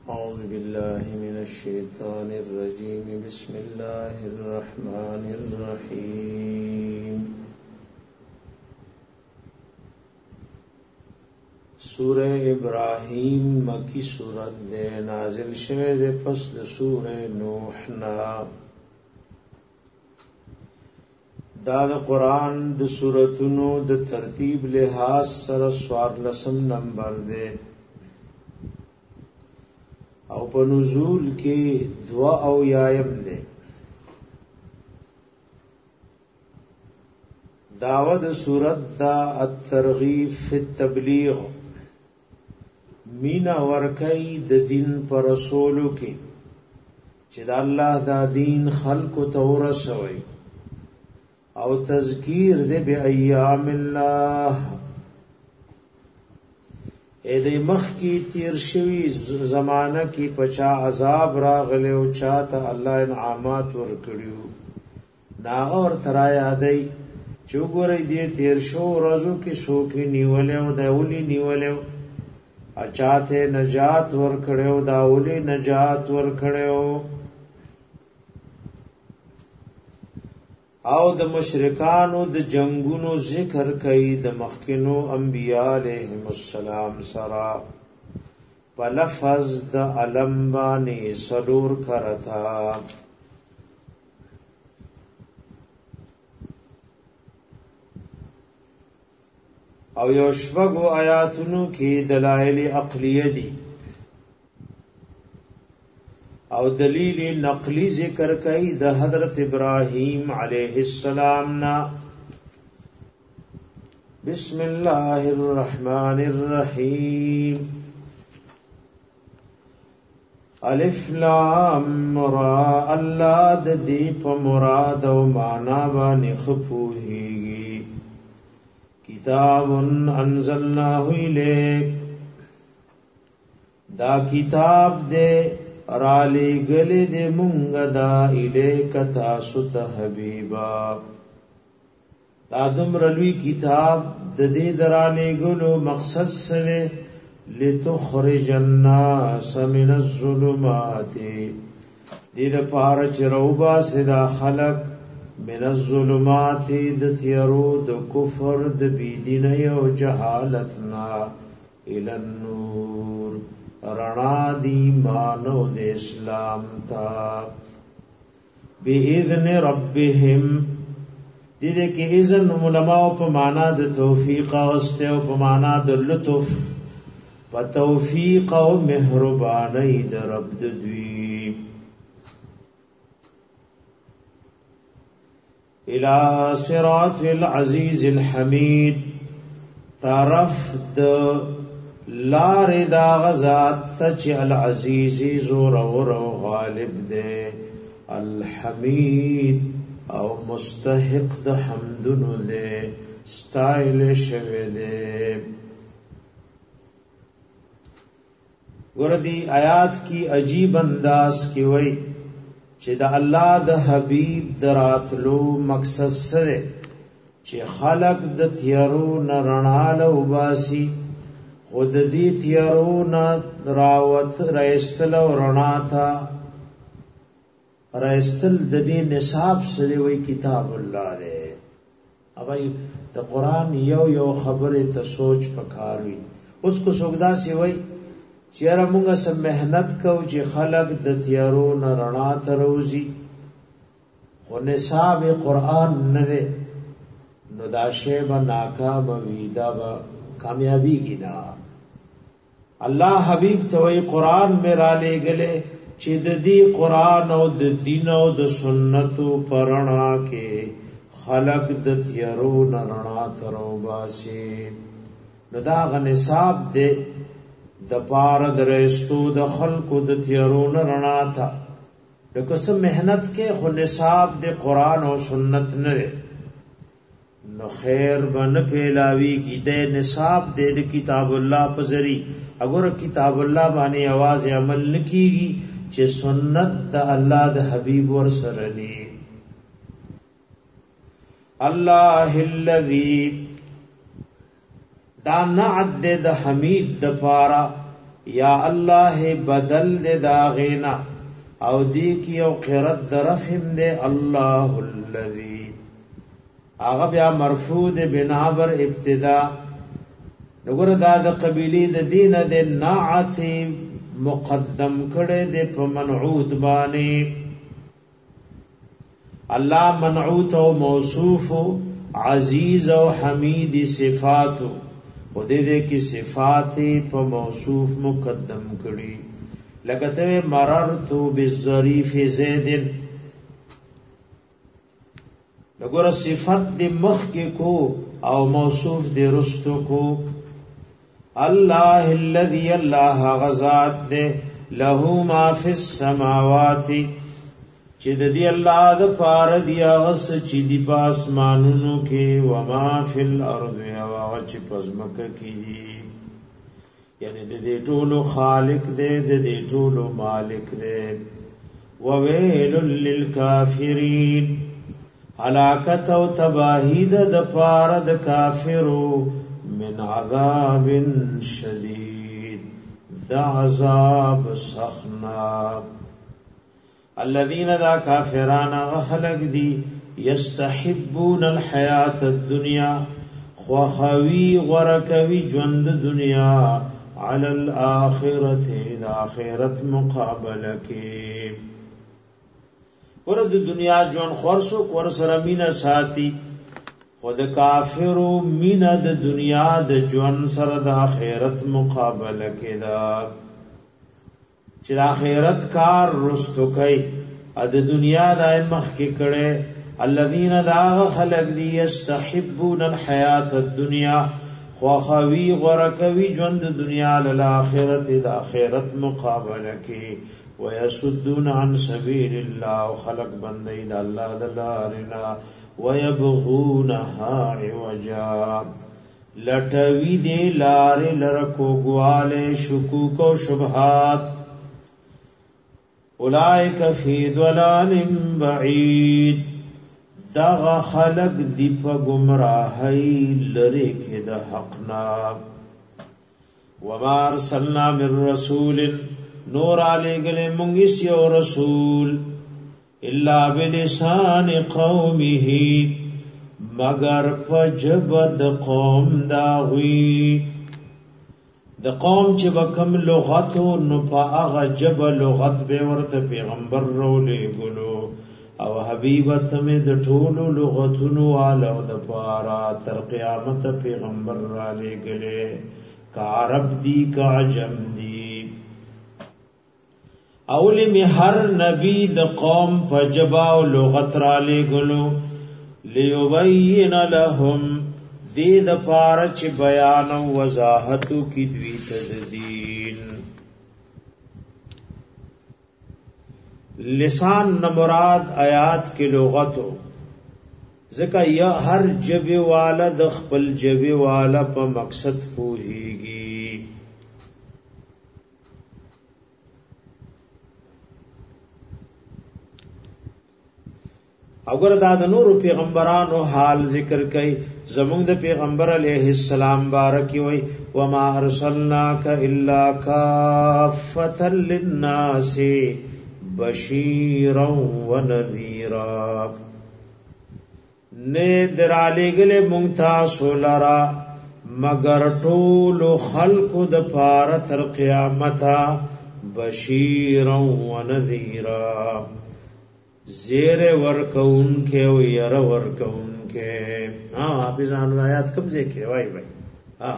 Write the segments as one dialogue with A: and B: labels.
A: أعوذ بالله من الشيطان الرجيم بسم الله الرحمن الرحيم سورہ ابراہیم مکی سورت دے نازل شوه دے پس د سورہ نوح نا دا د قرآن د سورتونو د ترتیب لحاظ سره 14 نمبر دے او په نزول کې 2 او یایم ده داود صورت دا الترغیب فی التبلیغ مینا ورکی د دین پر رسولو کې چې د الله دا دین خلق ته ورسوي او تذکیر دې به ایام الله اې د مخ کی تیر شوی زمانہ کی پچا عذاب راغله او چاته الله انعامات ور کړیو ناغه ور ترا یادای چوغورې دې تیر شو روزو کې شوکې نیولې او داولی نیولې اچاته نجات ور کړو داولی نجات ور کړو او د مشرکانو د جنگونو ذکر کوي د مخکینو انبیاء علیهم السلام سرا په لفظ د علم باندې سلور کرتا او یو شپږو آیاتونو کې دلایل عقلیه دي او دلیل نقلی ذکر کئی د حضرت ابراہیم علیہ السلام نا بسم اللہ الرحمن الرحیم الف لام را اللہ د دی په مراد او معنا باندې خپوهیږي کتاب انزلناه الیک دا کتاب دے رالی گلی دے مونگ دا الیک تاسو ته حبیبا دا دمرلوی کتاب د دې درالی گلو مقصد سره لتخرج الناس من الظلمات دې د پاره چروبا سدا خلق من الظلمات د تیرو د کفر د بيدینه او جهالتنا الى النور رڼا دی مانو د اسلام تا باذن ربهم دې کې اذن علماء په معنا د توفیق او است او په معنا د لطف په توفیق او مهرباني د رب د دوی الى صراط العزيز الحمید طرف د لار دا غزات تچ العزیز زور او غالب دے الحمید او مستحق د حمدن دے ستایل شوه دے وردی آیات کی عجیب انداز کی وئی چې د الله د حبیب دراتلو مقصد سره چې خلق د تیارو نرناله وباسي خود دې تیارونه راوت رایستل او رڼا تا رایستل د دې نصاب سره وی کتاب الله دې اوبای د قران یو خبره ته سوچ پکاروي اوس کو سوګدا سی وی چیرې موږ سم مهنت کوو چې خلق د تیارونه رڼا ته روزي خو نصاب قران نه نو دا شی به ناکام وي دا به کامیابی کی نا اللہ حبیب توئی قرآن میں را لے گلے چی دی قرآن او د دین او د سنتو پرنا کے خلق د تیرو نرنا ترو باسی ندا غنصاب دے د پار درستو د خلق د تیرو نرنا تھا لکسم محنت کے خو نصاب دے قرآن او سنت نرے نو خیر بن پیلاوی کی دے نصاب دے د کتاب اللہ پزری اگر کتاب اللہ باندې आवाज عمل نکیږي چې سنت د الله د حبیب ور سره ني الله الذی دا نعد د حمید د پارا یا الله بدل دے داغینا او دی کی او قرت درفهم دے الله الذی آغا بیا مرفوع دے بنابر ابتدا نگر دا دا قبیلی دا دین دے ناعت مقدم کڑے دے پا منعوت بانی اللہ منعوت و موصوف عزیز و حمید صفات خود دے کی صفات پا موصوف مقدم کڑی لگتے مررتو بالظریف زیدن لگر صفت دی مخ کی کو او موصوف دی رستو کو اللہ الذی اللہ غزات دے لہو ما فی السماوات چی دی اللہ دا پار دی آغس چی دی پاسمانونو کے وما فی الارض آغا چی پزمک کی دی یعنی دی طولو خالق دے دی طولو مالک دے وویل للکافرین ہلاکت و تباہید دا پار دا کافرو من عذاب شدید دا عذاب سخنا الذین دا کافران غخلق دی یستحبون الحیات الدنیا خوخوی غرکوی جوند دنیا علی الآخرت دا آخرت مقابل کی ورد دنیا جون خورسو ورسر مین ساتی خود کافرو مین د دنیا د جون سر د آخرت مقابل کی دا چې آخرت کار رستو کوي د دنیا د مخ کې کړي الذين دا خلق دي یستحبون الحیات الدنیا خوخوی غرکوی ژوند دنیا ل آخرت د آخرت مقابله کی ويسدون عن سبيل الله خلق بندي د الله د لارنا ويبغونها عوجا لټوي دي لار لرکو غواله شکوک او شبهات اولئک فی ضلال بعید دغ خلق دی په گمراهی لری کې د حقنا وما ارسلنا من رسول نور علی گله مونږ یو رسول الا بلسان قومه مگر پجبد قوم داوی د قوم چې بکم لغت نو په هغه جب لغت به ورته پیغمبر رولې ګلو او حبیبت مې د ټولو لغتونو والو د پارا تر قیامت پیغمبر را لګلې کا عرب دی کا عجم دی اولی می هر نبی د قوم په جبا او لغت را لګلو لیبین لهم دی د پارا چې بیان او وضاحتو کی دوی تدین لسان نمراد آیات کی لغتو ذکا یا ہر جبی والا د خپل جبی والا په مقصد پوهیږي اگر دا د نور پیغمبرانو حال ذکر کئ زمونږ د پیغمبر علیه السلام بارکی وای وما ارسلناک الا کافتا للناس بشیرا و نذیرا نے درالی گلے مونتا سولارا مگر ټول خلق د پار تر قیامتا بشیرا و نذیرا زیر ورکون کے و یر ورکون کے ہاں آپ اس آیات کم سے کے وائی بھائی ہاں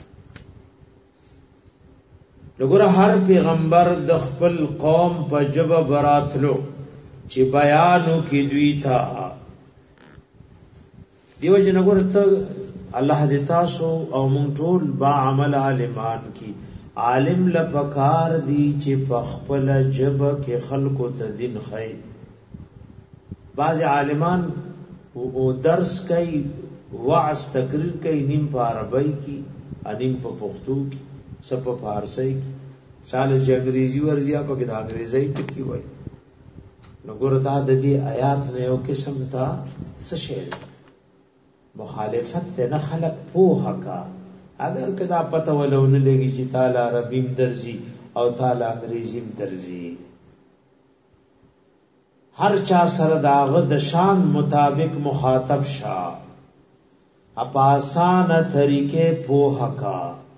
A: لګوره هر پیغمبر د خپل قوم په جبه براتلو چې بیانو کې دوی تا دیو جن وګوره ته الله دې تاسو او مونږ ټول با عمل عالمان کی عالم لپکار دی چې په خپل جبه کې خلقو ته دین خای بعض عالمان او درس کوي وعظ تقریر کوي نیم په عربی کی انیم په پښتو کی سب فارسی کی چاله چې انګریزي ورزیا په کې د انګریزي ټکی وای نو ګوردا د دې آیات نه یو قسم تا څه شی مخالفت ته نه خلق پوها کا اگر کدا پته ولونه لګی چې تعالی عربیم درځي او تعالی انګریزیم درځي، هر چا سره داغه د شان مطابق مخاطب شا، اپ آسان طریقے پوها کا.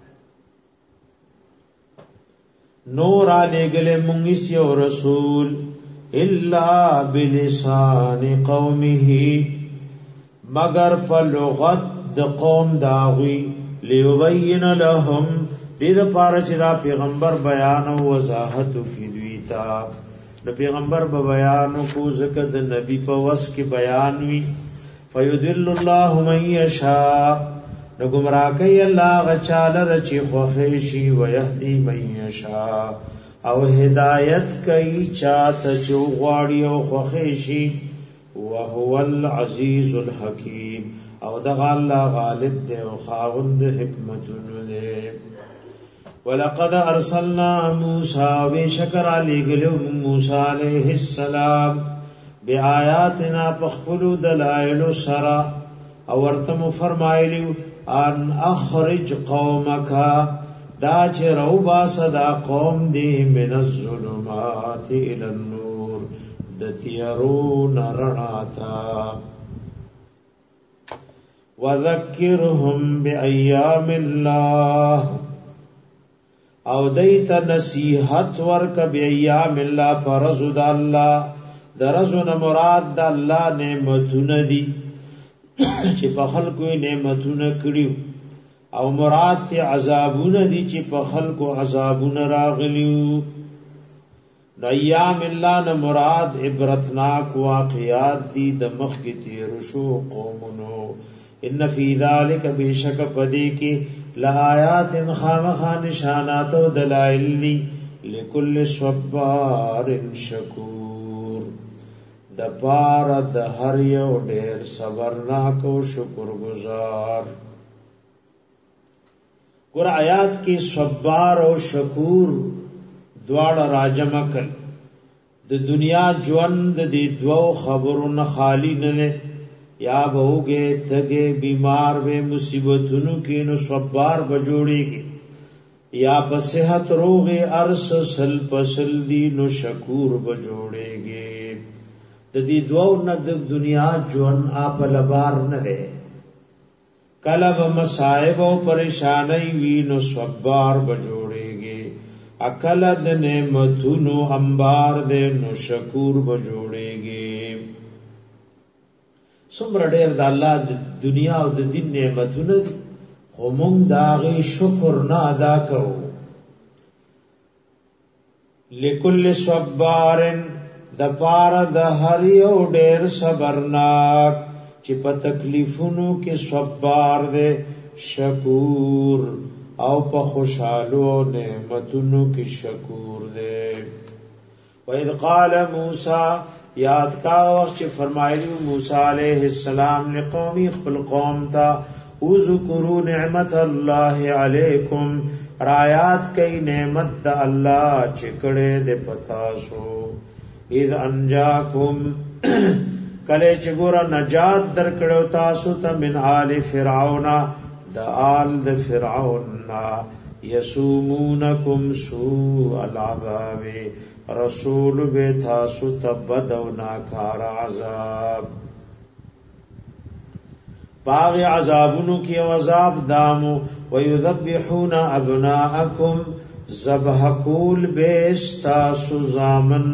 A: نور علی گلے مونږ یو رسول الا بلسان قومه، مگر په لغت د قوم داوی، لیبین لهم دې د پاره چې دا پیغمبر بیان او وضاحت کوي دوی ته. د پیغمبر په بیان کو زکه د نبی په وس کې بیان وی. فیذل الله من یشاء، نو گمراه کوي الله غچاله رچی خوخه شي، ويهدي من یشاء، او هدایت کوي چاته چې غواړي او خوخه شي. وهو العزیز الحکیم، او دغه الله غالب دی او خاوند حکمتونو دی. ولقد ارسلنا موسی، بشکر علی گلو موسی علیہ السلام، بیااتنا پخپلو دلائل سرا، او ورتم فرمایلیو ان اخرج قومک، دا چې رو باسدا قوم دی من الظلمات الى النور، د تیارون رڼاتا. وذکرهم بایام الله، او دیت نصیحت ورک بایام الله، فرزو د الله، درزو نه مراد د الله نعمتونه دي چې په خلکو نعمتونه کړیو، او مراد ته عذابونه دي چې په خلکو عذابونه راغلیو. ایام الله نه مراد عبرتناک واقعات دي د مخ کې تیر شو قومونو. ان فی ذلک بیشک پدې کې لآیات خامخا نشانات او دلائل لی لکل صبار شکور، د پار د هر یو ډیر صبرناک او شکر گزار. ګور آیات کې صبار او شکور دواړه راجمع کړ. د دنیا ژوند د دوو خبرو نه خالی نه، یا بہوگے تھگے بیمار بے مصیبتونو کی نو صبار بجوڑیگی، یا بصحت روغے عرص سل پسل دی نو شکور بجوڑیگی. دی دوو ند دنیا جون آپ لبار نرے، کلب مسائب و پریشانی وی نو صبار بجوڑیگی، اکلد نعمتونو انبار دے نو شکور بجوڑیگی. څومره ډېر د الله د دنیا او د دین نعمتونه دي، خو موږ د هغې شکر نه ادا کوو. لکل صبارن، د پاره د هر یو ډېر صبرناک چې په تکلیفونو کې صبار دی، شکور او په خوشحالو نعمتونو کې شکور دی. وَإِذْ قَالَ مُوسَى، یاد کا وقت چې فرمایلی موسی علیہ السلام لقومی خپل قوم تا، اذکروا نعمت الله علیکم، رایات کئی نعمت دا اللہ چکڑے دے پتاسو. اذ انجاکم، کلے چگورا نجات در کڑو تاسو تا من آل فرعون، دا آل دا فرعون، یسومونکم سوء العذاب، رسول بے تاسو تبد و ناکار عذاب. باغ عذابونو کی عذاب دامو. ویذبحون ابناءکم، ذبح کول بیستاسو زامن.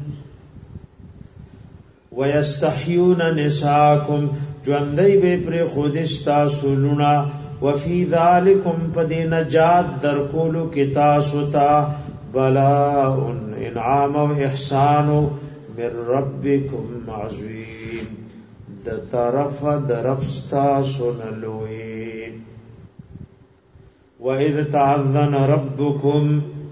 A: ویستحیون نساکم، جوندی بے پر خودستاسو لنا. وفی ذالکم، پدی نجات در کولو کتاسو تا بلاء انعام و احسان من ربکم عظیم، د طرف درفستا سنلوی. وَإِذْ تَعَذَّنَ رَبُّكُمْ،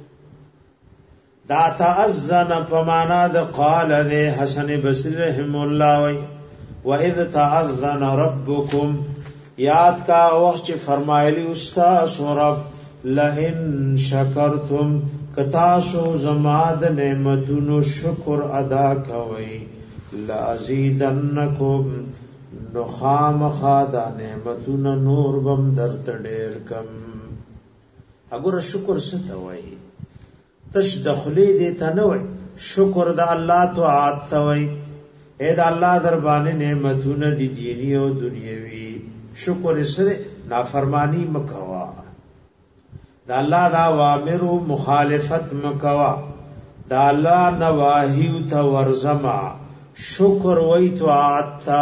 A: دا تعذن پمانا د قال دے حسن بصری رحم اللہ وی. وَإِذْ تَعَذَّنَ رَبُّكُمْ، یاد کا وقت چی فرمائلی استاس رب، لئن شکرتم، کتاسو زماد نعمتونو شکر ادا کوئی، لازیدنکم، نو خامخا دا نعمتونه نور بم درت ډیر کم. اگر شکر ست وای تش دخلی دیتا نه وای، شکر دا الله طاعت ته وای. اے دا الله در باندې نعمتونه دي دینی او دنیوي، شکر سره نافرمانی مکوا، دا الله دا اوامر مخالفت مکوا، دا الله نواهی ته ورزما، شکر وای طاعت تا.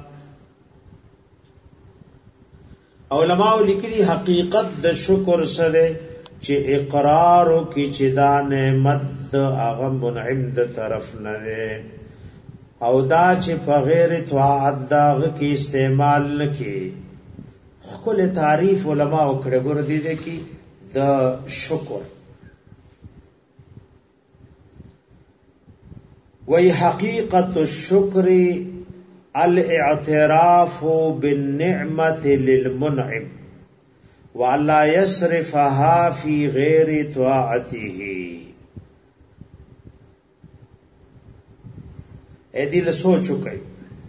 A: علماء لیکلي حقیقت د شکر سره چې اقرار کی چې دا نعمت د هغه منعم د طرف نه ده، او دا چې په غیر طاعت داغه کې استعمال نکي. خپل تعریف علماء کړه ګور دي دي کې د شکر وی حقیقت الشکر الاعتراف بالنعمت للمنعم ولا يصرفها في غير طاعته. اې دې له سوچو کوي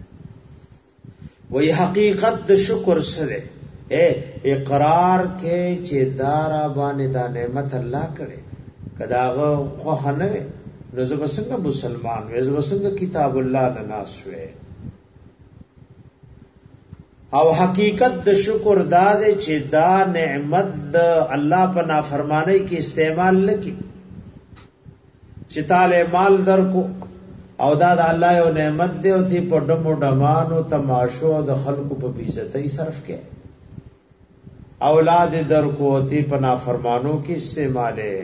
A: وی حقیقت د شکر سره اقرار کې چې دارا باندې دا نعمت الله کړي کداغه خو نه نو زه بسنګ مسلمان وې زه بسنګ کتاب الله لناس وې. او حقیقت د شکر دا دی چې دا نعمت د الله په نافرمانی کې استعمال نکي، چې تعالی مال درکو او دا د الله یو نعمت دی او تی په ډمو ډمانو تماشو د خلکو په بیزتۍ صرف کې، اولاد درکو تی په نافرمانو کې استعماله.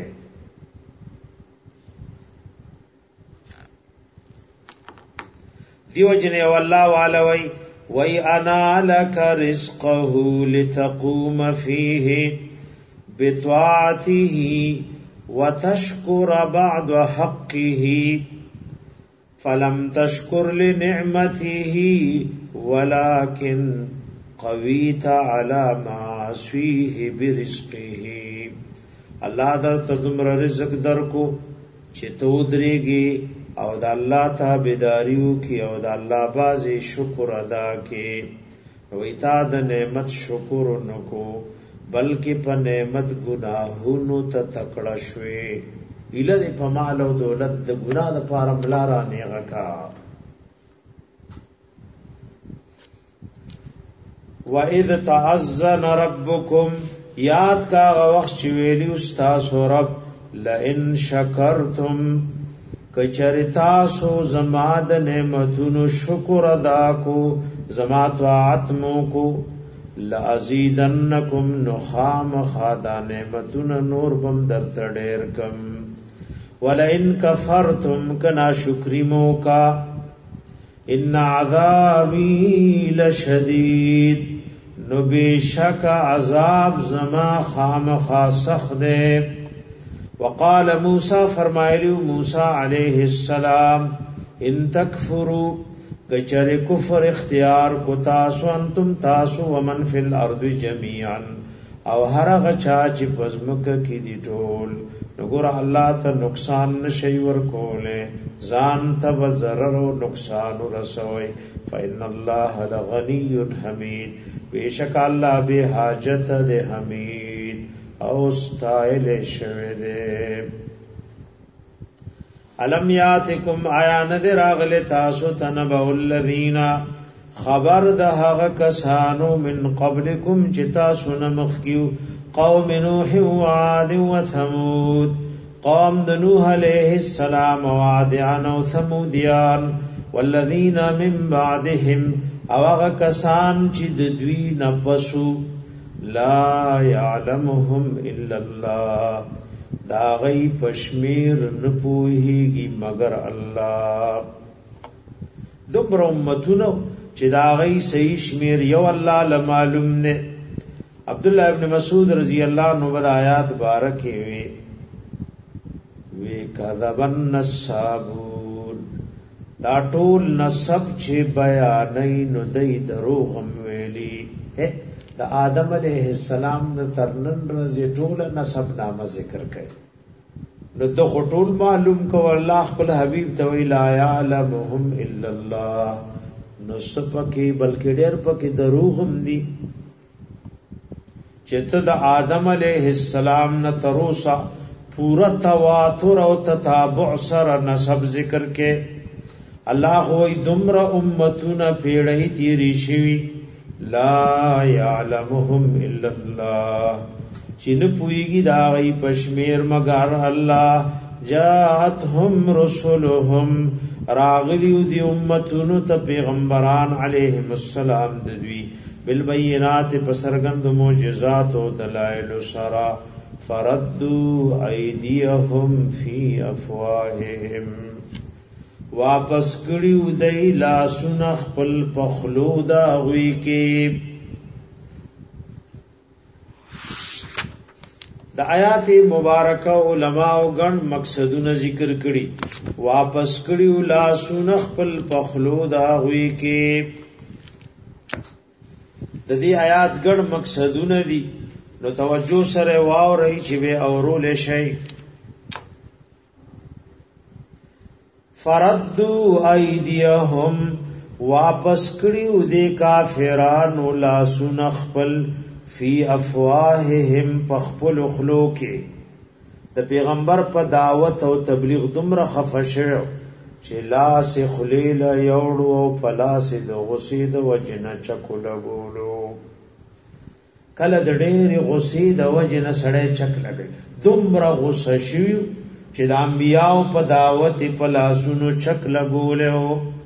A: دیو جنے واللہ والوی وی انا لک رزقه لتقوم فیه بطاعته وتشکر بعد حقه فلم تشکر لنعمته ولكن قویت على معصیه برزقه. اللہ در تدمر رزق در کو چتو درېږي او د الله تابعداریو کی او د الله بازي شکر ادا کی. وی تا د نعمت شکر نکو بلکې په نعمت گناهونو ته تکړه شوي، اله د په مال او دولت د ګناه د پاره ملارا نه کا. وَإِذْ تَعَذَّنَ رَبُّكُمْ یاد کا وخت چې ویلی استاد رب لئن شکرتم کچرتا سو زما د نعمتونو شکر ادا کو زما طاعت مو کو لازیدنکم نخام خادا نعمتون نور بم در تډیر کم. ولئن کفرتم کنا شکری مو کا ان عذابی لشدید نو بیشک عذاب زما خام خاسخ دے. وقال موسیٰ فرمائلیو موسیٰ علیہ السلام ان تکفروا کچر کفر اختیار کو تاسو انتم تاسو ومن فی الارض جميعا او هر غچا چې پزمک کی دی ټول نګور الله ته نقصان نشي ور کوله ځان ته ضرر او نقصان رسوي. فإن الله لغنی حمید بیشک الله به حاجت ده حمید او استایل شوه ده. علم یاتکم آیا ندر اغل تاسو تنبع الذین خبر ده هغه کسانو من قبلکم چتا سنمخ کیو قوم نوح و عاد و ثمود قوم د نوح علیہ السلام و عادیان و ثمودیان والذین من بعدهم او هغه کسان چې د دوی نپسو لا يعلمهم الا الله دا غی پشمیر نپوهیږي مگر الله. دومره امتونو چې دا غی صحیح شمیر یو الله لمعلوم نه. عبد الله ابن مسعود رضی الله عنه ود آیات بارکه وی کذبن نصابون دا ټول نسب چې بیانې نو دای دروغ ویلی. د آدم علیہ السلام د ترنن رضی ټول نسب نامه ذکر کړي نو د ټول معلوم کو الله خپل حبیب ته ویلا یعلمهم الا الله نو سپکه بلکې ډېر پکې دروغ هم دي چې ته د آدم علیه السلام نه تروسا پورا تواتر او تتابع سره نسب ذکر کې الله وې دمر امتونه پیړې تیری شوی لا يعلمهم الا الله چې نه پويږي دا غي پشمیر مگر الله جاءتهم رسلهم راغلیو دی امتونو ته پیغمبران علیهم السلام ددوی بالبينات پسرګند معجزات او دلائل سرا فردوا ايديهم في افواههم واپس کړیو دی لاسونه خپل پخلو دا غوي کې د آیات مبارکه علماء ګڼ مقصدونه ذکر کړي واپس کړیو لاسونه خپل پخلو دا غوي کې د دې آیات ګڼ مقصدونه دي نو توجه سره واورئ چې به اورول شي فردوا ایدیهم واپس کړیو دې کافرانو لاسونه خپل فی افواههم پخپل خلو کې د پیغمبر په دعوت او تبلیغ دومره خفشه چې لاس خلیل یوړو او پلاس د غصې د وجنه چکو لګولو کله د ډېر غصې د وجنه سړی چک لګي دومره غصه شي چې د انبیانو په دعوت په لاسونو چک لګولیو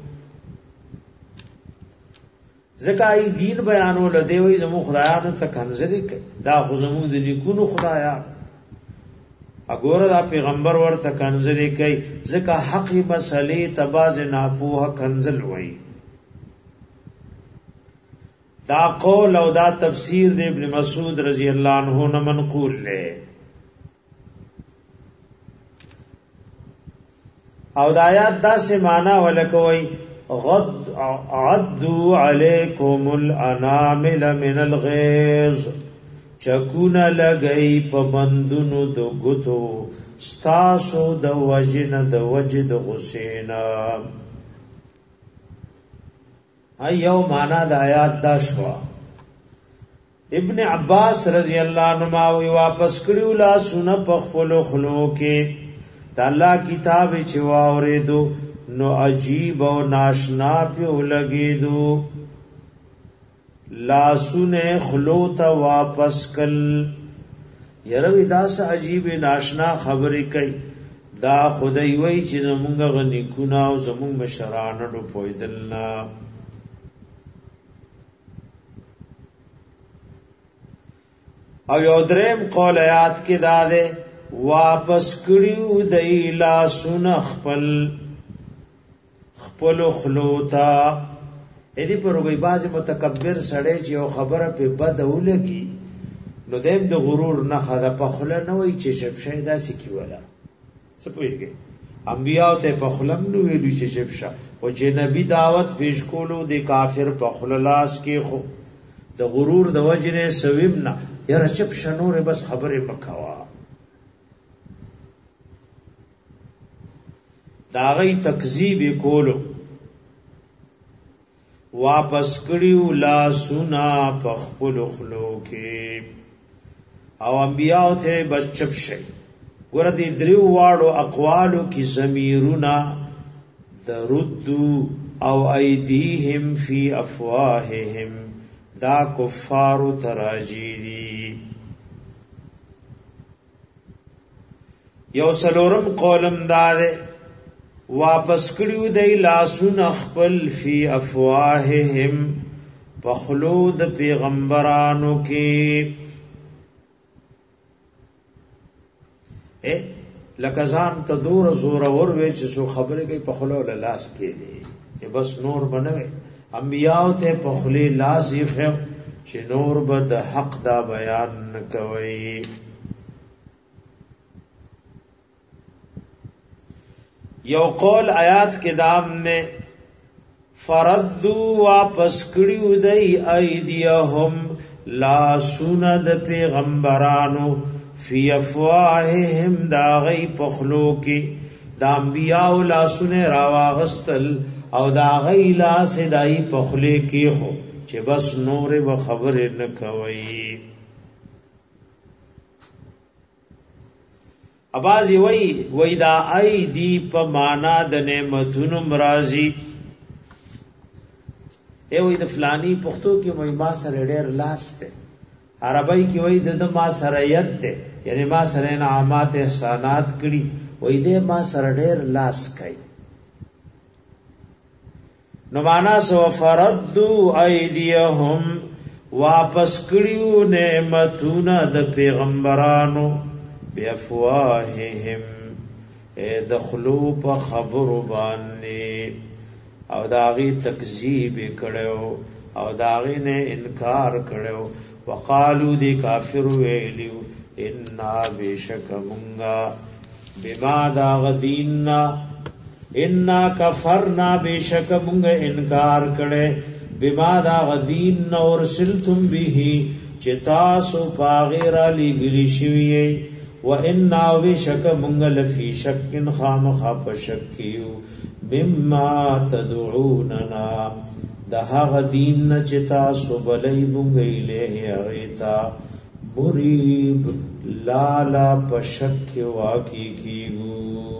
A: زکای دین بیانول دی وای زمو خدایانو ته کنځري دا خو زمو د لیکونو خدایا اګوره دا پیغمبر ورته کنځري کوي زکه حقي مسلې تباز ناپوه کنزل وای دا قول او دا تفسیر د ابن مسعود رضی الله عنه نه منقول له او د آیات دا سه معنا ولکوي غد عدوا علیکم الانامل من الغیظ چکونه لګئی په بندونو د غتو ستاسو د وجنه د وجد غسینا ایو معنا د آیات دا شوا ابن عباس رضی الله عنهما وی واپس کړیو لا سن په خپل خلو کې د الله کتاب چې واورېدو نو عجیب او ناشنا په لګېدو لاسونه خلو ته واپس کل یروي داس عجیب ناشنا خبرې کوي دا خدای وای چې زمونږ غنی کونه او زمونږ مشران ډو پویدلنا او یو دریم قول آیات کې دا ده واپس کړیو دای لاسونه خپل خلوتا اې په روګي باز متکبر سړی چې یو خبره په بد ولګي نو دیم د غرور نه خدا په خله نه وای چې شپشه دا سکی ولا څه پوهیږي انبیاء ته په خلم نو ویلو چې شپشه او چې نبی دعوت پیش کولو د کافر په خللاس کې خو د غرور د وجنه سویم نه یاره شپشه نور بس خبره مکوا دا غي تکذیب کولو واپس کړیو لا سنا پخپل خلو کې او انبیاء ته بچپ شي ګور دي دریو واړو اقوالو کې ضمیرنا دردو او ایدیهم فی افواههم دا کفار تراجیدی یو سلورم قولم داده واپس کړیو دی لاسون خپل فی افواههم پخلود پیغمبرانو کې لکزان ته دور زور اور وې چې سو خبره کوي پخلو لاس کې دي چې بس نور بنوي انبیاء ته پخلی لاس یې خو چې نور بد حق دا بیان کوي یو قول آیات کې دام نے فردو واپس کړیو دی ایدیهم لا سند پیغمبرانو فی افواههم دا غی پخلو کې د انبیاء لا سن راواغستل او دا غی لاس دای په خله کې خو چې بس نور به خبر نه کوي. اباظی وی دا ای دی په معنا د نعمتونو مرضی ای وی د فلانی پښتو کې وای ما سره ډېر لاس ته، عربی کې وای د ما سره ید ته، یعنی ما سره انعامات احسانات کړي، وای دې ما سره ډېر لاس کوي. نو معنا سو فردو ایدیهم واپس کړیو نعمتونه د پیغمبرانو بیافواههم دخلو په خبرو باندې او داغي تکذیب کړو او داغي نه انکار کړو. وقالو دی کافر ویلیو انا بشک منغا بما داغ دیننا انا کفرنا بشک منغا انکار کړي بما داغ دین ورسلتم به چتاسو پاغیرا لګلی شوی و انا بشک منغا لفی شک خامخ پشکیو مما تدعوننا دهغ دین چتا سبلی بنگی لیه اغیتا مریب لالا پشک واقعی کیگو.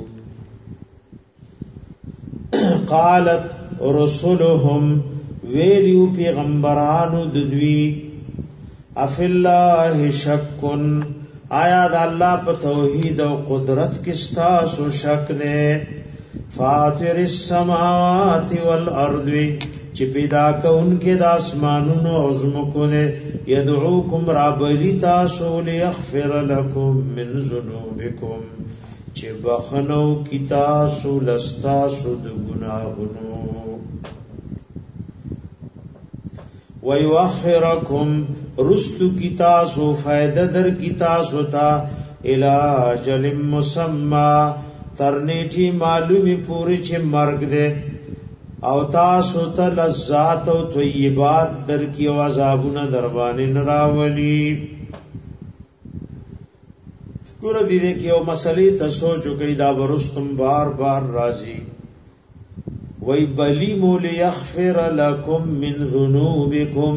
A: قالت رسولهم ویلیو پیغمبرانو ددوی افی اللہ شکن آیا دا اللہ پا توحید و قدرت کستاسو شک دے فاتر السماوات والارضوی چی پیدا کون کے دا اسمانون و عظمکو نے یدعوکم رابلی تاسو لیغفر لکم من ذنوبکم چی بخنو کی تاسو لستاسو دگناہنو ویوخرکم رستو کی تاسو فائدہ در کی تاسو تا الاجل مسمى ترنیٹی معلومی پوری چی مرگ دے او تاسو ته لذات او طیبات در کی او عذابونه دربانې نراولی. ګور دې کې او مسلې ته سوچ وکړئ دا ورستم بار بار راځي وای بلی مول یغفر لكم من ذنوبکم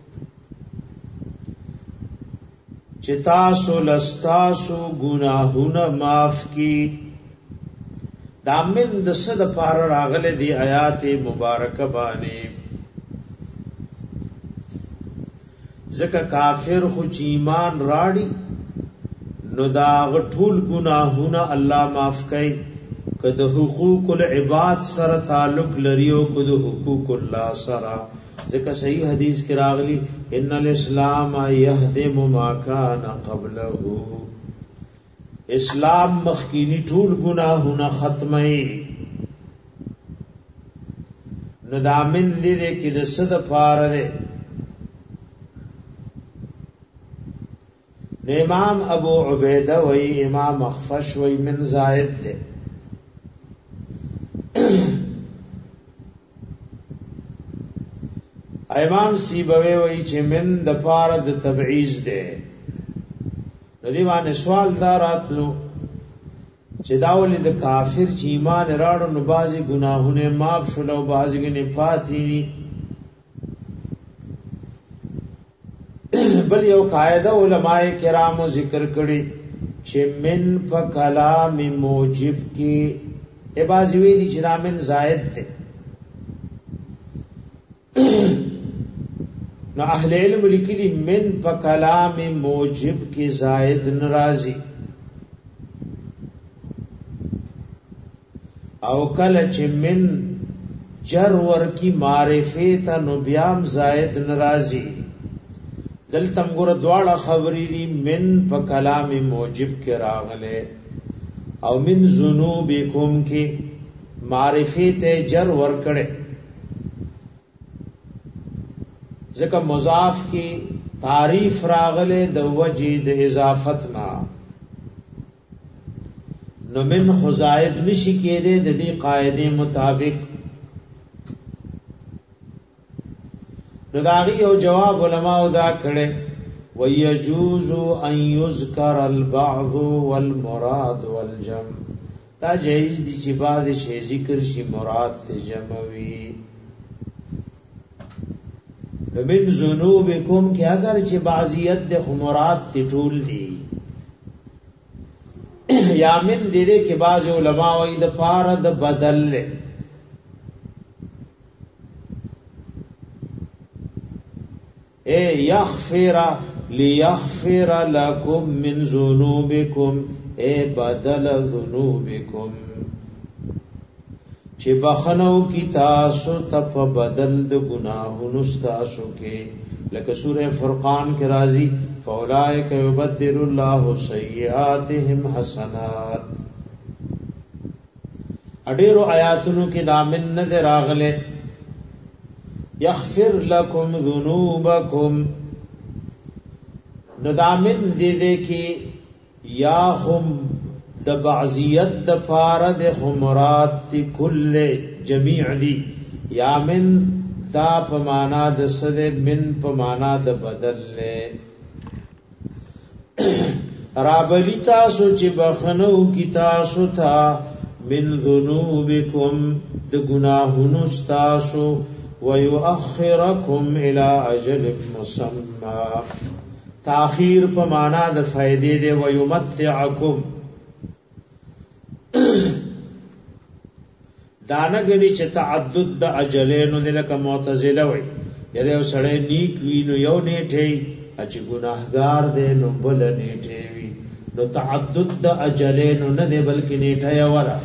A: چې تاسو لستاسو گناهونه معاف کی. دا من د صد پار راغله دی آیات مبارکه باندې ځکه کافر خو چې ایمان راړي نو دا غټول گناهونه الله معاف کوي کده حقوق العباد سره تعلق لري او کده حقوق الله سره. ځکه صحیح حدیث کې راغلی ان الاسلام يهدم ما كان قبله اسلام مخکینی ټول گناهونه ختمي. نو دامن دې کې د صد پاره ده. امام ابو عبیدہ وی امام اخفش وی من زائد ده. امام سیبوی وی چې من د پاره د تبعیض ده. دیوانه سوال داراتلو چې داولې د کافر چې ایمان راړو نو بازي ګناهونه معاف شول او بازي نه پاتې وي. بل یو قاعده علماء کرامو ذکر کړي چې من په کلام موجب کې ای بازي ویلي چې رامن زائد ده. نو اهل علم لیکلی من په کلام موجب کی زائد ناراضی او کله چې من جر ور کی معرفه ته نو بیام زائد ناراضی. دلتم ګور دواړه خبرې دي من په کلام موجب کې راغله او من ذنوبکم کې معرفه ته جر ور کړي ذکر مضاف کی تعریف راغله د وجه د اضافتنا نو من خزائد نشی کېده د دې قاعده مطابق. نو داغي او جواب علماء دا کړي ويجوز ان يذكر البعض والمراد والجمع دا جایز دي چې بعد شی ذکر شي مراد ته جمعوي. من ذنوبکم کې اگر چې بعضیت د مراد ته ټول دي یا من دې کې بعض علما وایي د پاره د بدل له اے یغفر لیغفر لکم من ذنوبکم اے بدل ذنوبکم چې بخنو کی تاسو ته په بدل د ګناهونو تاسو کې لکه سوره فرقان کې راځي فاولائک یبدل الله سیئاتهم حسنات. اډیرو آیاتونو کې دا من نه راغله یغفر لکم ذنوبکم ندامن دې کې یا هم د بعضیت د پاره د خمرات تی کل جمیع دی یا من دا پمانا د صد من پمانا د بدل لے رابلی تاسو چی بخنو کی تاسو تا من ذنوبکم د گناہونو ستاسو ویؤخرکم الى اجل مسمى تاخیر پمانا د فائدے دے ویمتعکم دانګنی چې تعدد د اجلینو دلته معتزله وای یره یو سړی نیک وی نو یو نیټه چې ګناهګار دی نو بل نیټه وی نو تعدد د اجلینو نه دی بلکې نیټه یو ولا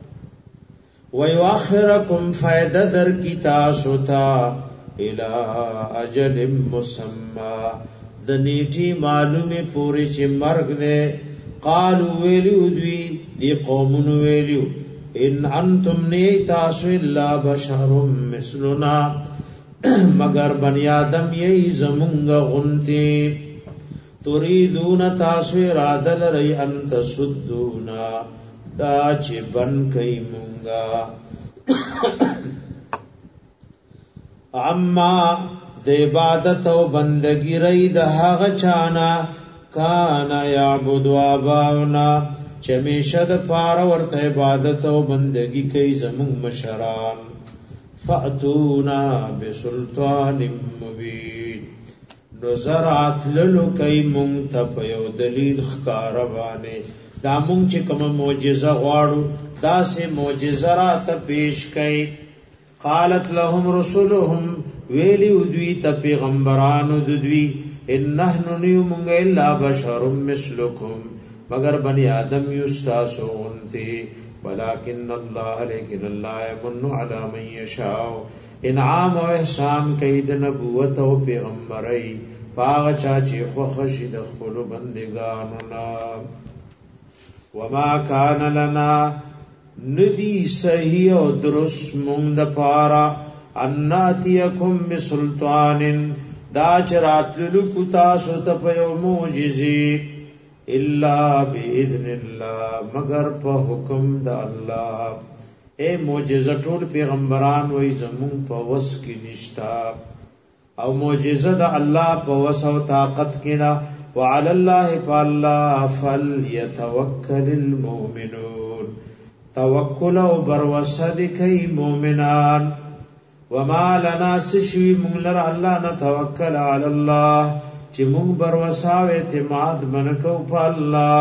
A: ويؤخركم فائدہ در کی تاسو تا الى اجل مسمى د نیټي معلومه پوری چې مرګ دی قالو ویلو دوی دی قومونو ویلو ان انتم نیتاسو الا بشر مثلنا مگر بنی آدم یی زمونږ غنتی تريدون تاسو اراده لري ان تسدونا دا چې بن کای مونږه اما د عبادت او بندګی رئی د هغه چانا کان یعبد اباؤنا چمیشه د پاره ورته عبادت او بندگی کوي زمون مشران فاتونا بسلطان مبین نظرات للو کوي مونږ ته په یو دلیل ښکار باندې دا مونږ چې کوم معجزه غواړو دا سه معجزه را ته پیش کوي قالت لهم رسلهم ویلی دوی ته پیغمبرانو دوی ان نحن نیومږ الا بشر مثلکم مگر بنی آدم یستاسو انتی ولکن اللہ لیکن اللہ یمن علی من یشاء انعام و احسان کید نبوت و پیغمبری فاغ چاچی خوخشی دخل بندگاننا وما کان لنا ندی صحیح و درست مند پارا اناتیکم بسلطان دا چرات للکو تاسو تپیو موجزی الا باذن الله مگر په حکم د الله اے معجزه ټول پیغمبران وای زمون په وس کې نشتا او معجزه د الله په وس او طاقت کې دا وعلى الله فالله فليتوكل المؤمنون توکل او بروسه کوي مؤمنان وما لنا سشوی مونلر الله نتوکل علی الله چې مونږ بروسه او اعتماد منکو په الله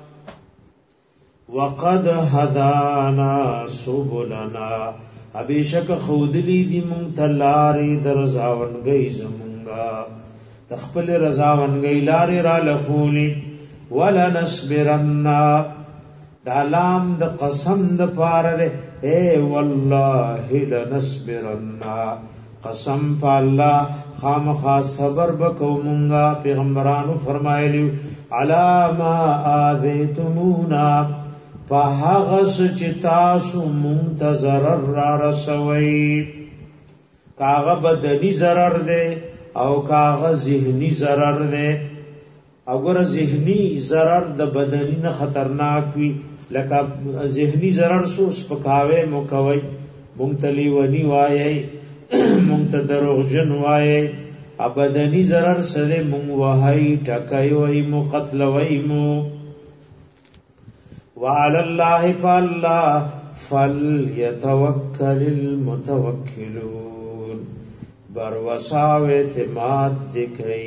A: وقد هدانا سبلنا ابيشک خودلی دی مونږ تلاری درزاونګي زمونږه تخپل رضاونګي لارې را لخولي ولا نصبرن دا لام د قسم د پاره ده اے والله لنصبرن قسم په الله خامخا صبر وکومږه پیغمبرانو فرمایلی علاما اذیتمونا فهغه سچتا سو منتظر را رسوي کاغه بدنی zarar ده او کاغه ذهنی zarar ده اگر ذهنی zarar د بدنی نه خطرناک وي لکه ذهنی zarar سو سپکاوي موکوي مونتلی ونی وایي مونږ ته دروغجن وایي ابدنی zarar سره مونږ وهاي ټکای وای مو قتل وای مو وعلى الله فالله فليتوكل المتوکلون بر وساو اعتماد دکئی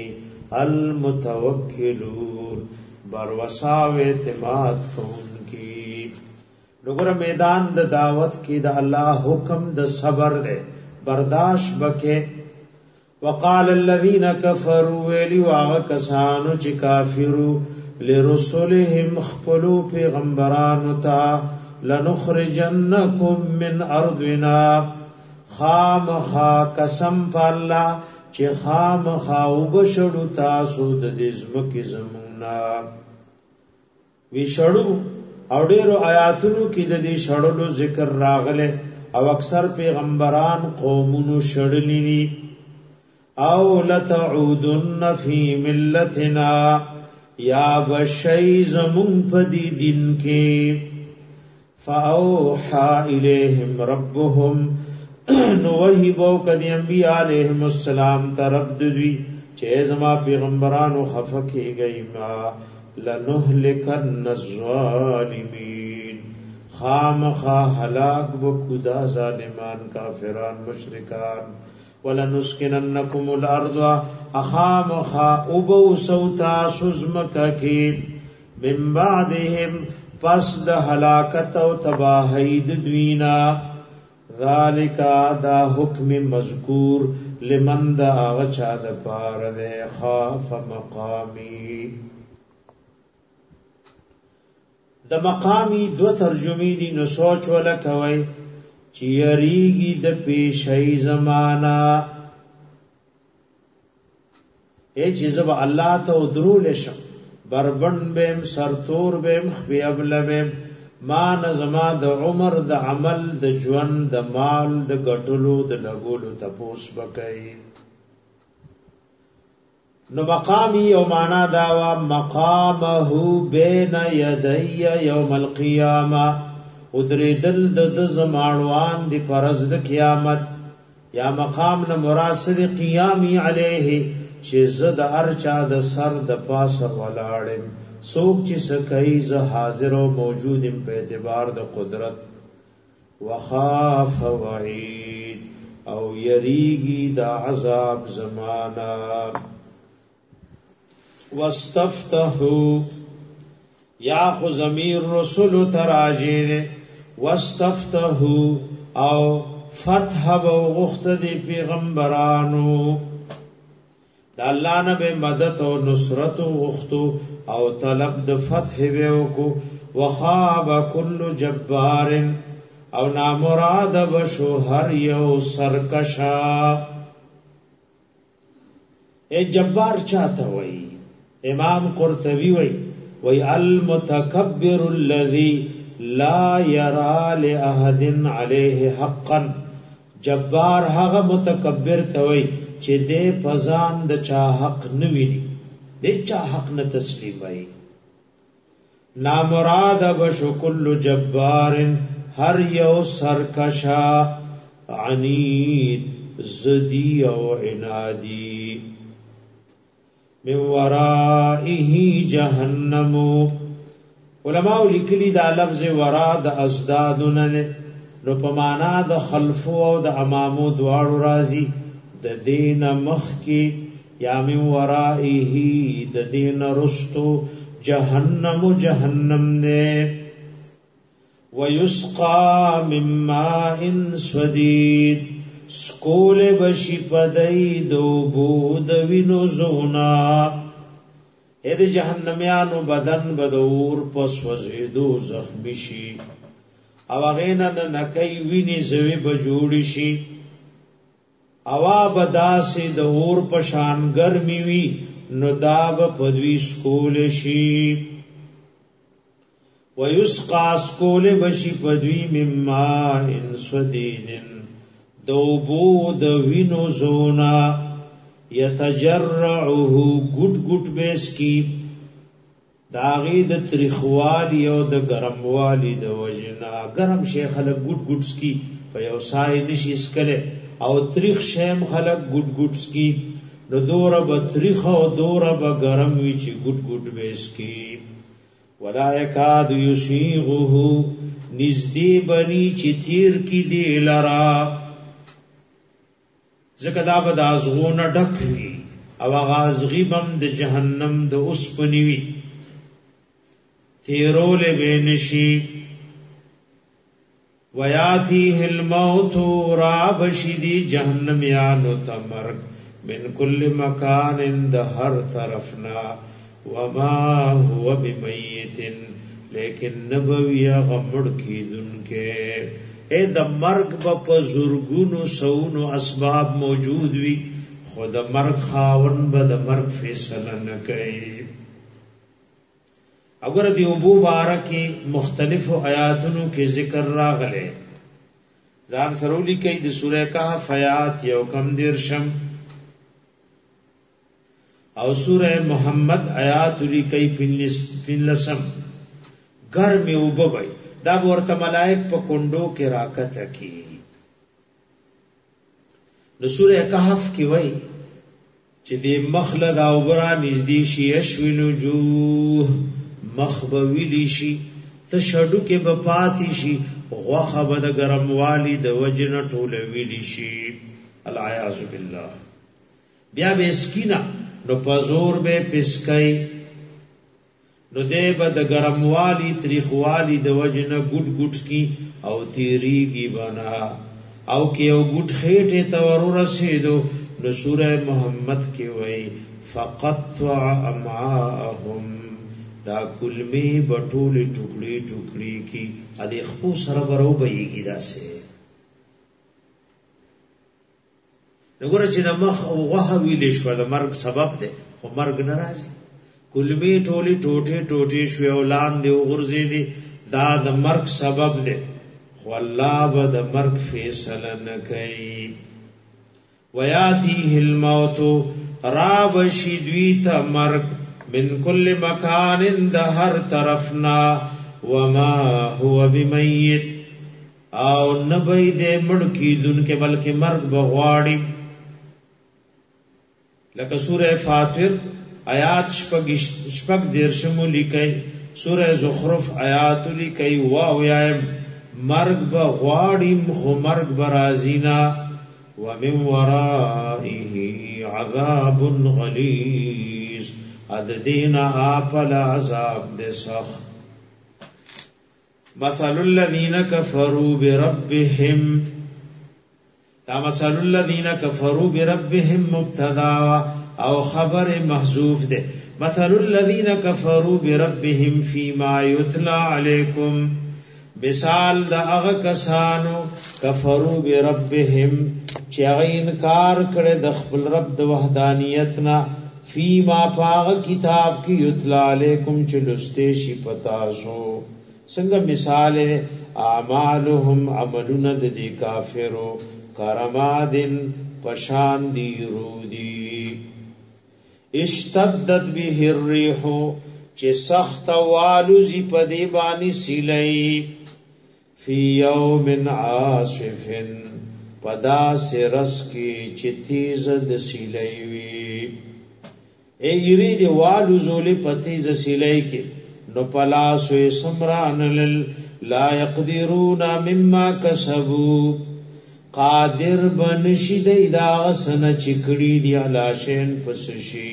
A: المتوکلون بر وساو اعتماد کون کی نگر میدان د دعوت کی د الله حکم د صبر دے برداشت بکے وقال الذين كفروا ولوا کسانو چې کافرو لرسلهم خپلو پیغمبرانو ته لنخرجنکم من ارضنا خامخا قسم بالله چې خامخا وبشړو تاسو د دې ځمکې زمونا وی شړو او ډیرو آیاتونو کې د دې شړلو ذکر راغله او اکثر پیغمبران قومونو شړلینی او لتعودن فی ملتنا یا بشی زمون پدی دین کې فاوحى الیہم ربهم نوحیبو کدی انبیاء علیہم السلام ترب دوی چه زما پیغمبرانو خفکی گئی ما لنهلکن الظالمین خامخا حلاک بکدا ظالمان کافران مشرکان ولنسکننکم الارض اخامخا ابو سوتا سزمکا کی من بعدهم پس د هلاکت او تباہی د دوینا ذالک دا حکم مذکور لمن دا غچا د پار ده خاف مقامی د مقامی دو ترجمه دي نو سوچ ولا کوي چې یریږي د پیشي زمانہ اے چې زب الله ته درول شم بربند بهم سرتور بهم خبي ابلبم ما نظما د عمر د عمل د ژوند د مال د ګټلو د لګولو تپوس بکای نو مقامی او معنا داوا مقامه بین یدی یوم القیامه ادریدل د زمانوان دی فرض د قیامت یا مقام نه مراد قیامی علیه چې زد ارچا د سر د پاسه ولاړم سوک چې سکای ز حاضر او موجود په اعتبار د قدرت وخاف وعید او یریږي د عذاب زمانہ واستفتحوا یا خو ضمیر رسول تراجه واستفتحوا او فتح او غخت دی پیغمبرانو د الله نه به مدد او نصرت غختو او طلب د فتح وکو وخاب كل جبار او نامراد بشو هر یو سرکشا اے جبار چاته وای امام قرطبی وای المتکبر الذي لا يرى لاحد عليه حقا جبار هغه متکبر ته وای چې دې پزان د چا حق نه ویني دې چا حق نه تسلیم وای نامراد بشو کل جبار هر یو سرکشا عنید زدی او عنادی من ورائه جهنم علماء لیکلی دا لفظ ورا د ازدادونه نو په معنا د خلف او د امامو دواړو راځي د دین مخ کی یا من ورائه د دین رستو جهنم جهنم نے ويسقى من ماء سديد سکول بشی پدای دو بود وینو زونا اې د جهنميانو بدن بدور پس وزیدو زخمی شي او غینا نکای ویني زوی بجوړی شي اوا بداسې د اور پشان ګرمي وی نو داب پدوی سکول شي ويسقى سکول بشی پدوی مما ان سدیدن دوبو د وینو زونا یتجرعه گٹ گٹ بیس کی داغی د تریخوالی او د گرموالی د وجنا گرم شی خلق گٹ گٹ سکی په یو سای نشي سکله او تریخ شیم خلق گٹ گٹ سکی نو دور به تریخ او دور به گرم وی چې گٹ گٹ بیس کی ولا یکاد یسیغه نزدی بنی چی تیر کی دی لرا زکدا بد ازغون ډکوي او غازغی بم د جهنم د اوسپنیوي تیرول بینشی ویاتیه الموت را بشدی جهنم یانو تمرگ من کل مکان د هر طرفنا وما هو بمیت لیکن نبوی غمڑ کی دن کے اے د مرگ په زورګونو سونو اسباب موجود وی خود مرگ خاون به د مرگ فیصله نه کوي اگر دی ابو بارکی مختلف آیاتونو کې ذکر راغله ځان سرولی کې د سوره کهف آیات یو کم دیرشم او سوره محمد آیات لیکي پنلسم ګرمي وبوي دا ورته ملائک په کندو کې راکته کی نو سوره کهف کې وای چې د مخلد او برا نږدې شي اشوینو جوه مخبویلی شي تشهدو کې بپاتی شي غوخه بد ګرموالی د وجن ټوله ویلی شي العیاذ بالله بیا به سکینا نو پزور به پسکای نو دې بد ګرموالی تریخوالی د وجن ګډ ګډ کی او تیریږي بنا او کې یو ګډ خېټه تور رسیدو نو سوره محمد کې وای فقطع امعاءهم دا کلمی بټولی ټوکړي ټوکړي کی ا دې خپو سره برو بېږي داسې وګوره چې د مخ او غوښه ویلې شو د مرګ سبب ده خو مرګ ناراضي کلمی ټولی ټوټه ټوټه شو اولان دی غرزي دي دا د مرګ سبب ده خو الله به د مرګ فیصله نه کوي ویاتیه الموت راوشی دویتا مرگ من کل مکان د هر طرفنا وما هو بمیت او نبی دے مڑکی دن کے بلکہ مرگ بغواڑی لکه سورہ فاطر آیات شپگ دیرشمو لکئی سورہ زخرف آیات لکئی واو یایم مرگ بغواڑی خو مرگ برازینا ومن ورائه عذاب غلیظ اددین آپل عذاب دے سخ مثل الذین کفروا بربهم دا مثل الذین کفروا بربهم مبتدا او خبر محذوف دے مثل الذین کفروا بربهم فيما يتلى علیکم مثال دا اغا کسانو کفروا بربهم چې هغه انکار کړي د خپل رب د وحدانیتنا فيما پاغ کتاب کی یتلا علیکم چې لسته شي پتا سو څنګه مثال اعمالهم عملون د دې کافرو کرمادن پشان دی رودی اشتدت به الريح چې سخت والوزی په دی باندې سیلای فی یوم عاصف پدا سرس کی چتیز د سیلای وی ای یری دی والوزول پتیز سیلای کی نو پلاسو سمران لا يقدرون مما كسبوا قادر بنشي دا سن چکړي دی علاشن پسشي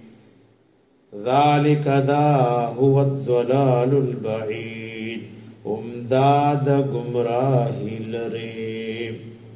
A: ذالک دا هو الضلال البعید امداد گمراهی لري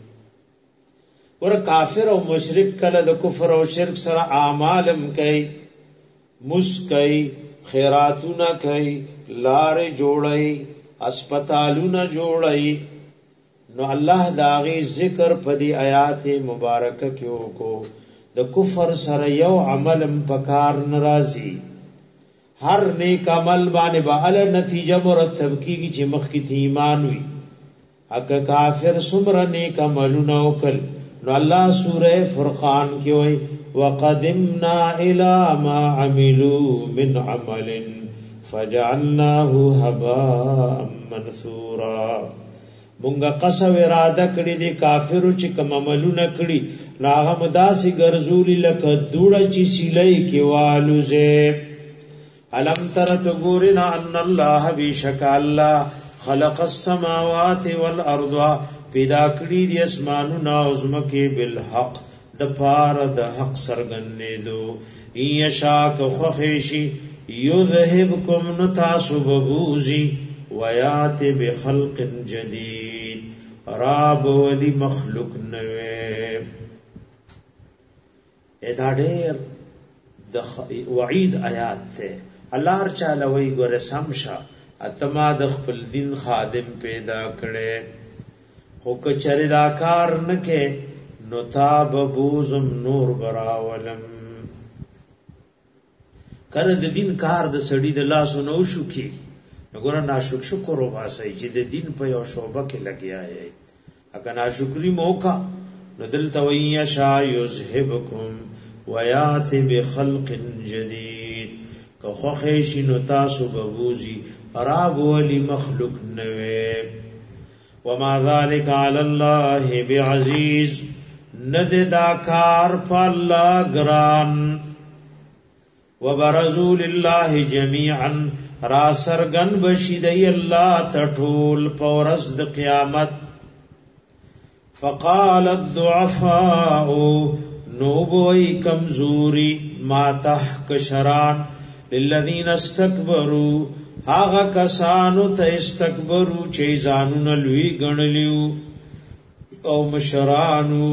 A: ور کافر او مشرک کله د کفر او شرک سره اعمالم کوي مسکای خیراتونه کوي لار جوړي اسپیټالونه جوړي نو الله داغي ذکر په دی آیات مبارکه کې وکړو د کفر سره یو عملم پکار ناراضي هر نیک عمل باندې به ال نتیجه مرتب کیږي چې مخ کی ایمان وي اګه کافر سمره نیک عملونه وکړ نو الله سوره فرقان کې وای وقدمنا الى ما عملوا من عمل فجعلناه هباء منثورا مونږه قسم اراده کړی دي کافرو چې کوم عملونه کړی راغه مداسي ګرځولي لکه دوړه چې سیلای کې والوزه علم تر تغورنا ان الله بیشک الله خلق السماوات والارض پیدا کړی دي اسمانونه او زمکه بالحق د پاره د حق سرګندېدو یشاک خوخیشی یذهبکم نتاسبوزی ویات بخلق جدید راب ولی مخلوق نوے ادا ډېر د وعید آیات ته الله هر چاله وی ګوره سمشا اتما د خپل دین خادم پیدا کړي خو کچره دا کار نکې نو تاب بوزم نور براولم کله د دین کار د سړی د لاس نو شو کی وګوره ناشکر وباسي چې د دین په یو شوبه کې لګیا یې اګه ناشکری موکا ندل تویا شا یذهبکم ویات بخلق جدید که خوخیش نو تاسو ببوزی راب ولی مخلوق نوے وما ذالک علی اللہ بعزیز ند داکار پا اللہ گران وبرزو للہ جمیعا را سرگن بشیدی اللہ تٹھول پورز د قیامت فقال الضعفاء نوبوئی کمزوری ما تحک شران للذین استکبروا هاغا کسانو تا استکبروا چه زانون لوی گنلیو او مشرانو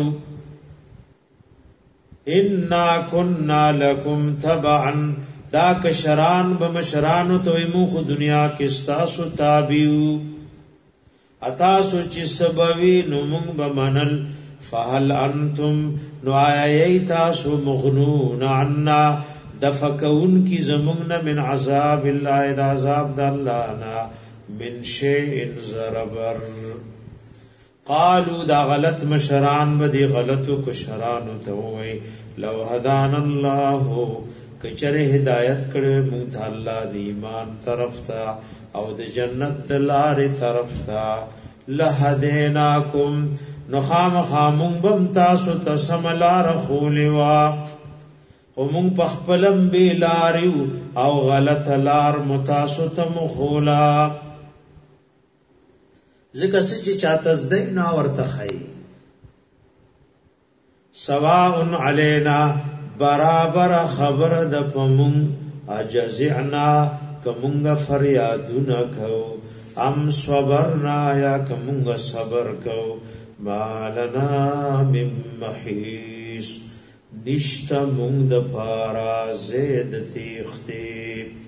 A: انا کننا لکم تبعا دا کشران بمشرانو تو ایمو خو دنیا کستاسو تابیو اتاسو چی سبوی نمونگ بمنل فهل انتم نو آئی تاسو مغنون عنا دفکون کی زمونگن من عذاب اللہ دا عذاب دا اللہ نا من شیئن زربر قالو دا غلط مشران بدی غلطو کشرانو تووی لو هدان اللہ کچر ہدایت کرے مونتا اللہ دی ایمان طرف تا او د جنت دلار طرف تا لہدیناکم نخام خامون بم تاسو تسملار خولوا ومون پخپلم بی لاریو او غلط لار متاسو تمخولا ذکر سچی چاہتزدی ناورت خی سواء علینا برابر خبر د پمون اجزعنا کمونگا فریادون کو ام صبرنا یا کمونگا صبر کو مالنا من محیص نشتا مونگ دا پارا زید تیختی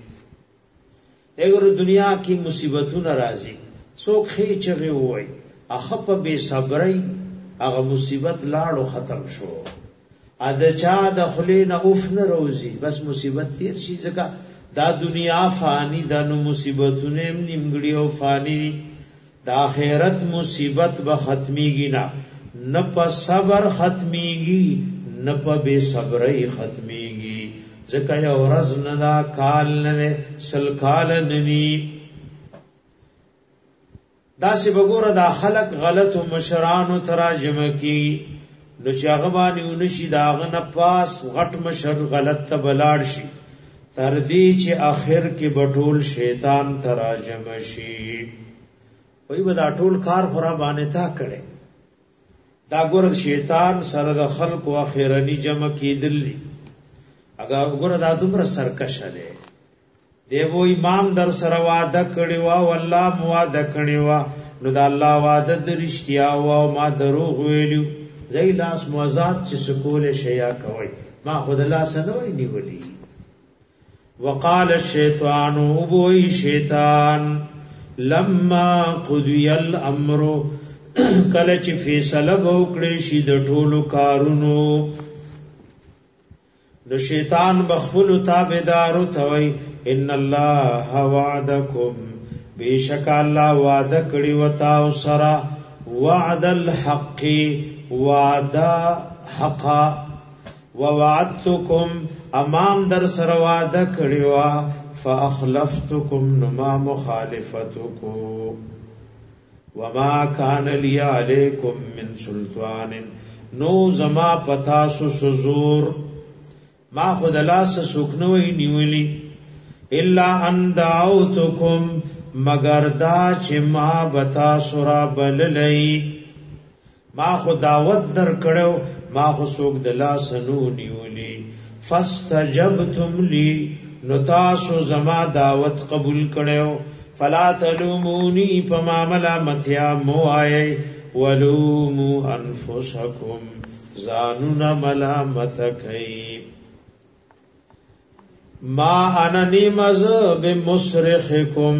A: اگر دنیا کی مصیبتون رازی سوک خیچغی ہوئی اخپ بے صبری اغا مصیبت لاړو ختم شو ادچا د خلین اوف نه روزی بس مصیبت تیر شي ځکه دا دنیا فانی دا نو مصیبتونه نیمګړي او فانی دا آخرت مصیبت به ختمیږي نه په صبر ختمیږي نه په بے صبرۍ ختمیږي ځکه یو ورځ نه دا کال نه سل کال ننی دا سی بګوره دا خلق غلط او مشران تراجم کی نو چاغبانی ونشي داغه نه پاس غټ مشر غلط ته بلاړ شي تر دې چې اخر کې بټول شیطان تراجم شي وای ودا ټول کار خورا باندې تا کړي دا ګور شیطان سره د خلق او اخرنی جمع کیدل دي اګه ګور دا دومره سرکشه دی دیو امام در سره وعده کړی وا والله مواده کړی وا نو دا الله وعده درشتیا وا ما دروغ ویلو زئی لاس موازات چې سکول شیا کوي ما خود الله سنوي نیولی وقال الشیطان ابوی شیطان لما قضی الامر کله چې فیصله وکړي شي د ټولو کارونو نو شیطان بخفل تابعدارو توي ان الله وعدکم بیشک الله وعده کړی وتا او سرا وعد الحق وعده حقا ووعدتکم امام در سره وعده کړی وا فاخلفتکم نما مخالفتکو وما كان لي عليكم من سلطان نو زما پتا سو سزور ما خود الله سه سکنوي نیولی الا ان دعوتکم مگر دا چې ما بتا سورا بللی ما خو دعوت در کړو ما خو سوک دلا سنو نیولی فاستجبتم لی نو تاسو زما دعوت قبول کړو فلا تلومونی پما ملامتیا مو آئے ولومو انفسکم زانونا ملامت کئی ما انا نیمز بمصرخکم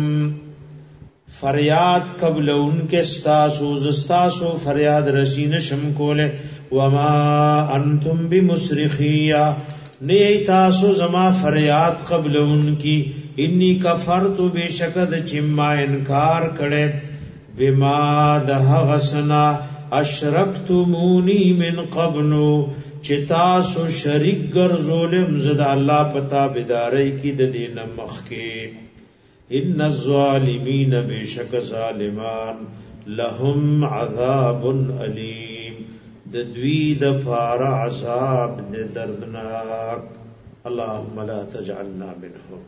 A: فریاد قبل ان کے زستاسو فریاد رسین شم کولے وما انتم بمصرخیا نئی تاسو زما فریاد قبل ان کی انی کفرت بشکد چما انکار کړي بما ده غسنا اشرکتمونی من قبل چتاسو شریک ګرځولم زد الله پتا بداري کی د دین مخ کې ان الظالمین بشک ظالمان لهم عذاب الیم د دوی د پار عذاب د دردناک اللهم لا تجعلنا منهم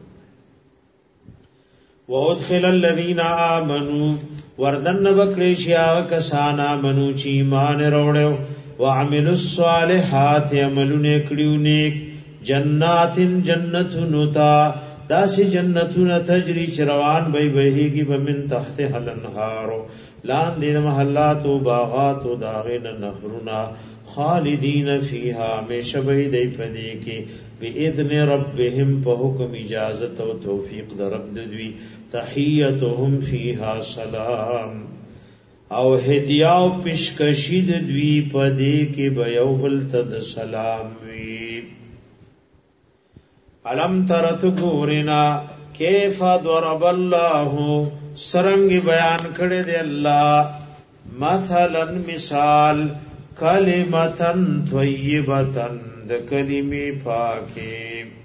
A: وادخل الذين آمنوا وردن بکریشیا کسانا منو چی ایمان روڑو وعملوا الصالحات عملون کړیو نیک جناتن جنتون تا داسی جنتون تجری چروان بی بهیگی بمن تحتها الانهار لان دین محلات و باغات و داغین نهرنا خالدین فیها ہمیشہ بی دی پدی کی بإذن ربهم په حکم اجازت او توفیق در رب دوی تحیتهم فیها سلام او هدیه او پیشکشی دوی پدی کی بیو بل تد سلام وی علم ترت ګورینا کیف ضرب الله سرنګ بیان کړی دی الله مثلا مثال کلمتن طیبتن د کلمې پاکي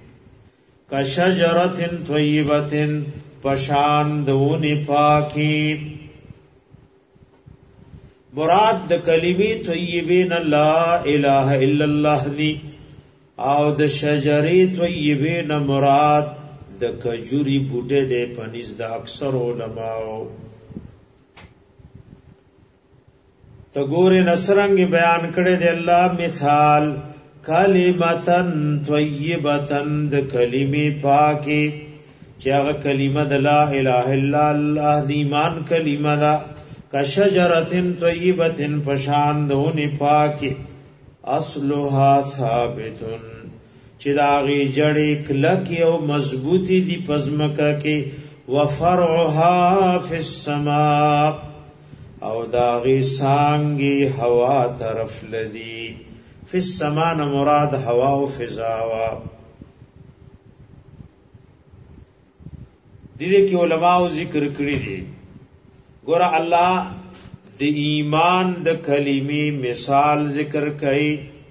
A: کشجرتن طیبتن پشان دونی پاکی مراد د کلمې طیبین لا اله الا الله دی او د شجرې طیبین مراد د کجوري بوټه د پنځ د اکثر علماء تګور نصرنګ بیان کړي دی الله مثال کلمتن طیبتن د کلمې پاکي چې هغه کلمه د لا اله الا الله د ایمان کلمه ده کشجرتن طیبتن پشان دونی پاکي اصلها ثابتن چې داغي جړې کلکی او مضبوطی دی پزمکه کې وفرعها فی السماء او داغي سانګي هوا طرف لذي فی السماء مراد هوا او فضا وا دیده کی علماء ذکر کړی دي ګور الله د ایمان د کلمې مثال ذکر کړي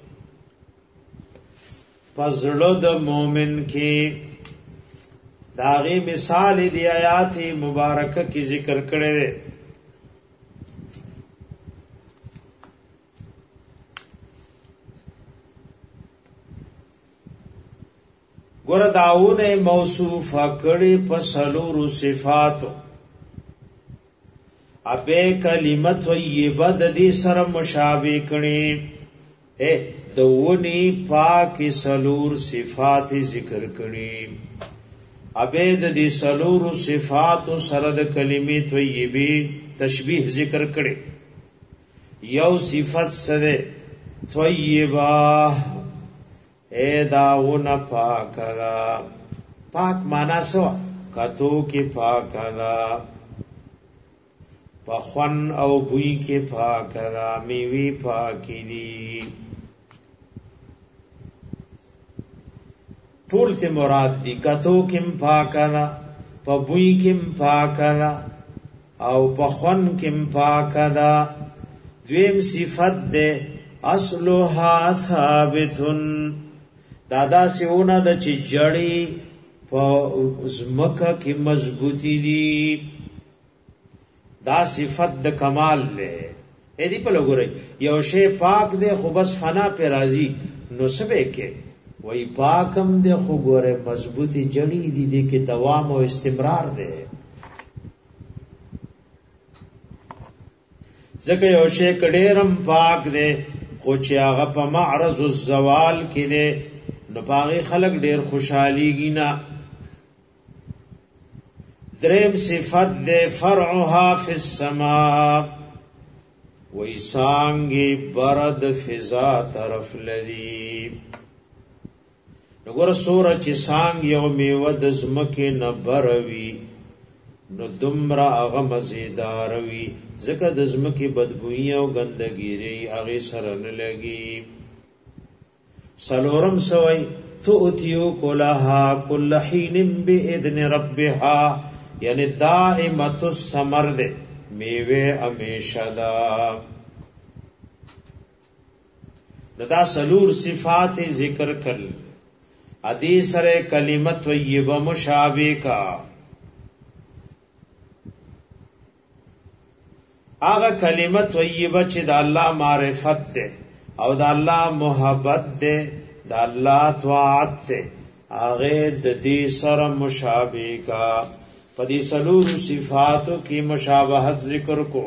A: پزړه د مؤمن کې داغه مثال دی آیات مبارکه کی ذکر کړي ګور داونه موصوف کړي په سلور صفات ابه کلمه طیبه د دې سره مشابه کړي دونی پاک سلور صفات ذکر کړي ابه د دې سلور صفات سره د کلمې طیبه تشبیه ذکر کړي یو صفت سره طیبه داونه پاک دا پاک معنا سو کتو کې پاک دا پخون او بوئی کې پاک دا میوي پاکی دي ټول ته مراد دي کتو کې پاک دا په بوئی کې پاک دا او پخون کې پاک دا دویم صفت ده اصلها ثابتن دادا سیونه د چې جړی په زمکه کې مضبوطی دي دا صفت د کمال له اې دی په لګوري یو شی پاک دی خو بس فنا په راضی نو سبه کې وای پاکم دې خو ګوره مضبوطی جړی دي دې کې دوام او استمرار ده. ځکه یو شی کډېرم پاک ده خو چې هغه په معرض الزوال کې ده نو پاغي خلق ډېر خوشحاليږي نه. دریم صفت ده فرعها فی السماء، وای سانګي برد فضا طرف لذي. نګور سوره چې سانګ یو میوه د زمکه نه بروي نو دمرا هغه مزیدار وي، ځکه د زمکه بدبوئی او ګندګيري هغه سره نه لګي. سلورم سوي تؤتیو کلها کل حین باذن ربها، یعنی دائمت الثمر ده میوه همیشه دا. دا سلور صفات ذکر کړل. ادي سره کلمه طیبه مشابه کا، هغه کلمه طیبه چې د الله معرفت ده او د الله محبت ده، د الله طاعت ده، هغه د دې سره مشابه کا. پدې سلور صفاتو کې مشابهت ذکر کو.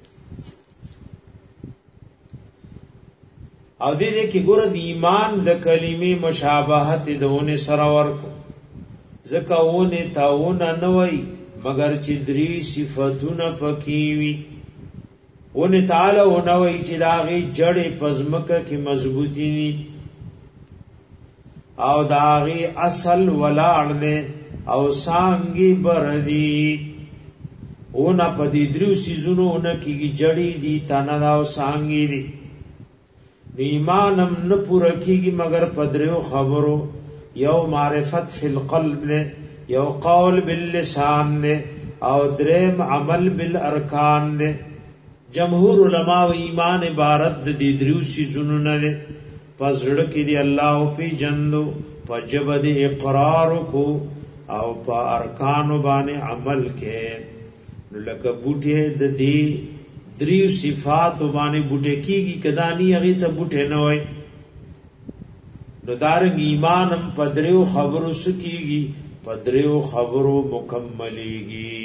A: او دې کې ګور د ایمان د کلمې مشابهت دونه سره ورکو، ځکه ونه تاونه نه وای مگر چې درې صفاتونه پکې وي. ونه تعالی ونه وای چې داغه جړې پزمکه کې مضبوطی ني او داغه اصل ولاړ نه او سانګي بردي. ونه پدې درو سيزونو نه کې جړې دي تنه او سانګي دي. ایمانم نه پوره کیږي مگر پدریو خبرو، یو معرفت فی القلب نے، یو قول باللسان نے، او دریم عمل بالارکان نے. جمهور علماء ایمان عبارت د دې دریو سيزونو نه ده. پزړه کې دی الله په جندو، په جبد اقرار کو او په ارکان باندې عمل کې. نو لکه بوټه د دې دریو صفات باندې بوټه کیږي کدانی هغه ته بوټه نه وای. نو دارنګ ایمانم پدریو خبرو سکیږي، پدریو خبرو مکملېږي.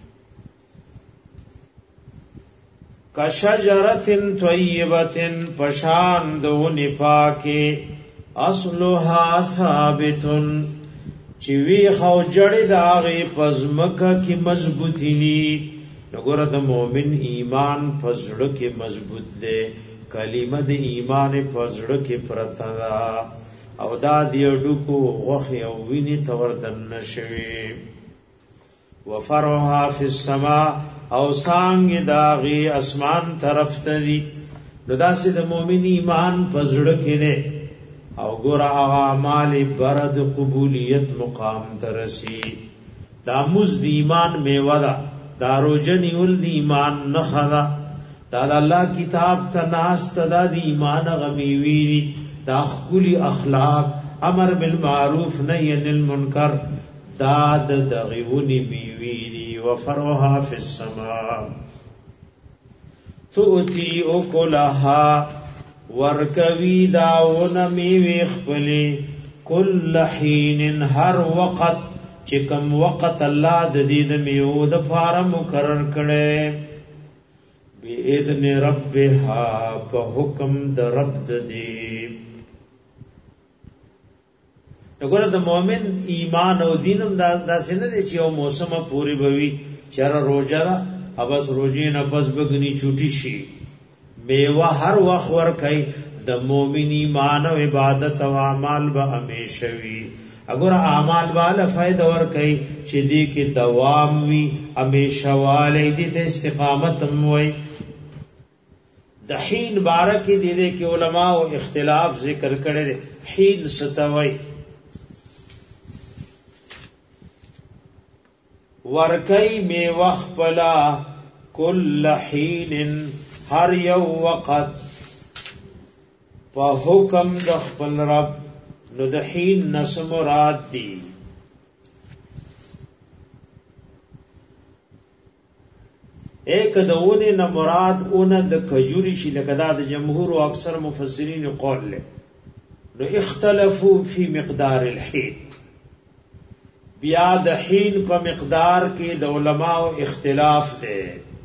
A: کشجرتن طیبتن پشان دونی پاکی اصلها ثابتن چوی خو جڑی داغی پزمکا کی مضبوطی نی. نگورا دا مومن ایمان پزڑ کے مضبوط دے، کلمہ دا ایمان پزڑ کے پرتا او دا دیڑو کو غخی او وینی توردن نشوی. وفرها فی السماء او سانگ داغی اسمان طرف تدی. نو دا سی دا مومن ایمان پزڑ کے نے او گورا اعمال برد قبولیت مقام ترسی. دا مزد ایمان میودا، دا روجنی ول دی ایمان نخدا، دا اللہ کتاب تناست دا دی ایمان غمیویری، دا خکولی اخلاق امر بالمعروف نهی عن المنکر دا دغیونی بیویری. وفرها فی السماء تؤتی اکلها ورکوی داون میوی خپلی کل حین هر وقت چکم وقت اللہ ددید میو دپارا مقرر کڑے بی اذن ربها پا حکم دا رب ددی. نگونا دا مومن ایمان او دینم دا سنه دے چی او موسم پوری بوی چرا روجہ دا ابس روجی نفس بگنی چوٹی شی. میوہ ہر وقت ورکی دا مومن ایمان و عبادت و اعمال با ہمیشوی. اگر اعمال والا فائدہ ورکی چی دی کی دوام وی ہمیشہ والی دی تا استقامت موئی. دا حین بارکی دی دے کی علماء و اختلاف ذکر کرے دے. حین ستوئی ورکی میں وقت پلا کل حین ہر یو وقت پا حکم دخپل رب. نو د حین نس مراد دی ایک دونه نه مراد اون د کجوری شي لکه دا د جمهور او اکثر مفسرین قول له. نو اختلفوا فی مقدار الحین، بیا د حین په مقدار کې د علماء اختلاف دی.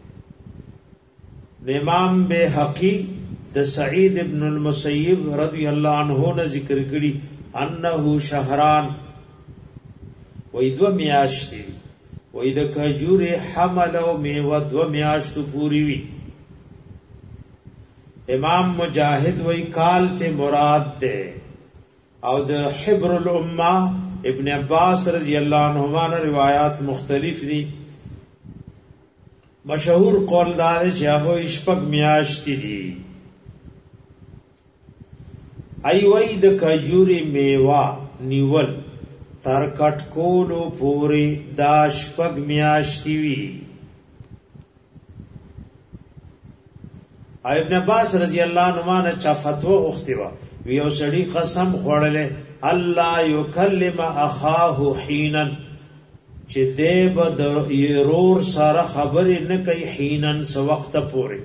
A: امام بیهقی د سعید ابن المسیب رضی اللہ عنہ نے ذکر کړي انه شهران، وې دو میاشتې، وې د کجور حمل او میوه دو میاشتو پوری وی. امام مجاہد وې کال ته مراد ده، او د حبر الامه ابن عباس رضی اللہ عنہما نے روایات مختلف دي. مشہور قول دار چې هغه شپږ میاشتې دي. ای وای د کجوري میوه نیول تر کټکولو پوری دا شپږ میاشتې وی. ابن عباس رضی اللہ عنہما نے چا فتوا غوښتي وی او سړی قسم خوړلې الله یکلم اخاه حینا، چې دې بد يرور سره خبرې نه کوي حینن سو وخت پورې.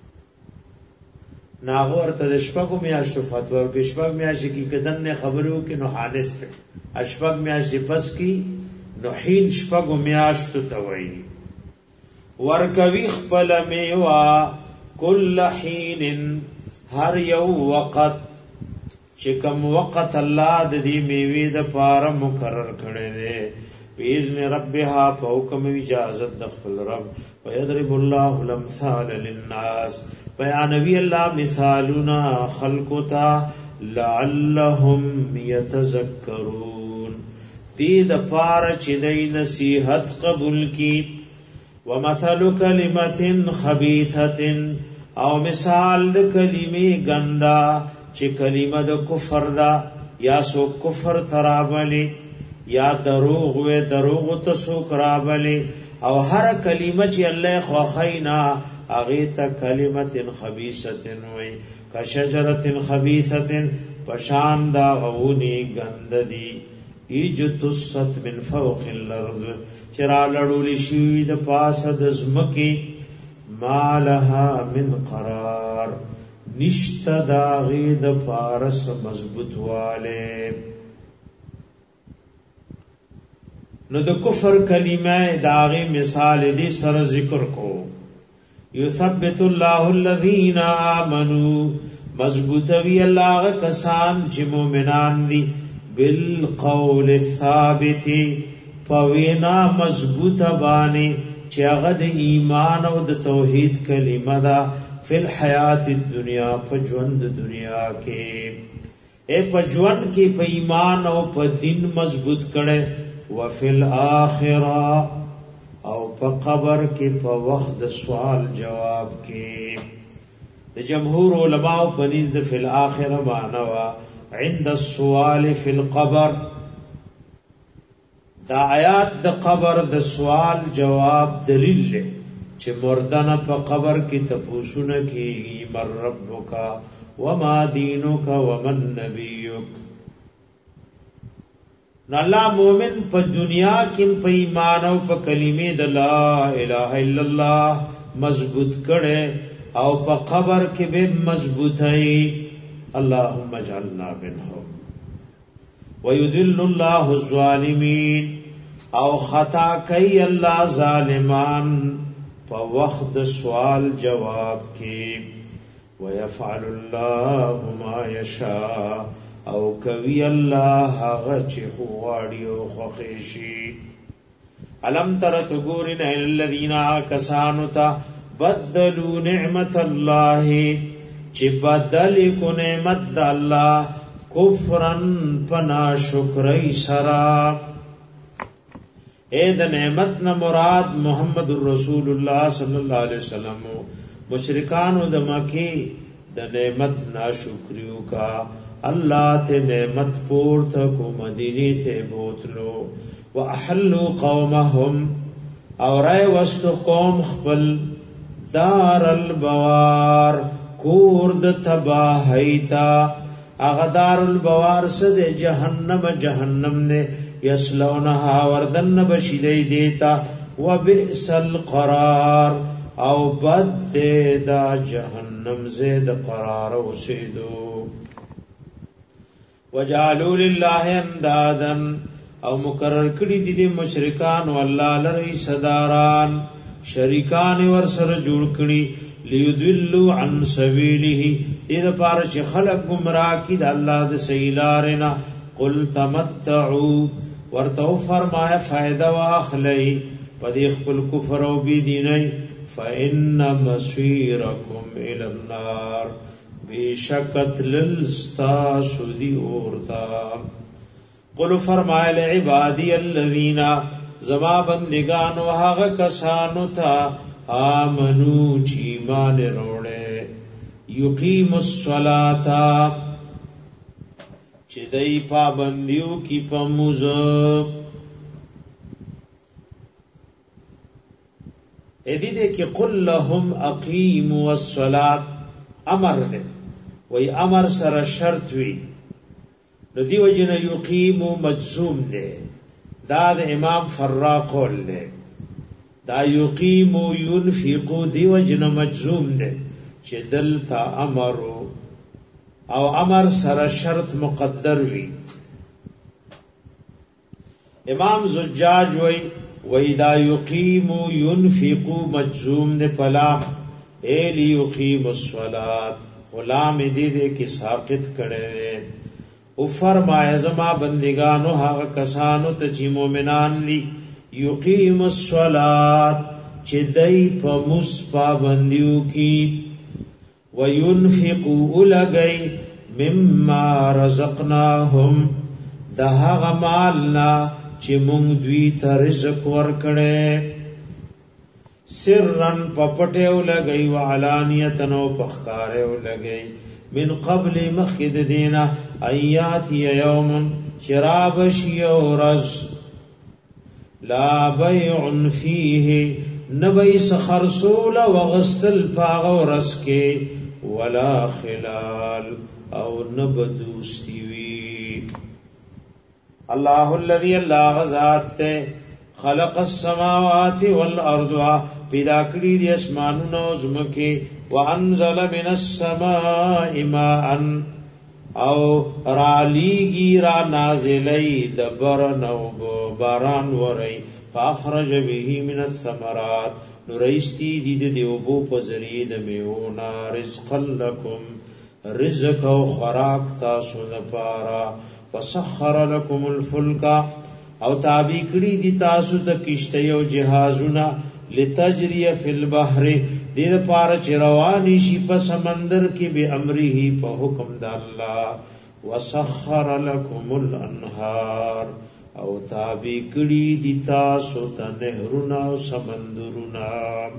A: ناغور ته د شپږو میاشتو فتوا ورکړي، شپږ میاشتې کې کدن نه خبرو کې نو حادث ته شپږ میاشتې پس کې نو حین شپږو میاشتو ته وایي. ورکوي خپل میوا کل حین، هر یو وقت چې کوم وقت الله د دې میوې د پاره مقرر کړی دی باذن ربها، په حکم اجازه د خپل رب. ويضرب الله الامثال للناس، بیانوي الله مثالنا خلقتا لعلهم يتذكرون، دې د پاره چې د نصیحت قبول کی. ومثل کلمه خبيثه، او مثال د کلمې ګندا چې کلمه د کفر دا، یا سو کفر ترابلی، یا دروغ و دروغ ته سو کرابلی، او هر کلمه چې الله خوخینا اغه ته کلمه خبيثه وي. کشجره خبيثه، پشان دا غونی گند دی. ایجتست من فوق الارض، چرا لړول شي د پاسه د زمکی. مالها من قرار، نشتا داغی د پارس مضبوط والے. نو د کفر کلمه داغی مثال دی سر ذکر کو. یثبت الله الذین آمنوا، مضبوط وی اللہ کسان چې مومنان دی. بالقول الثابت، پوینا مضبوط بانی چې هغه د ایمان او د توحید کلمه ده. فی الحیات الدنیا، په ژوند دنیا کې، په ژوند کې په ایمان او په دین مضبوط کړي. وفی الاخره، او په قبر کې په وخت د سوال جواب کې. د جمهور علماء په نزد د فی الاخره معنی وا عند السؤال فی القبر. دا آیات د قبر د سوال جواب دلیل له چې مردانه په قبر کې تپوسونه کیږي. مر ربک وما دینک ومن نبیک. نو الله مومن په دنیا کې په ایمان او په کلمې د لا اله الا الله مضبوط کړي، او په قبر کې به مضبوطای. اللهم اجعلنا منهم. ويذل الله الظالمين، او خطا کوي الله ظالمان په وخت سوال جواب کې. ويفعل الله ما يشاء، او کوي الله هغه چې غواړي او خوښي. الم تر تغورن الذين كسانوا بدلوا نعمت الله، چې بدل کو نعمت الله کفرن پنا شکرای سرا. اے د نعمت نہ مراد محمد رسول اللہ صلی اللہ علیہ وسلم. مشرکانو د مکی د نعمت ناشکریو کا اللہ تے نعمت پورت کو مدینی تے بوتلو. واحلوا قومهم، اور اے وسط قوم خپل دار البوار، کور د تباہیتا. اغدار البوار سد جہنم، جہنم نے یسلونها وردن بشیدی دیتا. وبئس القرار، او بد دا جہنم زید قرار اوسیدو. وجعلوا لله اندادا او مقرر کړي دي مشرکان والله لری صداران شریکان ور سره جوړ کړي ليذلوا عن سبيله دې لپاره چې خلق گمراه کړي د الله د سیلارنا قل تمتعوا ورته فرمایا فائدہ واخلئ پدې خپل کفر او بی دیني فإن مصيركم إلى النار بشکت للستاسدی اورتا قل فرمائے لعبادی الذین زما بندگان وحاغ کسانو تا آمنو چیمان روڑے یقیم الصلاة چدئی پابندیو کی پموز ایدی دے کہ قل لهم اقیموا الصلاة امر دے وی امر سر شرط وی نو دیو جن یقیمو مجزوم دے دا د امام فراقول دے دا یقیمو ينفقو دیو جن مجزوم دے چه دلتا امرو او امر سر شرط مقدر وی امام زجاج وی دا یقیمو ينفقو مجزوم دے پلام ایلی یقیم الصلاة غلام دے کی ساقط کرے او فرمایا زما بندگانو هغه کسانو ته چې مؤمنان دي یقیم الصلاة چې دای په مصپا بندیو کی وینفقوا لګی مما رزقناهم د هغه مالنا چې مونږ دوی ته رزق ورکړې سرن پپټیو لګی وعلانیتن او پخکارو لګی من قبل مخد دینا ایات یوم شراب شیورز لا بیع فیه نبی سخرسول وغستل پاغورس کے ولا خلال او نبدوستی وی اللہ الذی اللہ غزات تے خلق السماوات والارض پیدا کړی دي اسمانونو او زمکه وانزل من السماء ماء او رالیگی را نازلی دبرن او باران وری فاخرج به من الثمرات نریستی دید دیوبو پزرید میونا رزقا لکم رزق او خراک تاسو نپارا فسخر لکم الفلکا او تابع کړي دي تاسو ته کشته او جهازونه لتجری فی البحر دیر پار چروانی شی په سمندر کې به امره په حکم د الله وسخر لكم الانهار او تابع کړي دي تاسو ته نهرونه او سمندرونه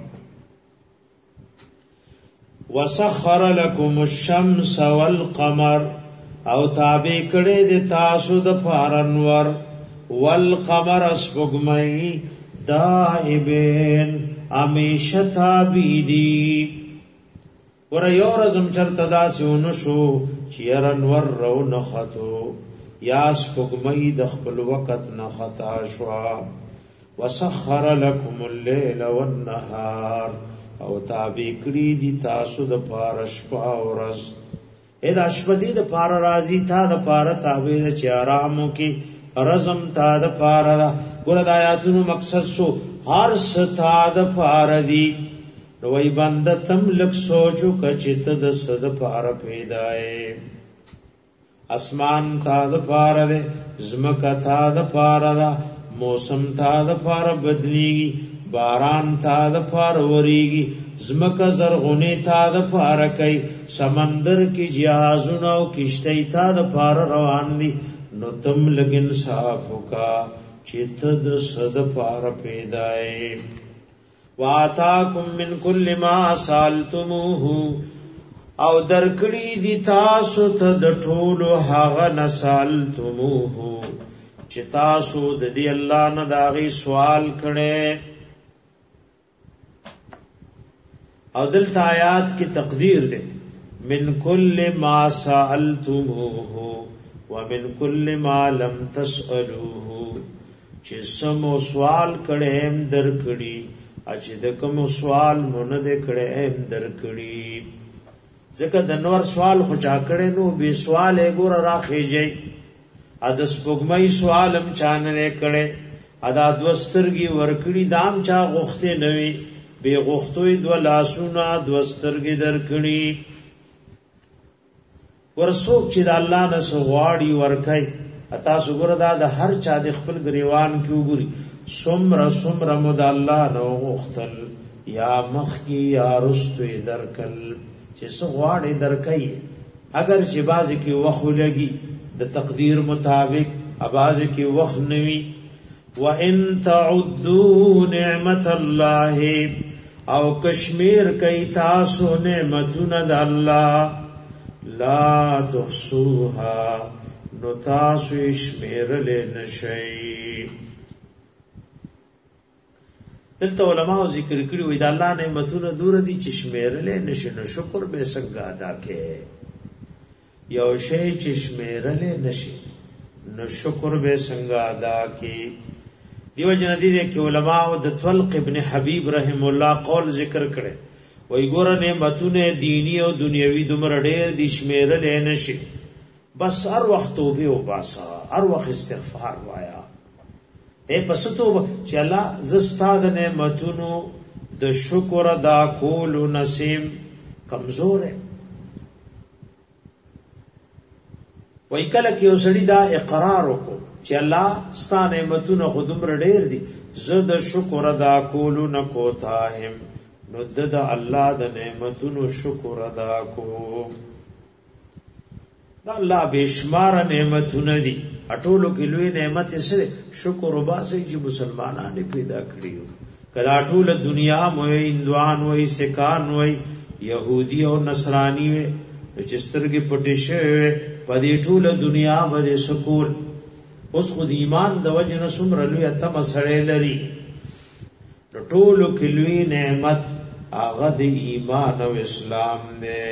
A: وسخر لكم الشمس والقمر او تابع کړي دي تاسو د پارنور والقمر اسبغمئی دائبین امیشه تابیدی ور یو رزم چرته داسې ونشو چې انور رو نخطو یا سپګمۍ د خپل وخت نه خطا شوا وسخر لكم الليل والنهار او تابع کړي دي تاسو د پاره شپه او ورځ اې د شپه دي د پاره راضي تا د پاره تابع چې آرامو کې رزم تا د پاره ګور د آیاتونو مقصد سو هر ستا د پاره دی نوې بند تم لک سوچو کچت د صد پاره پیدائے اسمان تا د پاره ده زمکا تا د پاره ده موسم تا د پاره بدلیږي باران تا د پاره وریږي زمکا زرغونه تا د پاره کوي سمندر کې جهازونه او کشتی تا د پاره روان دي نو تم لګ انصاف کا چت د صد پار پیدائے واتاکم من کل ما سالتموه او درکړی دی تاسو ته د ټولو هغه نسالتموه چې تاسو د دې الله نه داغي سوال کړي او دلته آیات کی تقدیر ده من کل ما سالتموه ومن کل ما لم تسالوه چې سمو سوال کړه هم درکړي چې د کوم سوال مونږ دې کړه هم درکړي ځکه د نور سوال خو چا کړي نو به سوال یې ګور راخېږي ا د سپوږمۍ سوالم چانه کړي ادا دوسترګي ورکړي دام چا غوخته نوي به غوختوي دو لاسونه دوسترګي درکړي ورسوک چې د الله نه سغواړي ورکای اتا سګور دا د هر چا د خپل غریوان کې وګوري سمره مد الله نو غختل یا مخ کی یا رستوي درکل چې سغواړي درکای اگر چې بازي کې وخت لګي د تقدیر مطابق ابازي کې وخت نوي وان تعدوا نعمت الله او کشمیر کای تاسو نعمتونه د الله لا تحصوها نو تاسو شمیرل نشئ دلته علماء ذکر کړی وي د الله نعمتونه دور دي چې شمیرل نشئ نو شکر به څنګه ادا کې یو شی چې شمیرل نشئ نو شکر به څنګه ادا کې دیو جن دي کې علماء د طلق ابن حبیب رحم الله قول ذکر کړي وای ګور نعمتونه دینی او دنیوي دومره ډېر دي شمیرل نشئ بس هر وخت توبه او باسا هر وخت استغفار وایا اے پس توبه چې الله زستاد نعمتونو د شکر ادا کول نصیب کمزور ہے وای کله کې اوسړي دا اقرار وکړو چې الله ستاسو نعمتونو خودم ډېر دي زه د شکر ادا کول نه کوتاهم نو د الله د نعمتونو شکر ادا کو دا الله بشمار نعمتونه دي اټولو کې لوی نعمت سره شکر وباسي چې مسلمانانه پیدا کړیو کدا ټول دنیا موي هندوان وای سکان وای يهودي او نصراني وای چې سترګې پټې شوی په دې ټول دنیا باندې سکول اوس خو ایمان د وجه نه څومره لوی اتم سره لري ټولو کې لوی نعمت هغه د ایمان او اسلام دی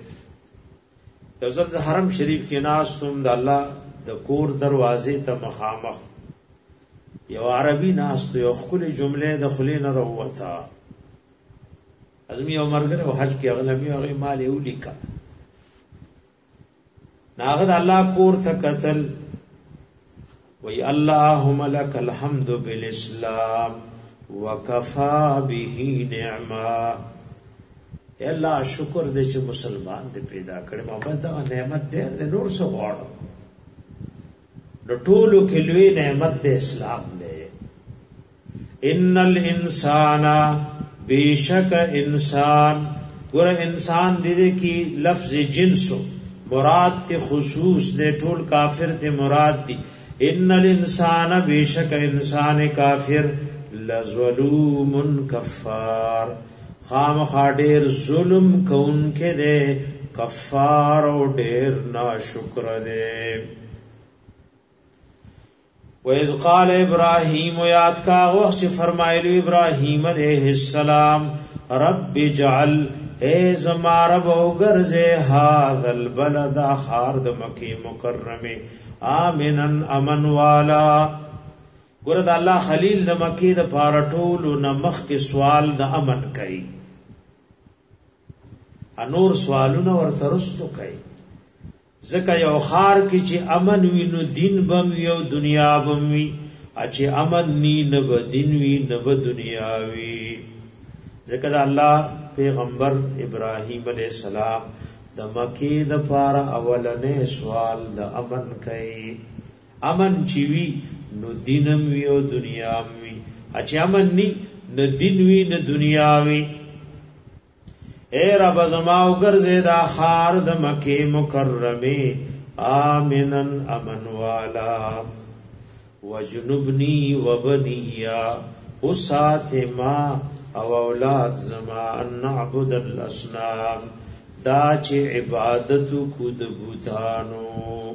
A: یوزل حرم شریف کې ناس تم د الله د کور دروازې ته مخامخ یو عربي ناس ته یو خپل جمله د خلین وروته ازمي عمرګره او حج کې اغلبي هغه مال یو لیکا ناغه د الله کور ته قتل وی اللهم لك الحمد بالاسلام وکفا به نعما اے الله شکر دې چې مسلمان دې پیدا کړې ما بس دا نعمت دې نور څه غواړم د ټولو کې لوی نعمت دې اسلام دې ان الانسان بیشک انسان ګور انسان دې کې لفظ جنسو مراد ته خصوص دې ټول کافر ته مراد دي ان الانسان بیشک انسان کافر لظلوم کفار خام خاډیر ظلم کون کې دے کفار او ډیر ناشکر دے وَإِذْ قَالَ إِبْرَاهِيمُ یاد کا وخت فرمایلی ابراهیم علیہ السلام رب اجعل اے زما رب وګرځه هذا البلد خار د مکی مکرمه آمنا امن والا ګور د الله خلیل د مکی د پارټول نمخ کې سوال د امن کوي انور سوالونه ورته رستو کوي ځکه یو خار کې چې امن وي نو دین بم یو دنیا بم وي چې امن ني نه به دین وي نه به دنیا وي ځکه د الله پیغمبر ابراهیم علیہ السلام د مکی د پار اولنې سوال د امن کوي امن چې وي نو دینم وی او دنیا وی چې امن ني نه دین وی نه دنیا وی اے رب زما وګرځه دا خار د مکه مکرمه امنن امن والا وجنبني وبنيا وسات ما او اولاد زما ان نعبد الاصنام دا چې عبادت کو د بوتانو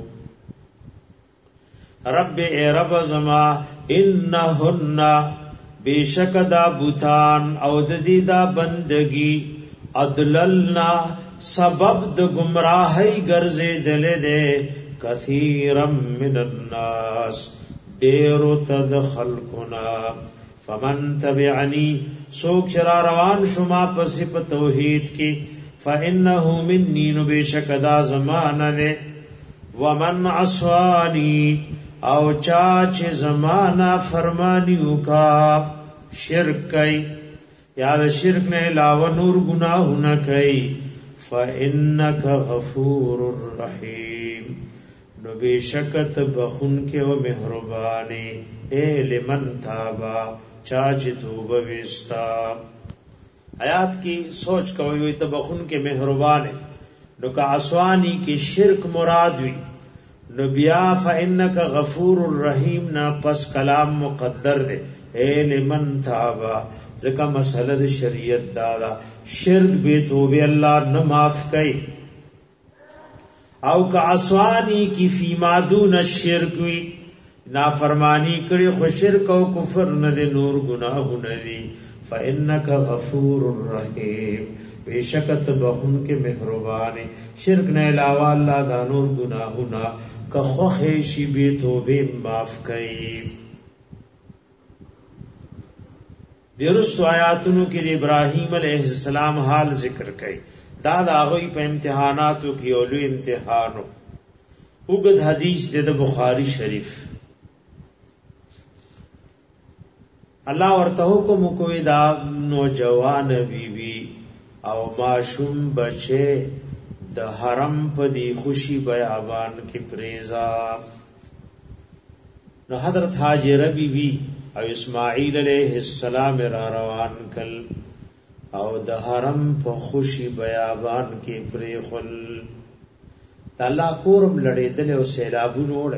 A: رب اے رب زما انهن بیشک دا بوتان او د دې دا بندگی ادللنا سبب د گمراهی ګرځې دلې دے کثیرم من الناس ډیرو تد خلقنا فمن تبعنی سوک چرا روان شما پس په توحید کې فانه مني نو بشک دا زمانه ده ومن عصاني او چا چې زمانہ فرمانیو کا شرک کئی یا د شرک نه علاوه نور گناهونه کئی فانک غفور رحیم نو بشکت بخون کې او مهرباني اے لمن تابا چا چې توبه وستا آیات کی سوچ کوي وي ته بخون کې مهربان نو کا اسوانی کې شرک مراد وي نو بیا فانک غفور الرحیم نا پس کلام مقدر دے اے لمن تابا ځکه مسئله د شریعت دا شرک به توبه الله نه معاف کوي او کا اسوانی کی فی مادون الشرک وی نافرمانی کړي خو شرک او کفر نه دي نور گناهونه دي فانک غفور الرحیم بیشکت بخون کے مہربان شرک نے علاوہ اللہ دا نور گناہونا کا خوخیشی بی توبے معاف کئی درست آیاتونو کی ابراہیم علیہ السلام حال ذکر کئی داد آغوی پہ امتحاناتو کی اولو امتحانو اگد حدیث دے دا بخاری شریف اللہ ورتہو کو مکوی دا نوجوان بی بی او معشوم بچے د حرم پدی خوشی بیابان کی پریزا نو حضرت حاجرہ بی بی او اسماعیل علیہ السلام را روان کل او د حرم په خوشی بیابان کی پریخل الله کورم لړېدل او سیلابونو وړ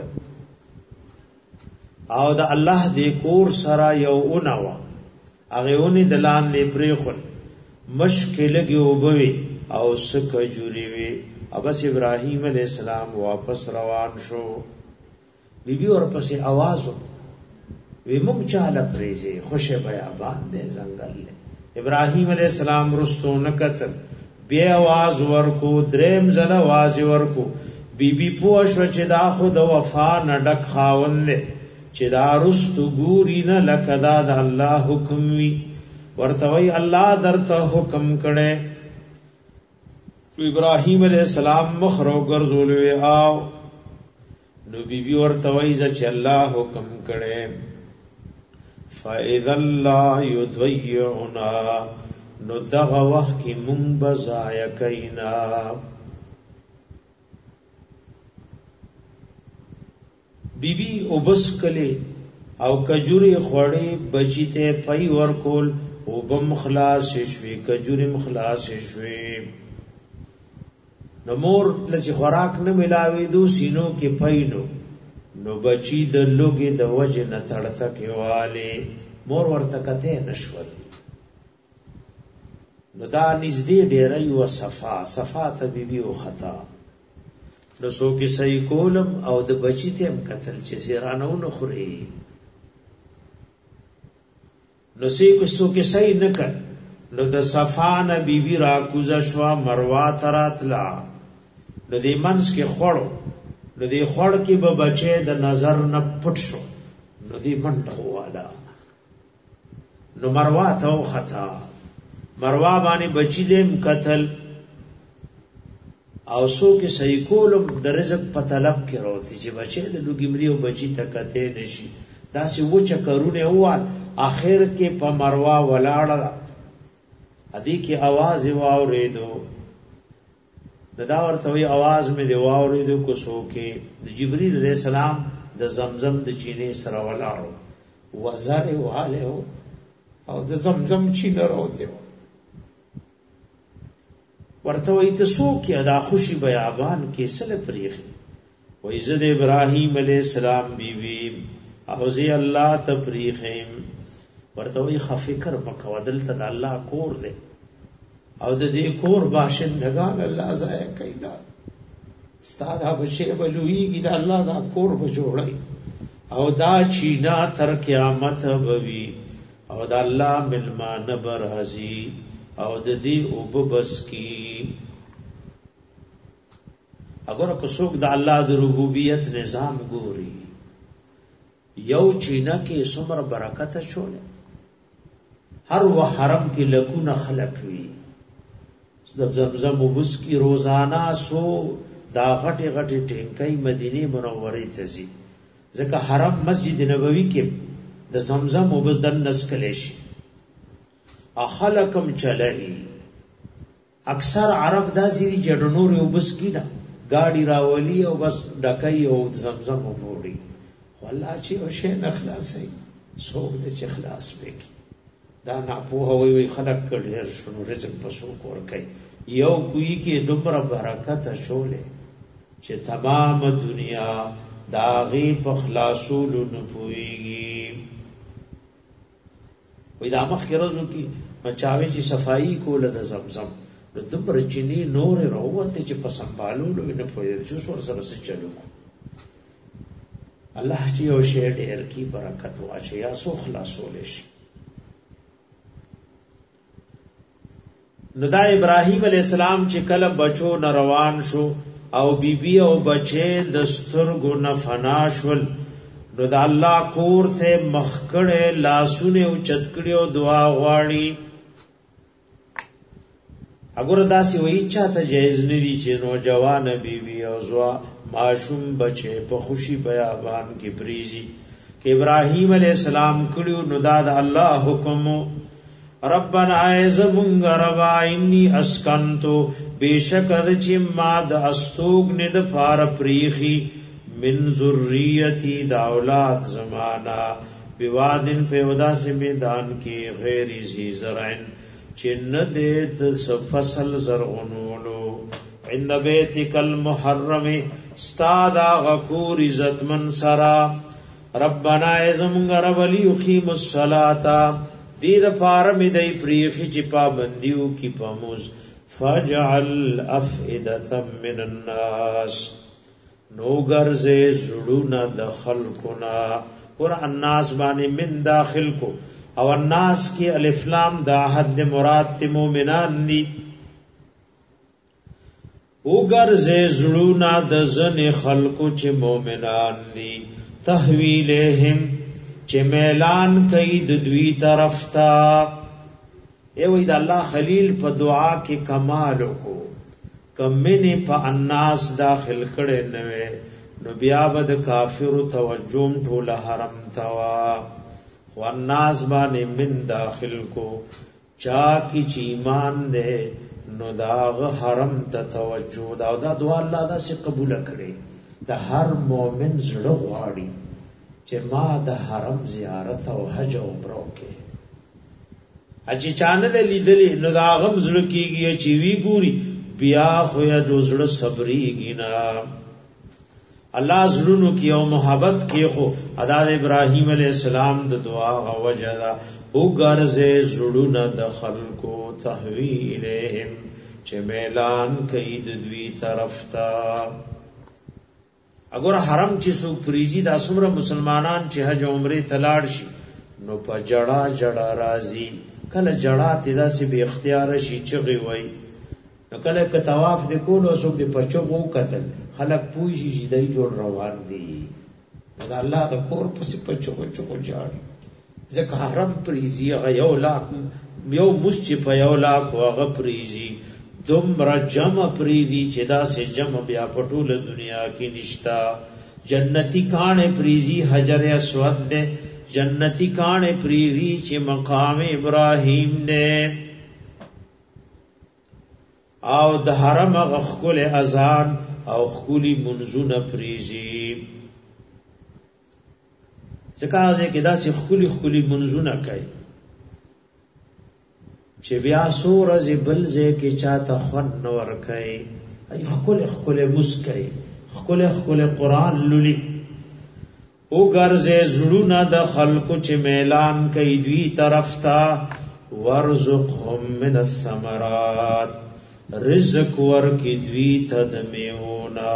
A: او د الله دې کور سره یو اونوا هغه اونې دلان دې پریخل مشکل کې وبوي او سکه جوړي وي ابس ابراهيم عليه السلام واپس روان شو بیبي اور پسې आवाज وی موږ چاله پریږي خوشی بیابان دې ځنګل ابراهيم عليه السلام رستو نکتل بیا आवाज ورکو دریم ځل आवाज ورکو بیبي پوښ چې دا خود وفا نډک خاوند چې دا رستو ګوري نه لکدا د الله حکم وی ورتوی الله درته حکم کړي ابراهيم عليه السلام مخرو ګرځولې او نو بیبي ورتوی چې الله حکم کړي فاذا الله يضيعنا نو دغه وخت کې مونږ بزایا کینا بیبي وبس کله او کجوري خوړې بچیته پي ورکول او بم خلاص شوي کجوري مخلاص شوي نمور لږ خوراک نه ملاوي دو سینو کې پاینو نو بچی د لوګي د وجه نه تړته کې والي مور ورته کته نشول نو دا نږدې ډېرې و صفا ته بیبي او خطا نو سو کې صحیح کولم او د بچی ته هم قتل چې سیرانو نه خوري نو سو کې صحیح نه کړ نو د صفا نه بیبي را کوزا شوا مروا تراتلا نو دې منس کې خړو نو دې خړ کې به بچي د نظر نه پټ شو نو دې منډه والا نو مروا ته خطا مروا باندې بچی لم قتل او سو کې صحیح کولم د رزق په طلب کې راوتی چې بچي د لوګي مری او بچی تکته نشي دا سی و چکرونه وال اخر کې په مروا ولاړه ادي کې आवाज واوریدو دا ورته وی आवाज مې دی واوریدو کو سو کې د جبرئیل علیہ السلام د زمزم د چینه سره ولاړو وزاره واله او د زمزم چینه راوته ورته وی ته سو کې ادا خوشي بیابان کې سره پریخي و عزت ابراهیم علیہ السلام بیوی او زی الله تفریخم ورته وی خفکر مکو دلته د الله کور دی او د دې کور باشندگان الله ضایع کینا استاد بچي بلویږي د الله دا کور به جوړي او دا چینا تر قیامت بوي او د الله ملمان برازي او د دې او بس کی اگر کو څوک د الله د ربوبیت نظام ګوري یو چینا کې څومره برکت چوله هر و حرم کې لکونه خلق وی زمزم وبس کی روزانہ سو دا غټي غټي ټینکای مدینه منوره ته ځي ځکه حرم مسجد نبوي کې د زمزم وبس د نسکلې شي اخلکم چلای اکثر عرب داسې دي چې ډنور وبس کی نه گاڑی راولی او بس ډکای او زمزم وړي والله چې او شي نه خلاصي څوک دې چې خلاص وکي دا نه په هوی خلق کړي شنو رزق پسو کور کوي یو کوي کې دومره برکت شولې چې تمام دنیا داغي په خلاصول نه پويږي وې دا مخ کې روزو کې مچاوي چې صفائی کوله د زمزم نو دومره چینی نور راوته چې په سنبالولو نه پوهیږي چې څور سره څه چلو الله چې یو شی ډېر کی برکت واچي یا سو خلاصول شي نو دا ابراهیم علی السلام چې کله بچو روان شو او بیبي او بچي دسترګو نه فنا شول نو دا الله کور ته مخکړه لاسونه او چتکړیو دعا غواړي اگر داسې وای چاته جایز ندی چې نوجوان بیبي او زوا معصوم بچي په خوشي بیابان کې بریزي کې ابراهیم علی السلام کړیو نو دا د الله حکم ربنا ایزمونگ ربا انی اسکنتو بیشکد چی ما دا استوگ ند پار پریخی من ذریتی دا اولاد زمانا بیوادن پیودا سے میدان کی غیری زی زرعن چی ندیت سفصل زرغنولو عند بیتک المحرم استادا غکور عزت من سرا ربنا ایزمونگ رب لیقیم الصلاة دید پار می دی پریخی چی پابندیو کی پاموز فجعل افئدتا من الناس نوگرز زڑونا دخل کنا قرآن الناس بانی من داخل کو او الناس کی الافلام دا حد مراد تی مومنان دی اوگرز زڑونا دزن خلقو چی مومنان دی تحویلهم چې میلان کوي د دوی طرف ته ای وای د الله خلیل په دعا کې کمال کو کمنه په الناس داخل کړي نه نو بیا بد کافر توجم ټول حرم توا خو الناس باندې من داخل کو چا کی چې ایمان دې نو داغ حرم ته توجه دا دعا الله دا سي قبول کړي د هر مؤمن زړه غواړي چې ما د حرم زیارت او حج او عمره کې اچي چانه د لیدلې نو دا غم زړه کېږي چې وی ګوري بیا خو یا جو زړه صبرېږي نه الله زړونو کې او محبت کې خو ادا د ابراهیم علی السلام د دعا غوجدا او غرزه زړونه د خلکو تحویلهم چې میلان کوي د دوی طرف ته اگر حرم چې سو پریزي د اسمره مسلمانان چې حج عمره تلاړ شي نو په جړه جړه راضي کله جړه تدا سي به اختیار شي چغي وای نو کله ک طواف د کولو سو د پچو قتل خلق پوجي چې دای جوړ روان دي دا الله د کور پسې پچو جاړي ځکه حرم پریزي غيو لا یو مسچ په یو لا کوغه پریزي دومره جمع پریدي چې دا سه جمع بیا پټول دنیا کې نشتا جنتی کانه پریزي حجر اسود دے جنتی کانه پریزي چې مقام ابراهیم دے او د حرم غخل اذان او خولي منزونه پریزي ځکه چې دا سه خولي منزونه کوي چې بیا سورز بلزه کې چاته خون نور کوي ای خپل مسکي خپل قران لولي او غرزه زړونه د خلکو چې میلان کوي دوی طرف ته ورزقهم من الثمرات رزق ورکی دوی ته د میونا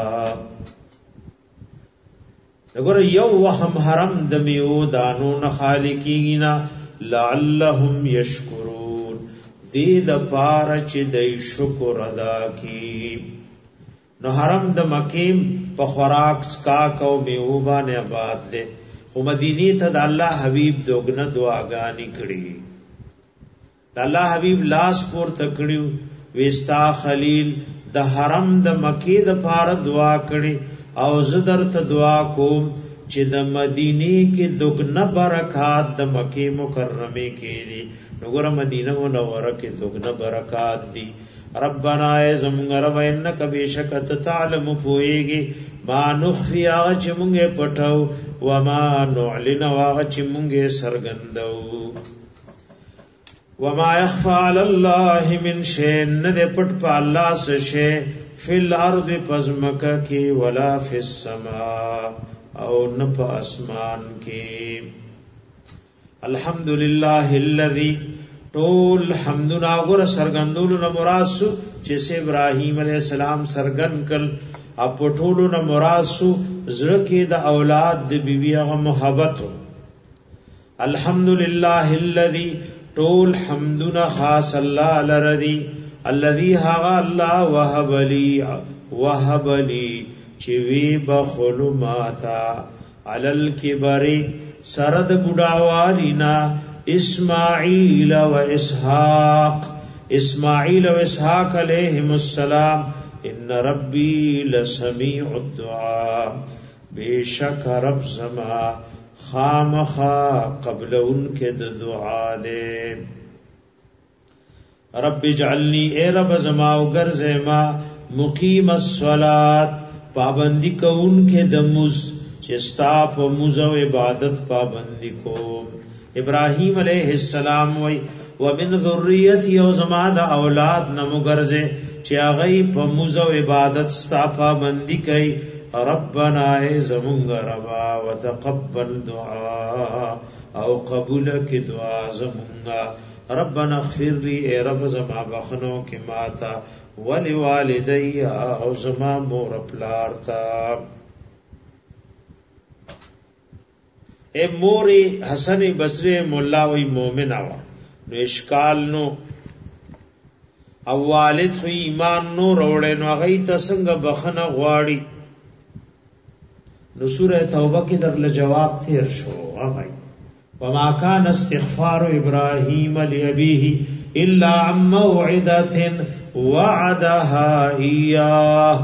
A: وګوره یو وهم حرم د میو دانو نه خالقینا لعلهم یشکرون دې د پاره چې د شکر ادا کی نو حرم د مکیم په خوراک کا کو میو باندې آباد دے او مدینی ته د الله حبیب دوغنه دعاګانی کړي د الله حبیب لاس پور تکړیو وستا خلیل د حرم د مکی د پار دعا کړي او زدر ته دعا کوم چې د مدینه کې دغنه برکات د مکی مکرمه کې دي وګوره مدینه منوره کې دغنه برکات دي ربنا ازم رب انک بیشکت تعلم پوئږي ما نخفي هغه چې مونږه پټاو و ما نعلن هغه چې مونږه سرګندو و ما يخفى على الله من شيء ند پټ په الله څه شي فل ارض پزمکه کې ولا فی السماء او نه په اسمان کې الحمدلله الذي طول حمدنا ګور سرګندول نو مراسو چې سه ابراهيم عليه السلام سرګن کل اپ ټولو نو مراسو زړه کې د اولاد د بیبي هغه محبت الحمدلله الذي طول حمدنا خاص الله لرضي الذي هغه الله وهب لي چې وی بخل ماتا علل کبر سرد بډاوالینا اسماعیل و اسحاق علیہم السلام ان ربی لسمیع الدعاء بیشک رب زما خامخا قبل ان کے دعا دے رب اجعلنی اے رب زما وگرز ما مقیم الصلاة پابندی کو ان کے دمز چستا پا مزو عبادت پابندی کو ابراہیم علیہ السلام وی ومن ذریتی او زما دا اولاد نمگرزے چی اغی پا مزو عبادت ستا پابندی کئی ربنا اے زمونگ ربا وتقبل دعا او قبول کی دعا زمونگا ربنا اغفر لی اے رب زما بخنو کی ماتا ولی والدی او زما مور پلارتا اے موری حسن بصری مولا وی مومن آوا نو اشکال نو او والد خو ایمان نو روڑے نو اغی تسنگ بخن غواړي نو سورہ توبہ کی در لجواب تیر شو اغی وما كان استغفار ابراہیم لابیہ الا عن موعدۃ وعدها ایاه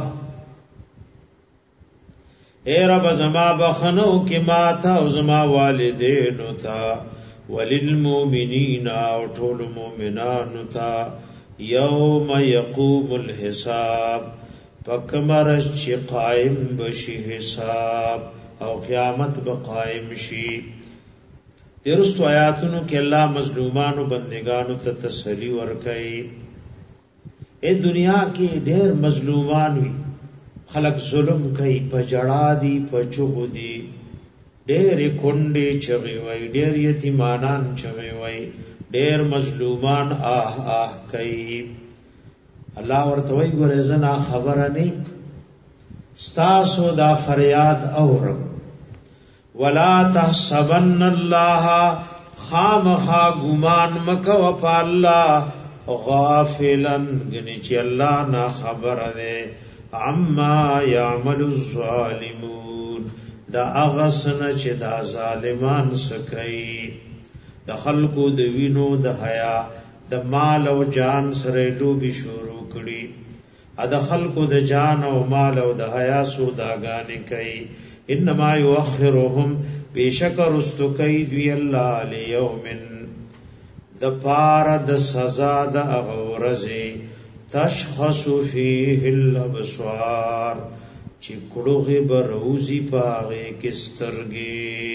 A: اے رب زما بخنو کی ماتا او زما والدینو تا وللمؤمنین او ټول مؤمنانو تا یوم یقوم الحساب پکمر چې قائم بشي حساب او قیامت بقائم شي درست آیاتونو کې الله مظلومانو بندگانو ته تسلی ورکړي اے دنیا کې ډېر مظلومان وي خلق ظلم کوي پجړا دي پچوغ دي ډېر کونډې چوي وای ډېر یتیمانان چوي وای ډېر مظلومان آه کوي الله ورته وای ګورې زنا خبره نه ستاسو دا فریاد اورم ولا تحسبن الله خامخا گمان مکو په الله غافلن غنی چې الله نا خبر ده عما يعمل الظالمون دا اغسن چې دا ظالمان سکي د خلقو د وینو د حیا د مال او جان سره ډوبي شروع کړي ا د خلقو د جان او مال او د حیا سوداګانې کوي انما يؤخرهم بشکر استقید وی الله ليوم د پار د سزا د اغورزه تشخص فيه الابصار چې کړوغه بروزی پاغه کسترګي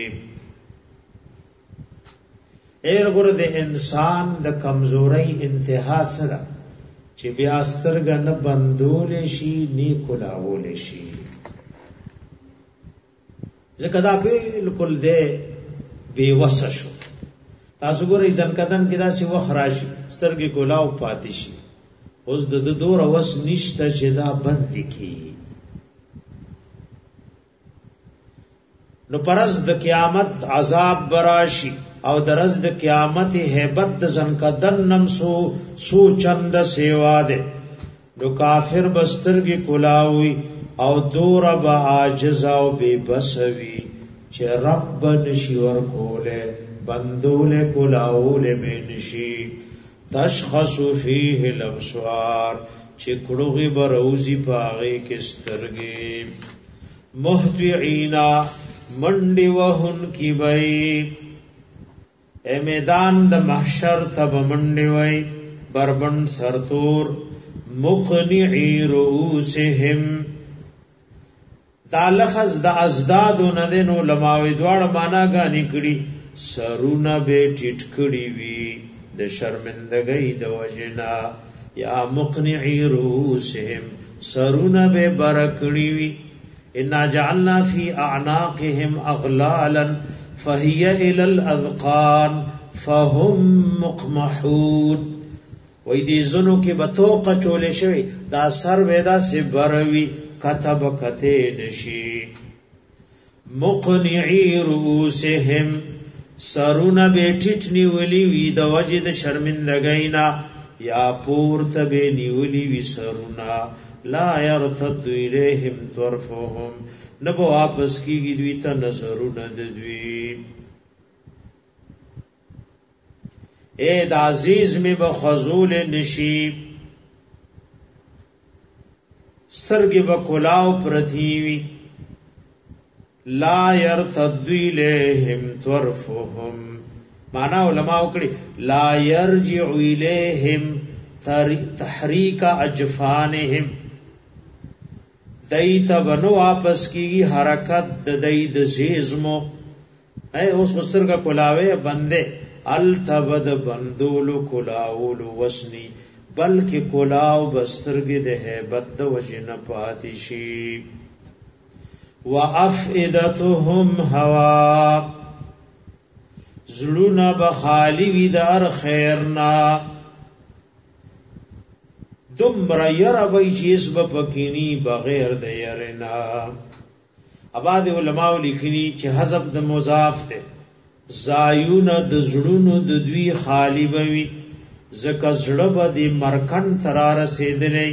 A: ایر ګور د انسان د کمزوري انتها سره چې بیا سترګ نه بندول شي نیکولاول شي ځکه دا بالکل دې بے وسه شو تاسو ګورئ ځنکدن کې دا سی وخت راشي سترګې کولاو پاتې شي اوس د دور اوس نشته چې دا بند کی نو پرز د قیامت عذاب براشي او درز د قیامت hebat د ځنکدن نم سو چند سیوا ده نو کافر بسترګې کولاوي او دور با عاجز او بے بسوی چې رب نشي ور کوله بندول کولاول به نشي تشخص فيه الابصار چې کړوغي بروزی پاغه کې سترګې مهطعینا منډي وهن کی وای اے میدان د محشر تب منډي وای بربند سرتور مقنعی رؤوسهم دا لفظ د ازداد نه د علماء دوړ معنا غانې کړي سرونه به ټټ کړي وي د شرمندګۍ د وجنا یا مقنعی رؤوسهم سرونه به برکړي وي ان جعلنا فی اعناقهم اغلالا فهي الى الاذقان فهم مقمحون وې دې زنو کې بتوقه چولې شوی دا سر ودا سی بروي کتب کته نشي مقنعی رؤوسهم سرونه بیٹھټ نیولی وی د وجد شرمندګینا یا پورته به نیولی وی سرونه لا يرتد الیهم طرفهم نبو واپس کیږي دوی ته نظرونه د دوی اے د عزیز می بخذول نشی سترګې بکلاو پرتیوی لا يرتد الیهم طرفهم معنا علماء وکړي لا يرجع الیهم تحریک اجفانهم دایته بنو واپس کیږي حرکت د دای د زیزمو اے اوس سترګه کلاوي بنده التبد بندول کلاول وسنی بلکې کلاو بسترګې د hebat د وجن پاتشي وافئدتهم هوا زړونه بخالی وی دار خیرنا دمر ير وی چیز بپکینی بغیر د يرنا اباد علماء لیکلی چې حذف د مضاف ته زایون د زړونو د دوی خالی بوي زکه زړه به د مرکن ترار رسیدلې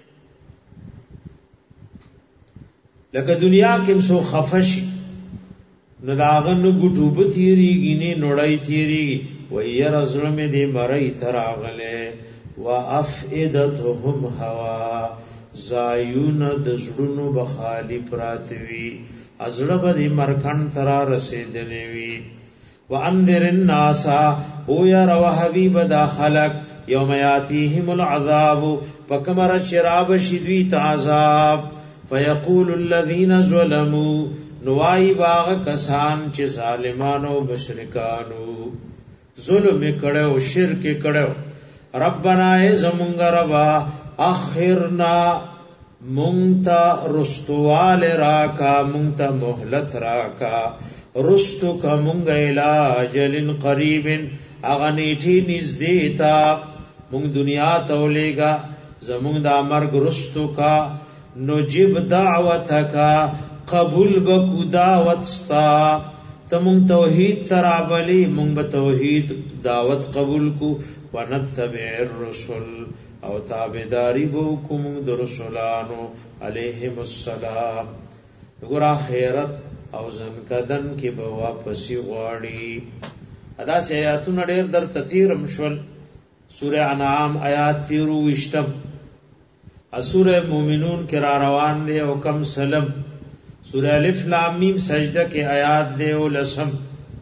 A: لکه دنیا کې سو خفشي نو داغن ګټو به تیریږي نه نړۍ تیریږي وير ظلم دې مړی تراغله وافئدتهم هوا زایون د زړونو بخالی پراتوي ازړه به د مرکن ترار رسیدلې وي وانذر الناس او یا رو حبیب دا خلق یوم یاتیهم العذاب فکمر شراب شدوی تعذاب فیقول الذین ظلموا نوائی باغ کسان چه ظالمانو مشرکانو ظلم کڑو شرک کڑو ربنا اے زمونگ ربا اخرنا مونگتا رستوال راکا مونگتا محلت راکا رستو کا مونگ اجل قریب اغنیٹی نزدیتا مونگ دنیا تولیگا زمونگ دا مرگ رستو کا نجب دعوتکا قبول بکو دعوت ستا تمونگ توحید ترابلی مونگ بتوحید دعوت قبول کو ونتبع الرسل او تابداری بوکو مونگ در رسولانو علیہم السلام گرا خیرت او زنکدن کی به واپسی غواړي ادا سه آیاتونه ډېر در تطیرم شول سوره انعام آیات 23 سوره مومنون کې را روان دي او کم سلم سوره الف لام میم سجده کې آیات دی او لسم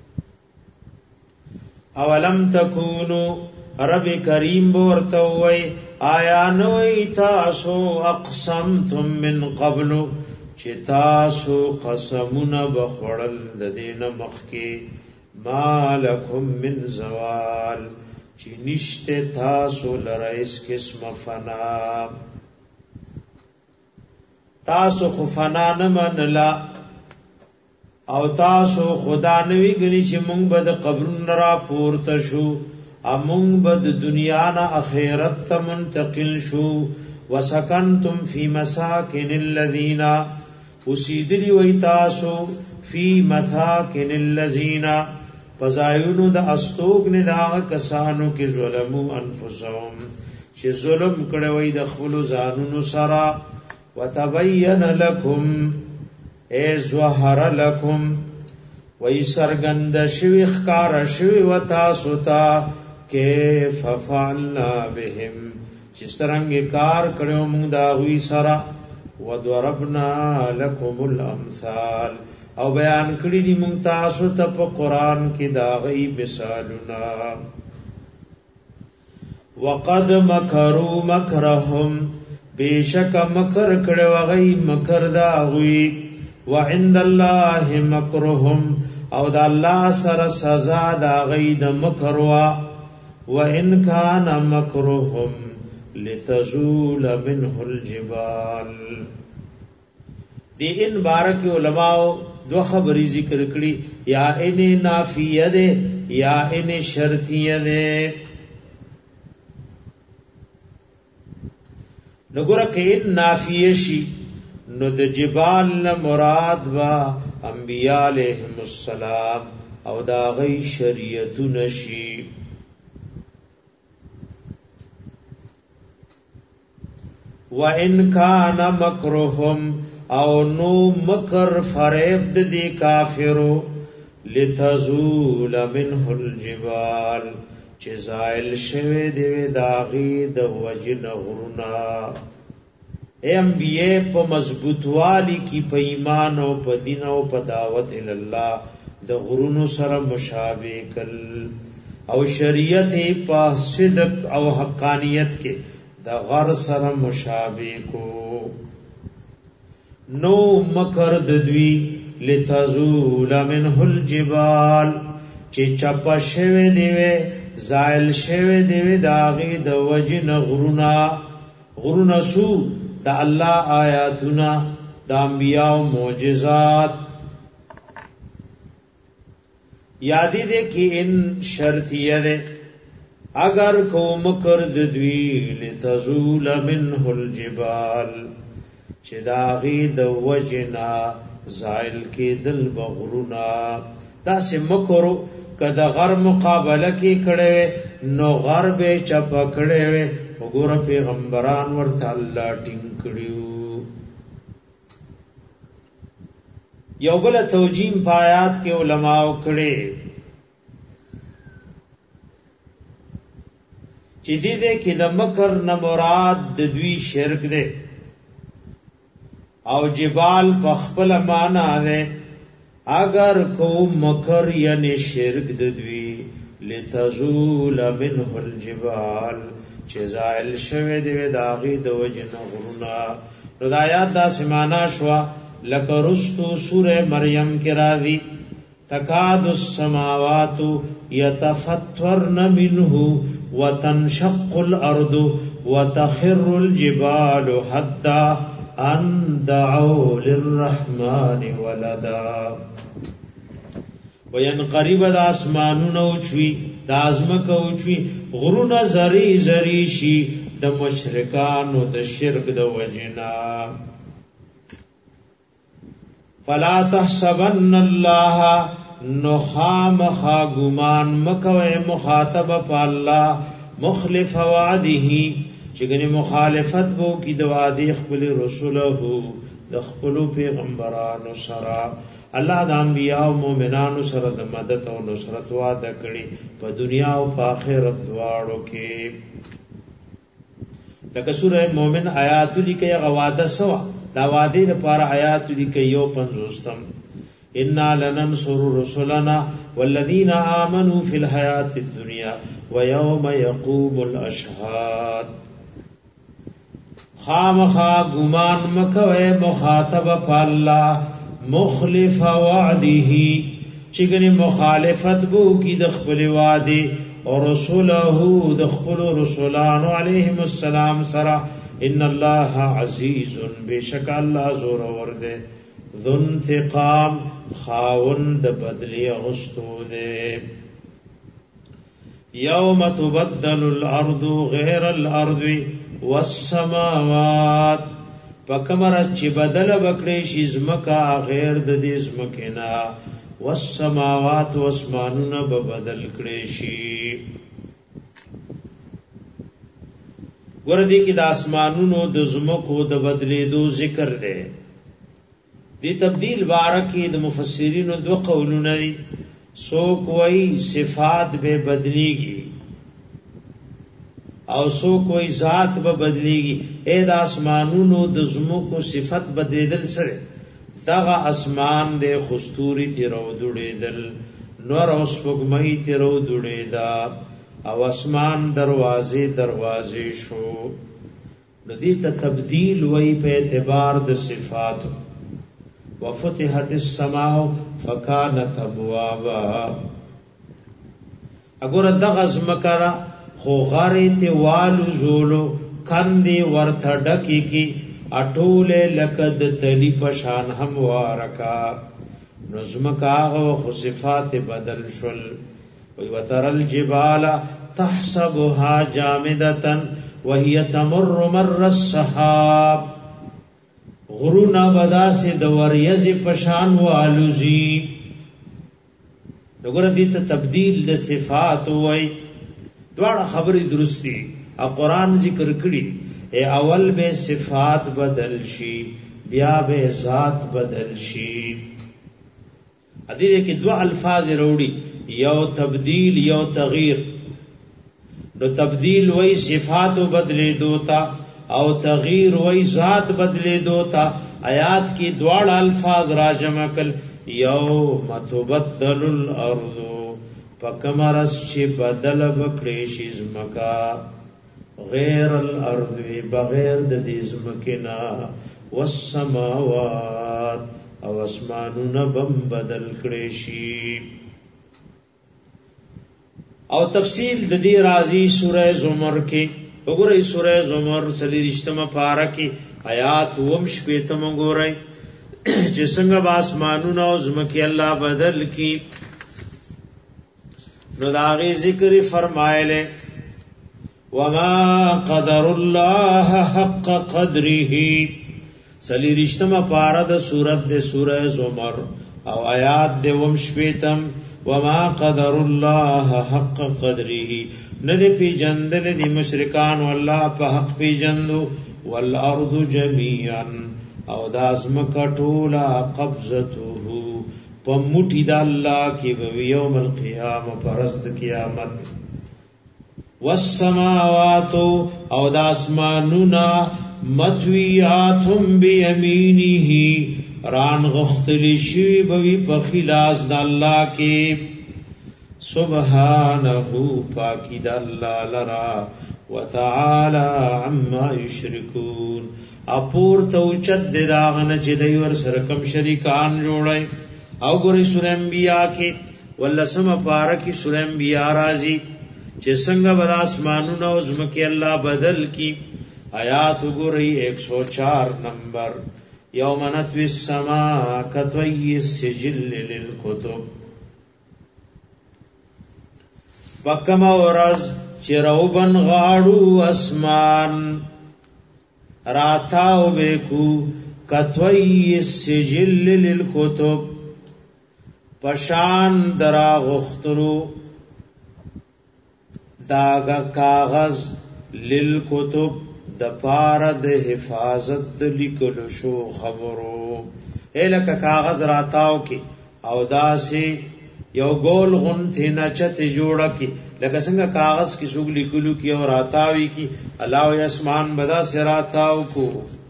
A: اولم تکونو رب کریم ورته وای آیا نوې تاسو اقسمتم من قبل چې تاسو قسمونه بخړل د دین مخکي مالکم من زوال چې نشته تاسو لرئیس قسم فنا تاسو خفنا نه منلا او تاسو خدا نوی غنی چې مونږ به د قبرونو را پورته شو امونږ به د دنیا نه اخرت ته منتقل شو وسکنتم فی مساکن الذین اسیدلی وی تاسو فی مساکن الذین فزایونو د استوګ نه دا کسانو کې ظلمو انفسهم چې ظلم کړي وي د خپل ځانونو سره وتبین لکم ای ظهر لکم وی سرګند شوی ښکار شوی و تاسو ته کیف فعلنا بهم چې څنګه کار کړو موږ دا وی سره وضربنا لكم الامثال او بیان کړی دي موږ تاسو ته په قران کې دا غي مثالونه وقد مکروا مکرهم بیشک مکر کړو غي مکر دا وی وعند الله مکرهم او دا الله سره سزا دا غي د مکر وا وان کان مکرهم لتزول منه الجبال دی ان بارک علماء دو خبری ذکر کړي یا ان نافیه ده یا ان شرطیه ده نګور کې نافیه شي نو د جبال نه مراد وا انبیاء علیهم السلام او دا غي شریعت نشي وَإِنْ كَانَ مَكْرُهُمْ او نو مکر فریب دی کافرو لتزول منه الجبال چې زائل شوه دی داغي د وجن غرنا اے انبیاء په مضبوطوالی کی په ایمان او په دین او په دعوت ال الله د غرونو سره مشابه کل او شریعت په صدق او حقانیت کې د غر سره مشابه کو نو مکر ددوی لتزول منه الجبال چې چپا شوه دیوه زائل شوه دیوه داغي د وجن غرونا سو د الله آیاتنا د انبیاء معجزات یادی دے کہ ان شرطیه ده اگر کو مکر ددوی لتزول منه الجبال چې داغي د وجنا زائل کې دل بغرونا دا سم کرو کدا غر مقابله کې کړي نو غر به چپ کړي وګوره پیغمبران ورته الله ټینګ کړیو یو بل توجیم پایات کې علماء کړي چې دې کې د مکر نه مراد د دوی شرک ده او جبال په خپل معنا ده اگر کو مکر یعنی شرک د دوی لتزول منه الجبال چې زائل شوه دی داغي د وجن غرونا رضایات دا سمانا شوا لکرستو سوره مریم کې راځي تکاد السماوات يتفطرن منه وتنشق الارض وتخر الجبال حتى ان دعوا للرحمن ولدا وینقریب د اسمانونو چوي د ازمکه چوي غرونه زری زری شي د مشرکانو د شرک د وجنا فلا تحسبن الله نخام خاغمان مکوي مخاطب په الله مخلف وعده چې ګنې مخالفت وو کی د وعده خپل رسوله د خپل پیغمبرانو سره الله د انبیاء او مؤمنانو سره د مدد او نصرت وعده کړي په دنیا او په آخرت دواړو کې لکه سوره مؤمن آیات لیکي غواده سوا دا وعده لپاره آیات لیکي یو 50م ان لننصر رسلنا والذین آمنوا فی الحیات الدنیا ويوم يقوم الاشهاد خامخا گمان مکوے مخاطب پا اللہ مخلف وعده چگنی مخالفت بو کی دخبل وعده اور رسوله دخبل رسولان علیہم السلام سرا ان اللہ عزیز بیشک اللہ زور ورده ذو انتقام خاوند بدلی غستو دے یوم تبدل الارض غیر الارض والسماوات پکمر چې بدل بکړي شي زمکا غیر د دې زمکینا والسماوات واسمانونه به بدل کړي شي ورته کې د اسمانونو د زمکو د بدلېدو ذکر دی دی تبدیل بارکی د مفسرینو دو قولونه دي سو کوئی صفات به بدلیږي او سو کوئی ذات به بدلیږي اے د اسمانونو د زمکو صفت بدلیدل سره دغه اسمان د خستوري تیرو دوړېدل نور او سپوږمۍ تیرو دوړېدا او اسمان دروازې شو ندی ته تبدیل وای په اعتبار د صفات وفتحت السماء فكانت ابوابا اگر دغه زمکا خو غری ته والو زولو کندي ورته ډکی کی اټوله لقد تلی پشان هم وارکا نظمکا او صفات بدل شل وی وترل الجبال تحسبها جامدة وهي تمر مر السحاب غرونا بدا سے دوریز پشان والوزی وګوره دې ته تبدیل د صفات وای دواړه خبرې درستی او قران ذکر کړي اے اول به صفات بدل شي بیا به ذات بدل شي ا دې کې دوه الفاظ وروړي یو تبدیل یو تغییر نو تبدیل وای صفات بدلې دوتا او تغییر وای ذات بدلې دوتا آیات کې دواړه الفاظ راجمع کل یوم تبدل الارض فکمرس چې بدل بکړې شي زمکا غیر الارض بغیر د دې زمکنا والسماوات او اسمانونه بم بدل کړې شي او تفصیل د دې راځي سوره زمر کې وګورئ سوره زمر سلیریشتمه پارا کې آیات ومش پیتم وګورئ چې څنګه باسمانونو او زمکه الله بدل کی نو داغي ذکر فرمایله وما قدر الله حق قدره سلیریشتمه پارا د سوره زمر او آیات د ومش پیتم وما قدر الله حق قدره ندی پی جندل دی مشرکان والله په حق پی جندو والارض جميعا او دازم کټولا قبضته پموټی د الله کې به یوم القیامه پرست قیامت والسماوات او د اسمانونا مطویاتم بیمینه ران غختلی شی بوی په خلاص د الله کې سبحانه پاکی د الله لرا وتعالى عما یشرکون اپور تو چد داغنه چې دوی ور سره کم شریکان جوړای او ګورې سورہ انبیاء کې ولسم پارا کې سورہ انبیاء راځي چې څنګه بد اسمانونو او زمکه الله بدل کی آیات ګورې 104 نمبر یوم نطوی السماء کطوی السجل للکتب پکم ورځ چې روبن غاړو اسمان راتاو بیکو کطوی السجل للکتب پشان درا غخترو داغا کاغذ للکتب د پاره د حفاظت د لیکلو شو خبرو الک کاغذ راتاو کی او داسې یو گول غنته نچت جوړه کی لکه څنګه کاغذ کی سوګ لیکلو کی او راتاوی کی الله او اسمان بدا سراتاو کو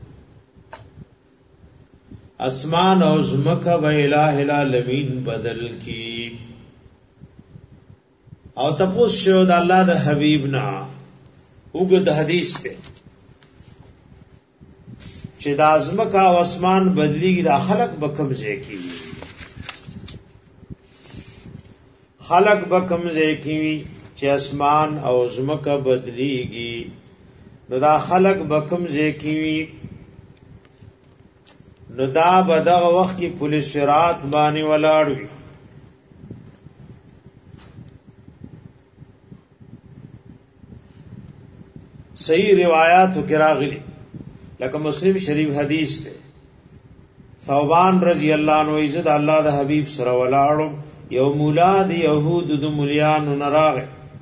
A: اسمان او زمکه و الہ العالمین بدل کی او تپوس شو د الله د حبیب نا وګد حدیث ته چې د ازمکه او اسمان بدلیږي د خلق بکم ځای کی خلق بکم ځای کی چې اسمان او ازمکه بدلیږي نو دا خلق بکم ځای کی نو دا بدغه وخت کې پولیس شرات باندې ولاړ وي صحیح روایاتو کې راغلي لکه مسلم شریف حدیث ته ثوبان رضی الله عنه عزت الله د حبیب سره ولاړو یو مولا د يهود د مليانو نراغه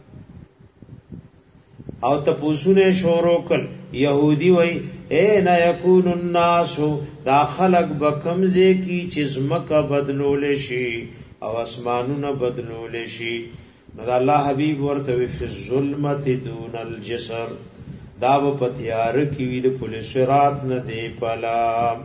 A: او تپوسونه شروع کړ يهودي وای اے نا یکون الناس دا خلق بکمزه کی چزمکه بدلول شي او اسمانونه بدلول شي نو الله حبیب ورته فی الظلمت دون الجسر دا په تیار کې وی د پولیس رات نه دی پلا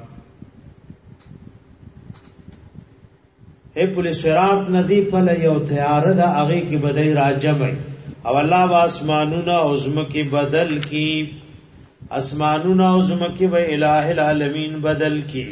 A: اے پولیس رات نه دی پلا یو تیار دا هغه کې بدای راجمای او الله واسمانونه او زمکه بدل کی اسمانونه او زمکه به الٰه العالمین بدل کی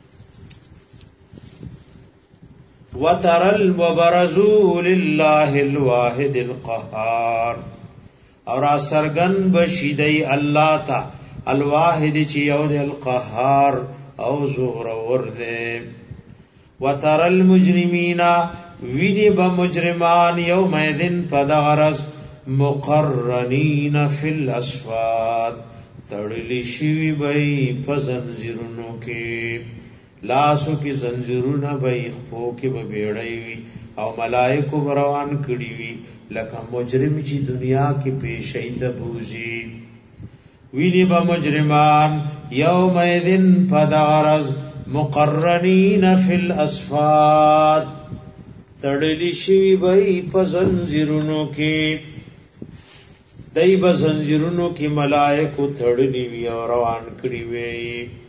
A: وترل وبرزوا لله الواحد القهار اور سرغن بشیدی الله تا الواحد چی یو د القهار او زور ورده وترل المجرمین ویني بمجرمان یومئذ فدغرز مقرنین فی الاسفاد تړلی شوی بای په زنجیرونو کې لاسو کې زنجیرونه بای خپو کې به بیړی وی او ملائکه روان کړي وی لکه مجرم چې دنیا کې پیشی ته بوزي ویني به مجرمان یومئذ فدغرز مقرنین فی الاسفاد تړلی شوی بای په زنجیرونو کې دای په زنجیرونو کې ملائکه تړلی وی او روان کړي وی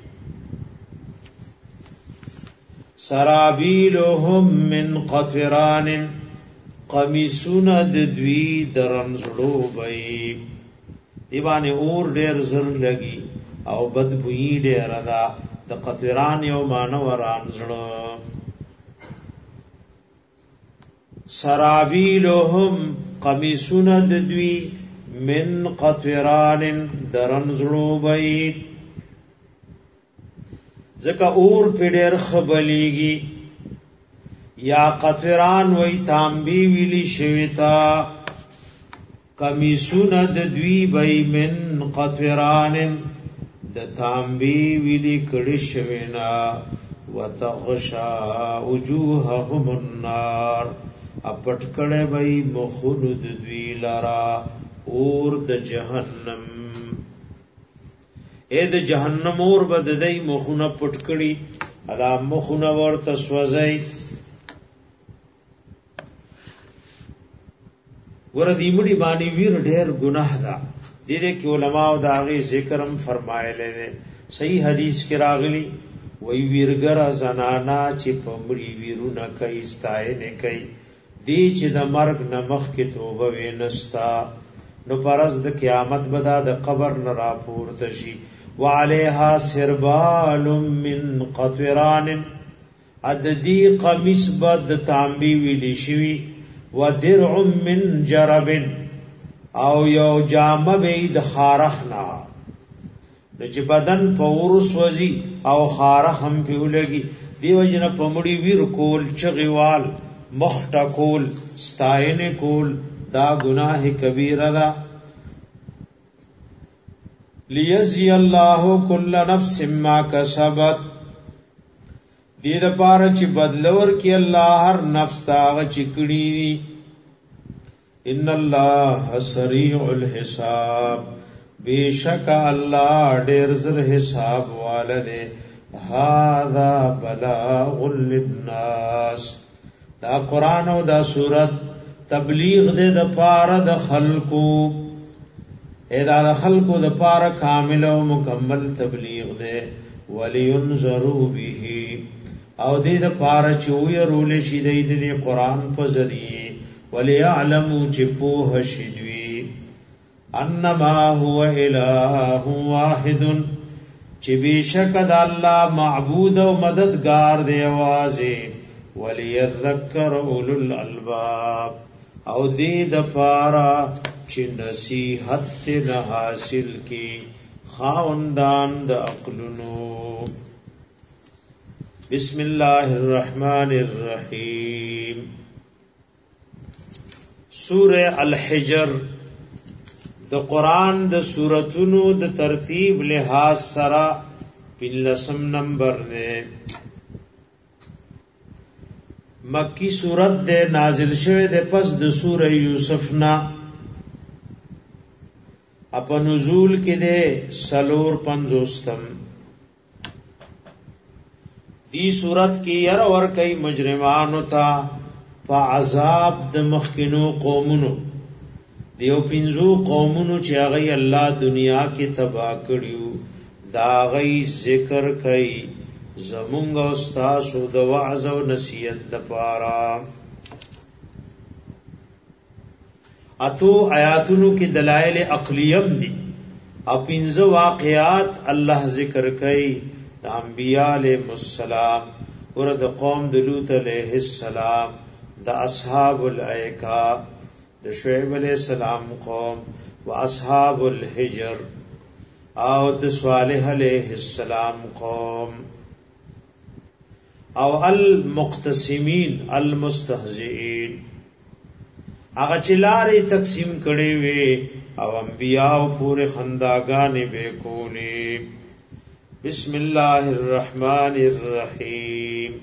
A: سرابیلهم من قطران قمیسون د دوی درنزړو بای دیوانه اور ډیر زر لګي او بدبوئی ډیر ادا د قطران یو مانو رانزړو سرابیلهم قمیسون د دوی من قطران درنزړو بای زکا اور پی ډیر خبلیگی یا قطران وی تانبی ویلی شویتا کمیسون د دوی بی من قطران د تانبی ویلی کڑی شوینا وتغشا وجوههم النار اپٹکڑے بی مخون د دوی لرا اور د جہنم اے د جهنم اور بد دای مخونه پټکړي ادا مخونه ورته سوځي ور دې مړي باندې ویر ډېر ګناه ده دې کې علما او داغي ذکرم فرمایله ده صحیح حدیث کې راغلی وی ویرګر زنانا چې په مړي ویرونه کوي ستاینه کوي دې چې د مرګ نمخ کې توبه وینستا نو پرز د قیامت بدا د قبر نه راپورته شي وعليها سربال من قطران عددی قمیص بد تانبی ویلی شوی ودرع من جرب او یو جامه بید خارخنا نچ بدن پورس وزی او خارخ هم پیولگی دیو جن پمڑی ویر کول چغیوال مخټا کول ستاین کول دا گناہ کبیر دا لیجزی اللہ کل نفس ما کسبت دید پارا چی بدلور کی اللہ ہر نفس تاغ چکڑی دی ان اللہ سریع الحساب بے شک اللہ ډیر زر حساب والدے هذا بلاغ للناس دا قرآن و دا سورت تبلیغ دے دا پارا دا خلقو ادا د خلقو د پاره کامل او مکمل تبلیغ ده ولینذروا به او دې د پاره چې ويرول شي د قرآن په ذریعه وليعلموا چې په شدوي انما هو اله واحد چې بشک د الله معبود او مددگار دی اوازه وليذكر اولو الالباب او دې د پاره چې نصیحت نه حاصل کی خاوندان د عقلونو بسم الله الرحمن الرحیم سورہ الحجر د قرآن د سورتونو د ترتیب لحاظ سره 15 نمبر نے مکی سورت دے نازل شوه دے پس د سورہ یوسف نا اپا نزول کې دے سلور 50 دی صورت کی یر ور کئی مجرمانو تا په عذاب د مخکینو قومونو دیو پنځو قومونو چې هغه الله دنیا کې تباہ کړیو دا غي ذکر کوي زمونږ استاد د وعظ او نصیحت لپاره اتو آیاتونو کې دلایل عقلیم دي او پنځه واقعات الله ذکر کوي د انبیاء علیهم السلام ورته قوم د لوط علیه السلام د اصحاب الایکا د شعیب علیہ السلام قوم و اصحاب الحجر او د صالح علیہ السلام قوم او المقتسمین المستهزئین هغه چې لارې تقسیم کړي وي او انبیاء پورې خنداګانې به کولې بسم الله الرحمن الرحیم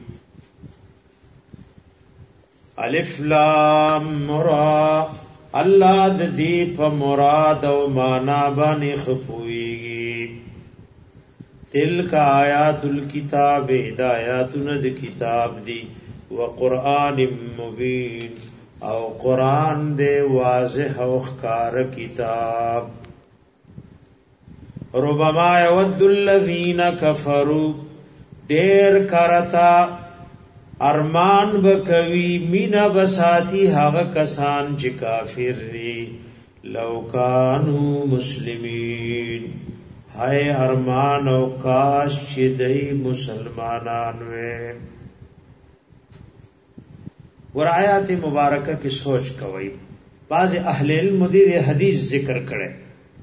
A: الف لام را الله د دې په مراد او معنا باندې خپويږي تلک آیات الكتاب هدایاتنا د کتاب دی وقرآن مبین او قرآن دے واضح او ښکار کتاب ربما یود الذین کفروا دیر کرتا ارمان بکوی مینا بساتی هغه کسان چې کافر دي لو کانوا مسلمین هاي ارمان او کاش چې دای مسلمانان وې ور آیات مبارکه کی سوچ کوي بعض اهل علم دې حدیث ذکر کړي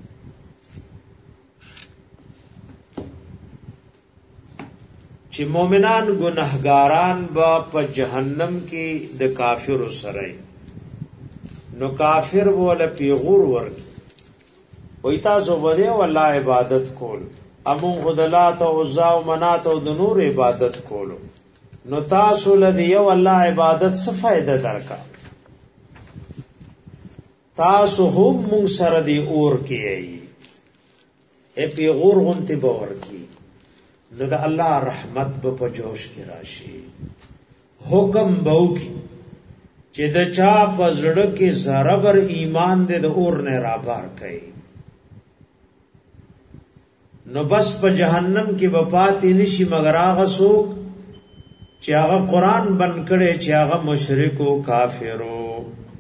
A: چې مؤمنان گناهګاران با په جهنم کې د کافر سره نو کافر ولا پیغور ورکی وای تاسو بده والله عبادت کول امون خدلات او عزا او منات او د نور عبادت کولو نو تاسو لدی یو الله عبادت څه فائدہ درکا تاسو هم مون سره دی اور کیي اے پیغور غنتی باور کی نو د الله رحمت په جوش کې راشي حکم بو کی چې د چا پزړه کې ذره بر ایمان دې د اور نه را بار کړي نو بس په جهنم کې وفات نشي مگر هغه څوک چې هغه قران بن کړي چې هغه مشرک او کافرو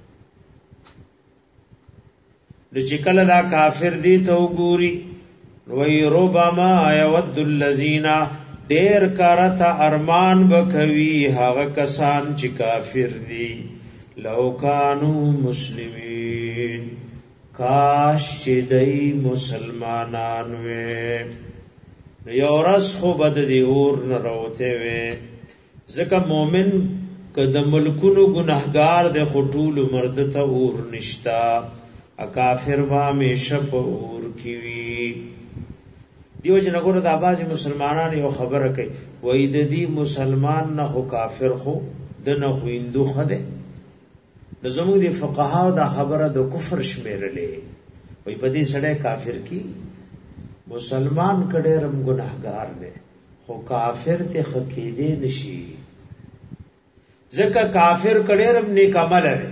A: د چې کله دا کافر دي ته وګوري وی ربما یود الذین دیر کارتا ارمان بکوی هغه کسان چې کافر دي لو کانو مسلمین کاش چې دای مسلمانان وې یو ورځ خو بد دی اور نه راوته وې ځکه مؤمن کده ملکونو گناهګار د خټول مرد ته اور نشتا ا کافر وا همیشه په اور کی وی دیو جن غره د اباظ مسلمانان یو خبره کوي وای د دې مسلمان نه خو کافر خو د نه خو هندو خده زموږ دي فقها دا خبره د کفر شمیرلې وای په دې سړی کافر کی مسلمان کډه رم گناهګار نه خو کافر ته خکیدې نشي ځکه کافر کډه رم نیک عمل لري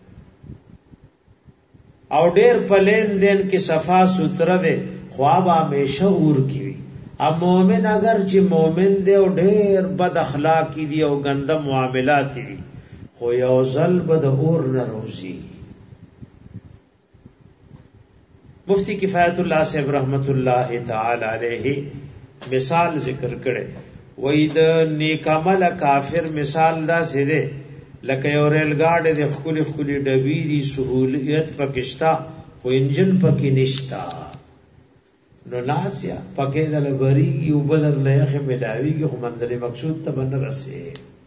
A: او ډېر پلین دین کې صفا ستر ده خواب همیشه اور کی وی ا مومن اگر چې مومن دی او ډېر بد اخلاقی دی او ګنده معاملات دي خو یو ځل بد اور نه روزي مفتی کفایت الله صاحب رحمت الله تعالی علیه مثال ذکر کړي وای د نیک عمل کافر مثال دا سره لکه یو ریل ګاډي د خولي خولي ډبی دي سہولیت پکشتا خو انجن پکې نشتا نو ناسیا پکې دل بری یو بدر لهخه ملاویږي خو منزل مقصود ته بن رسي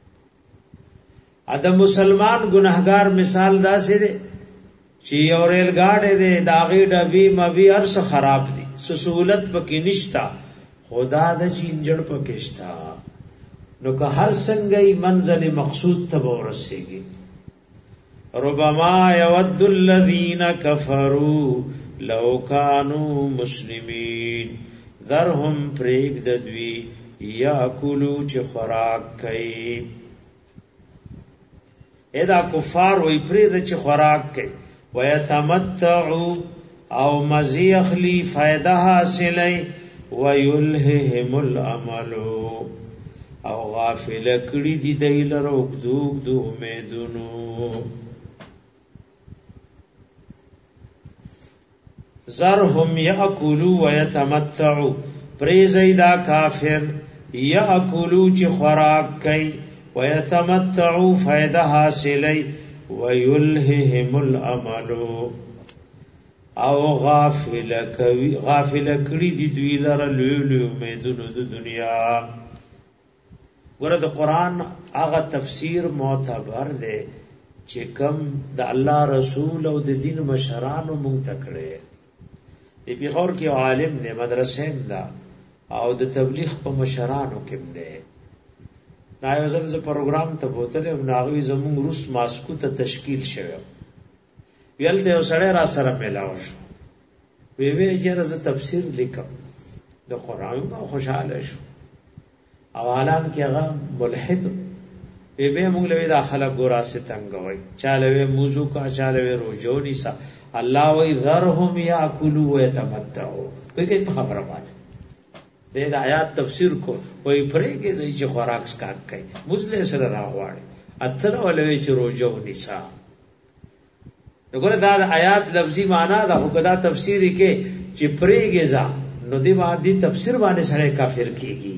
A: ادم مسلمان گناهګار مثال دا سره چې یو ریل ګاډي د داغي ډبی مبي ارس خراب دي سہولت پکې نشتا خدا د انجن پکشتا نو که هر څنګه منزل مقصود ته ورسیږي ربما یود الذین کفروا لو کانوا مسلمین ذرهم پریک ددوی یاکلوا چې خوراک کوي ادا کفار وی پرید چې خوراک کوي ويتمتعوا او مزي اخلي فائدہ حاصلای ويلههم الامل او غافل کړي دي دایلر او دوګ دو امیدونو زرهم یاکلوا ويتمتعوا پریزیدا کافر یاکلوا چې خوراک کوي ويتمتعوا فائدہ حاصلای ويلههم الامل او غافل کړي دي دوی لره لولو امیدونو د دنیا ورته قران هغه تفسیر معتبر دی چې کوم د الله رسول او د دین مشرانو مونږ تکړه دی پیغور کې عالم دی مدرسې دا او د تبلیغ په مشرانو کې دی نایو زمزه پروګرام ته بوتل او ناغوي زمون روس ماسکو ته تشکیل شوی ویل ته سړی را سره ملاو شو وی جره ز تفسیر لیکم د قران او خوشاله شو اوالان کې هغه ملحد به موږ له داخله ګورا ستنګوي چاله موضوع کا چاله روجو نسا الله وی ذرهم یاکلوا ويتمتعوا په کې خبره وایي د آیات تفسیر کو وای پرېږي د چې خوراک سکات کوي مزله سره راغواړي اته ولوي چې روجو نسا وګوره دا آیات لفظي معنا دا وکدا تفسیری کې چې پرېږي ځا نو دی باندې تفسیر باندې سره کافر کیږي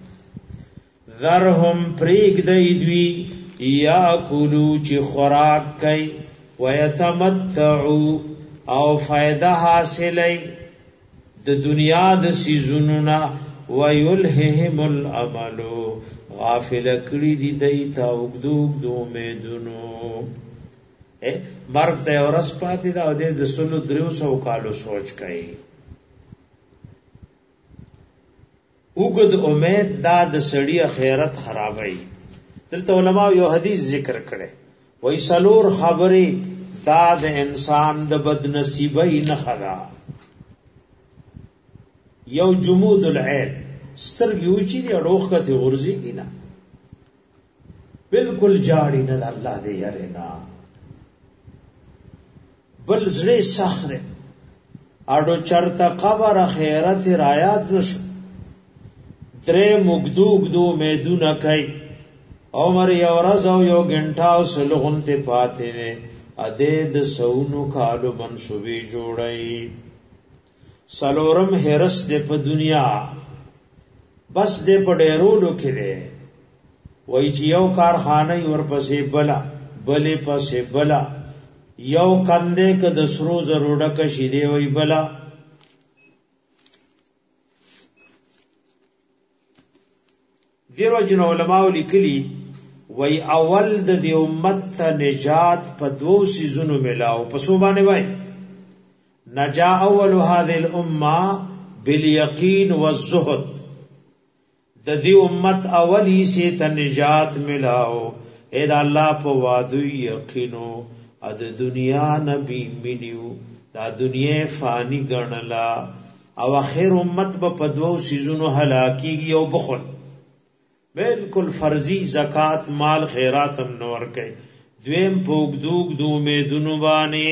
A: ذرهم پرېږدي دوی یاکلوا چې خوراک کوي ويتمتعوا او فائدہ حاصلای د دنیا د سيزونو نا ويلههم الامل غافل کړي دي دایته وګدوګ دو امیدونو مرګ ته ورس پاتې دا د سلو 300 کالو سوچ کوي وګد امید دا د سړی خیرت خرابای دلته علماء یو حدیث ذکر کړي وای سلور خبرې دا د انسان د بد نصیبی نه خلا یو جمود العين سترګي اوچی دی اڑوخ کته غرزي کینا بالکل جاړي نه الله دې يرنا بل زړه سخت اډو چرته قبر خیرت رایات نشو درې مګدوګ دو میدونه کوي عمر یو ورځ او یو غنټه او سلغون ته پاتې نه اده د سونو کالو منسوبي جوړي سلورم هرس دې په دنیا بس دې په ډېرولو کې ده وای چې یو کارخانه ورپسې بلا بلې پسې بلا یو کندې ک د سرو زروډه ک شې دی وای بلا دیرو جن علماء لیکلي وای اول د دې امت ته نجات په دوو سيزونو ملاو په سو باندې وای نجا اول هذه الامه باليقين والزهد د دې امت اولی سي ته نجات ملاو اې د الله په وعده یقینو د دنیا نبی مینیو دا دنیا فانی ګڼلا او اخر امت په دوو سيزونو هلاکیږي او بخل بالکل فرضی زکات مال خیرات هم نور کوي دویم پوګدوګ دو امیدونو باندې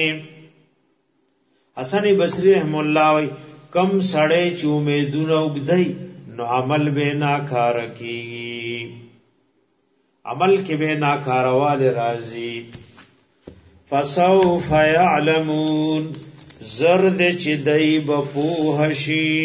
A: حسن بصری رحم الله وی کم سړی چې امیدونه وګدای نو عمل به ناکار کی عمل کې به ناکارواله راځي فسوف يعلمون زرد چې دای بپوه شي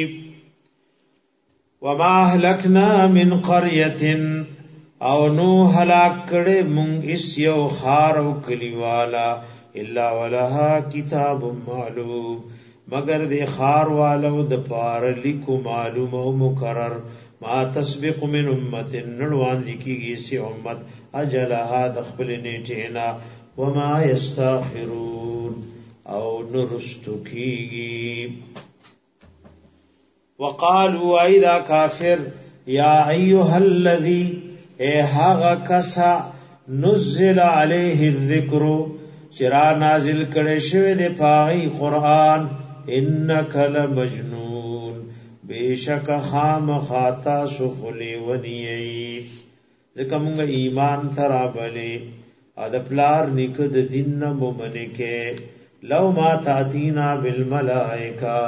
A: وما اهلكنا من قريه او نو هلاک کړه مونږ اس یو خار او کلیوالا الا ولها کتاب معلوم مگر د خار والو د پار لیکو معلوم او مقرر ما تسبق من امه نړوان لیکيږي سی امت اجلها د خپل نیټینا وما یستاخرون او نرستو کیږي وقالوا اذا كافر يا ايها الذي هغه کسا نزل عليه الذکر چرا نازل کړي شوی د پاغي قران انک لمجنون بیشک خام خاطا سخلی ونی ځکه موږ ایمان ترابلې اد پلار نیکه د دین نه مومنه کې لو ما تاتینا بالملائکه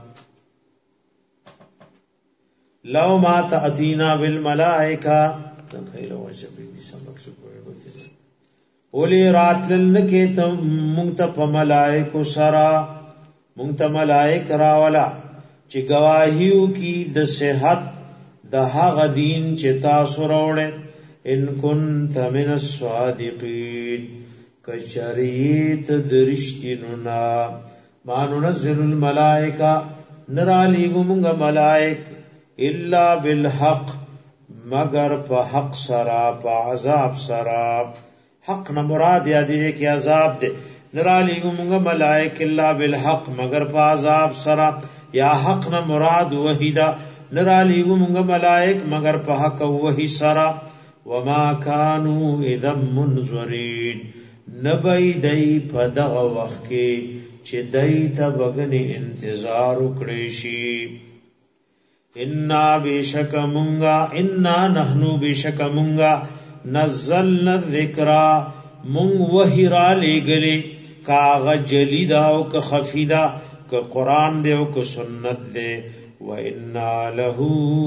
A: لو ما تاتینا بالملائکه تخیلو وجبی دي سمک شو کوي اولی راتل نکه تم مونږ په ملائکه سرا مونږ ته ملائک راولا چې گواهیو کی د صحت د هغه دین چې تاسو راوړل ان كنت من الصادقین کچریت درشتینونا ما ننزل الملائکه نرالیگو مونږ ملائک الا بالحق مگر په حق سرا په عذاب سرا حق نه مراد یادی کې عذاب ده نرالیگو مونږ ملائک الا بالحق مگر په عذاب سرا یا حق نه مراد وحیدا نرالیگو مونږ ملائک مگر په حق وحی سرا وما كانوا اذا منذرين نبی دای په دغه وخت کې چې دای ته بغنی انتظار وکړي شي ان بشک مونږه ان نحنو بشک مونږه نزلنا الذکر مونږ وحی را لګلې کاغه جلیدا او که خفیدا که قران دی او که سنت دی و انا له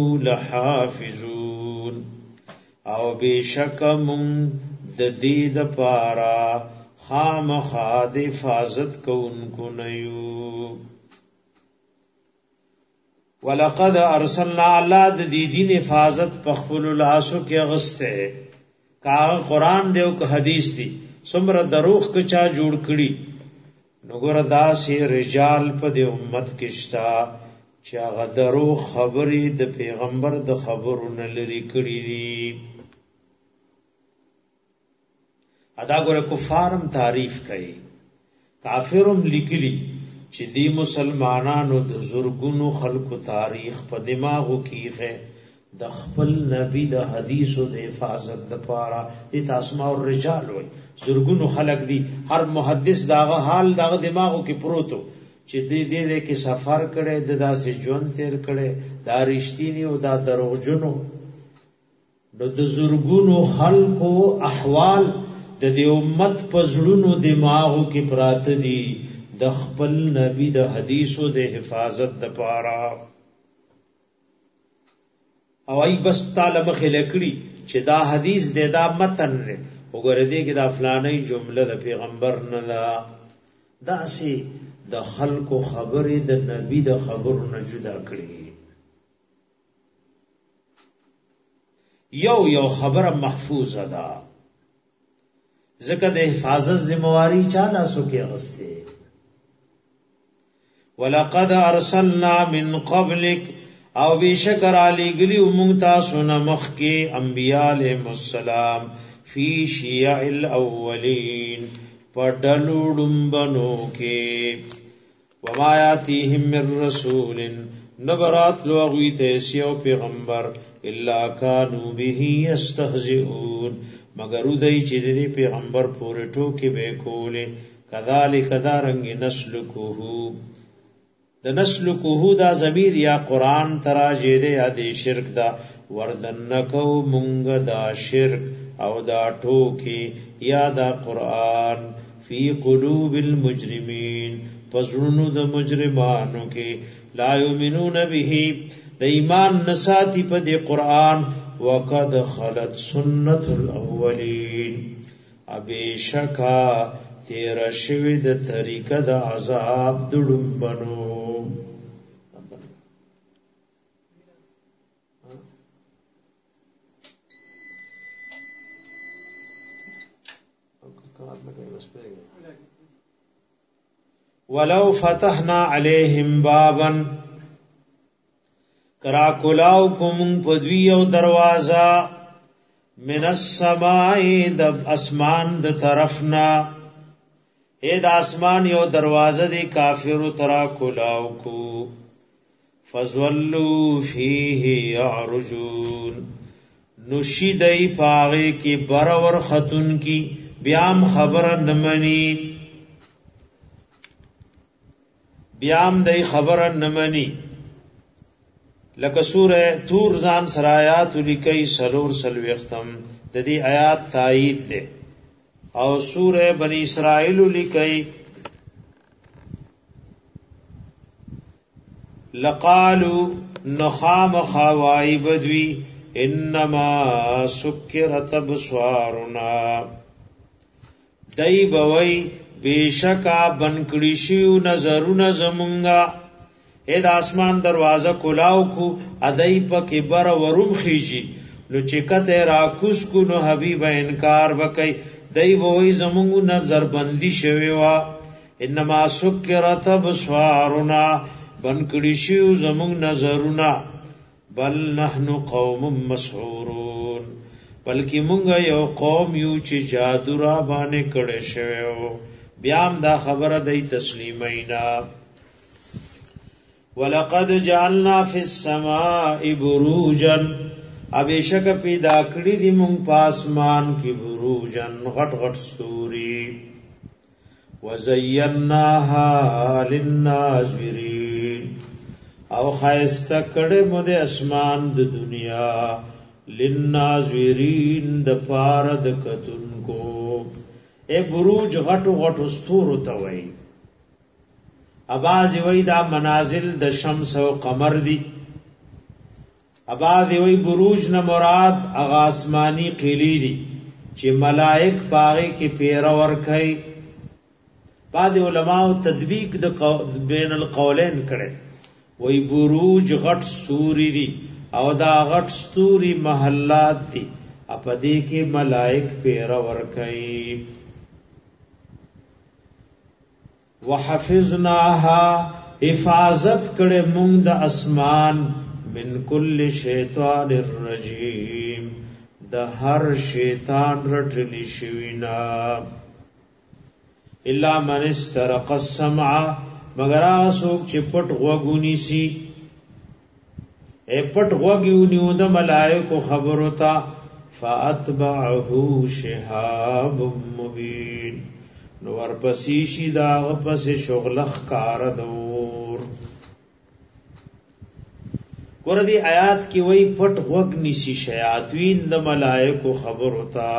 A: لحافظون او بشک مون د دې د پارا خامخا د حفاظت کوونکو نه یو ولقد ارسلنا الله د دې دین حفاظت په خپل لاسو کې غسته کا قران دی او که حدیث دی څومره دروغ کچا جوړ کړي نګور داسې رجال په دې امت کې شتا چې هغه دروغ خبرې د پیغمبر د خبرونو لري کړي دي ادا ګور کفارم تعریف کوي کافرم لیکلي چې دی مسلمانانو د زرګونو خلکو تاریخ په دماغو کېږي د خپل نبی د حدیثو د حفاظت لپاره د اسماء الرجال وي زرګونو خلک دي هر محدث داغه حال داغه دماغو کې پروتو چې دې کې سفر کړي د داسې ژوند تیر کړي دا رښتینی او دا دروغجنو نو د زرګونو خلکو احوال د دې امت پزړونو دماغو کې پراته دي د خپل نبی د حدیثو د حفاظت لپاره او ای بس تعالی مخه لکړي چې دا حدیث د دا متن نه وګوره دې کې دا فلانه جمله د پیغمبر نه دا سي د خلکو خبرې د نبی د خبرو نه جدا کړي یو خبره محفوظه ده ځکه د حفاظت ذمہواری چا لاسو کې اغسته ولقد ارسلنا من قبلک او بشکر علی گلی مونږ تاسو نه مخکې انبیاء علیهم السلام فی شیع الاولین پډلوډم بنو کې وما یاتیهم من رسول نبرات لوغوی تیسیو پیغمبر الا کانوا به یستهزئون مگر دوی چې د پیغمبر پورې ټوکې به کولې کذالک دارنګ نسلکوه د نسلکوه دا ضمیر یا قران تراجه دے یا د شرک دا وردنکو مونږ دا شرک او دا ټوکی یا دا قران فی قلوب المجرمین پزړونو د مجرمانو کې لا یؤمنون به د ایمان نساتی په دې قران وقد خلت سنت الاولین ابشکا تیر شوی د طریقه د عذاب دړم بنو ولو فتحنا عليهم بابا کرا کلاو کوم پدوی او دروازه من السماء د اسمان د طرفنا اے د اسمان یو دروازه دی کافر ترا کلاو کو فزولوا فيه يعرجون نشیدای پاغه کی برور خاتون کی بیام خبر نمنی بیام دای خبر نمنی لکه سوره تور ځان سرایات لیکي سلور سلوختم د دې آیات تایید ده او سوره بنی اسرائیل لیکي لقالوا نخام خوای بدوی انما سکرت ابصارنا دای بوي بیشکا بنکړی شیو نظرونه زمونږه اې د اسمان دروازه کولاو کو ادای په کبر وروم خيږي نو چې کته راکوس کو نو حبیب انکار وکي دای وای زمونږ نظر بندي شوی وا انما سکرت ابصارنا بنکړی شیو زمونږ نظرونه بل نحنو قوم مسحورون بلکې مونږ یو قوم یو چې جادو را باندې کړه شوی بیا هم دا خبره دی تسلیمینا ولقد جعلنا فی السماء بروجا ابیشک پیدا کړی دی مونږ پاسمان کې بروجن غټ غټ ستوري وزیناها للناظرین او خایسته کړه مو د اسمان د دنیا للناظرین د پار د کتونکو اے بروج غټو غټو ستورو ته وای اباز وی دا منازل د شمس او قمر دی اباز وی بروج نه مراد اغا آسمانی قیلی دی چې ملائک پاره کې پیر ور کوي بعد علماء تدویق د بین القولین کړي وی بروج غټ سوري دی او دا غټ ستوري محلات دي اپدې کې ملائک پیر ور کوي وحفظناها حفاظت کړه مونږ د اسمان من کل شیطان الرجیم د هر شیطان رټلی شوینا الا من استرق السمع مگر اسوک چې پټ غوګونی سي اے پټ غوګونیو د ملائکو خبرو تا فاتبعه شهاب مبین نو ورپسې شي دا پسې شغلخ کار دور ګور دې آیات کې وای پټ وګ نشي شیاطین د ملائکو خبر ہوتا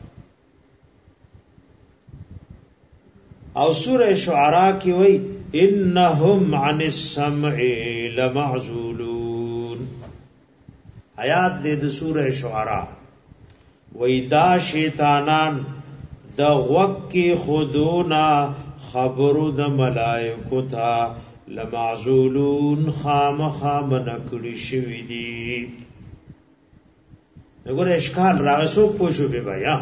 A: او سورہ شعراء کې وای انهم عن السمع لمعزولون آیات دې د سورہ شعراء وای دا شیطانان د وقت خودونا خبرو د ملائکو تا لمعزولون خام نکړی شوی دی وګوره اشکال راغسو پوښو به بیا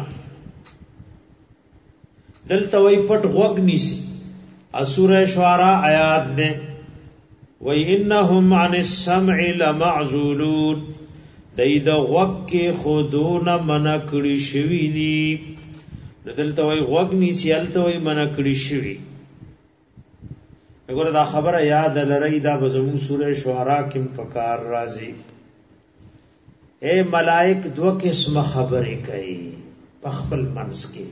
A: دلته وای پټ وګ نیسی سورہ شعراء آیات ده وای انهم عن السمع لمعزولون دای د وقت خودونا منکړی شوی دی دلته وای غوګنی سیالته وای منا کړی شوی وګوره دا خبره یاد لرئ دا بزمون سورہ شعراء کې پکار راځي اے ملائک دو قسم خبرې کوي پخپل منځ کې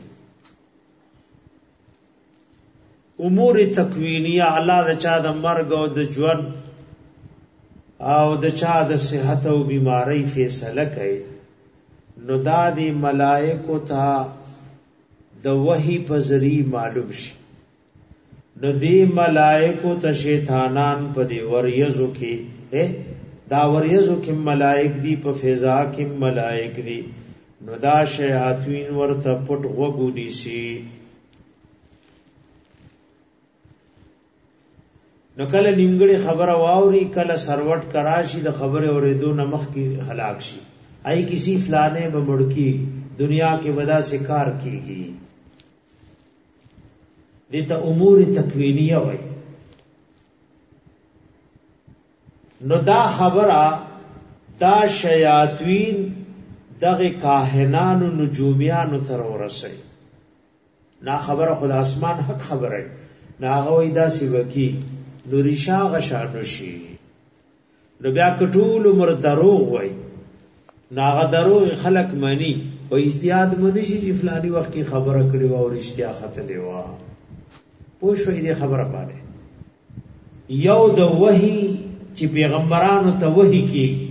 A: امور تکوینیه الله د چا د مرګ او د ژوند او د چا د صحت او بیماری فیصله کوي نو دا دی ملائکو ته د وحی په ذریعہ معلوم شي نو دی ملائکو ته شیطانان په دی وریزو کې دا وریزو کې ملائک دی په فضا کې ملائک دی نو دا شیاطین ورته پټ وګونی شي نو کله نیمګړي خبره واوري کله سروټ کراشي د خبره اوریدو نمخ کې هلاک شي آی کسی فلانے به مړکی دنیا کې ودا سے کار کیږي دیتا امور تکوینیه وای نو دا خبره دا شیاطین دغه کاهنانو نجومیانو تر ورسي نا خبره خود اسمان حق خبره نا غوي دا سی وکی نو ریشا غشانو شي نو بیا کټول عمر دروغ وای ناغه دروغ خلق منی او استیاد منی شي چې فلانی وخت کی خبره کړي او رښتیا ختلې وا پوښوي دې خبره باندې یو د وحی چې پیغمبرانو ته وحی کیږي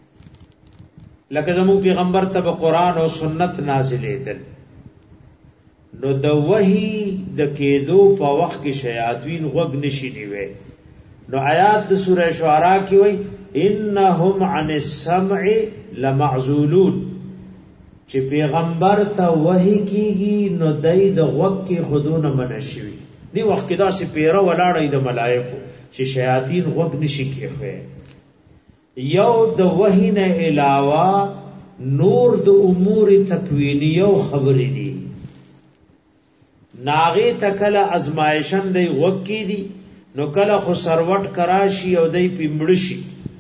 A: لکه زموږ پیغمبر ته قرآن او سنت نازلې دل نو د وحی د کېدو په وخت کې شیاطین غوږ نشي نیوي. نو آیات د سوره شعراء کې وای انهم عن السمع لمعزولون، چې پیغمبر ته وحی کیږي نو دای د غوږ کې خودونه منشوي. دی وخت کې دا سي پیره ولاړې د ملائکو چې شیاطین غوږ نشي کېخوي. یو د وحی نه علاوه نور د امور تکوینیه او خبرې دي، ناغه تکل ازمایشن دی غوږ کې دي، نو کله خو سروټ کراشي او دی پیمړشي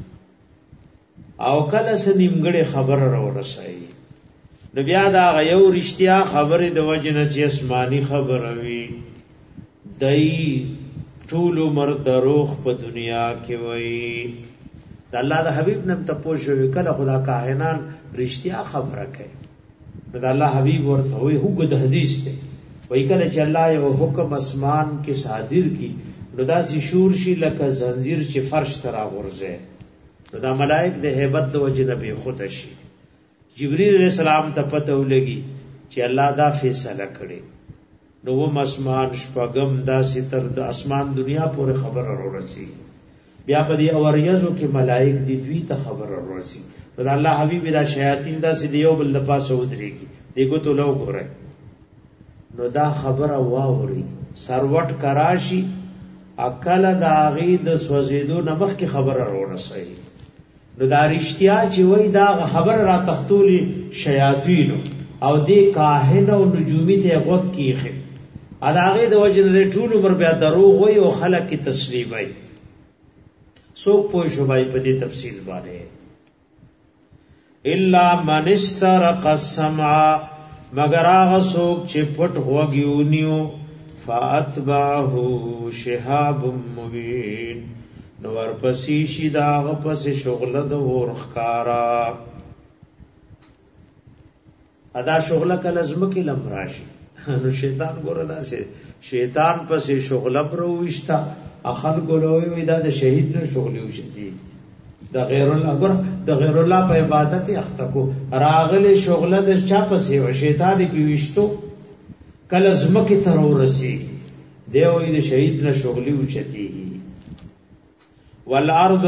A: او کله سنیمګړي خبر راورسای. نو بیا دا یو رښتیا خبره د وجنه چې اسماني خبره وي دای ټول عمر دروغ په دنیا کې وای. د الله د حبیب نم ته پوښوي کله خدا کاهنان رښتیا خبره کوي. نو د الله حبیب ورته وای هوګ د حدیث ته وای کله چې الله یو حکم اسمان کې صادر کی نو دا شور شي لکه زنجیر چې فرش ترا غورځي. نو دا ملائک د hebat د وجنه به خود شي. جبرئیل علیہ السلام ته پته ولګي چې الله دا فیصله کړي. نو و مسمان شپغم دا ستر د اسمان دنیا پورې خبر ورسي. بیا په دې اوریزو کې ملائک دي دوی ته خبر ورسي. نو د الله حبیب دا شیاطین دا سې دیو بل د پاسه ودرېږي دغه ته لو ګورای. نو دا خبره واوري سروټ کراشي اکل دا غي د سوزیدو نمخ کې خبر ورسي. نو دا رښتیا چې وای دا خبر را تختولی شیاطین او دې کاهن او نجومی ته وګ کیخه اداغه د وجه د ټول عمر بیا دروغ وای او خلک کی تسلیم وای. سو پوه شو بای په دې تفصیل باندې. الا من استرق السمع مگر هغه څوک چې پټ وګیونیو فاتبعه شهاب مبین نو ورپسې شي دا غپسې شغله د ورخکارا. ادا شغله کله زمکه لمراشي نو شیطان ګوره داسې شیطان پسې شغله پرويشتا اخل ګلوي وي دا د شهید نه شغله وشتي د غیر الله ګور د غیر الله په عبادت اخته کو راغله شغله د چا پسې و شیطان کې وشتو کله زمکه تر ورسي دی وي د شهید نه شغله وشتي. والارض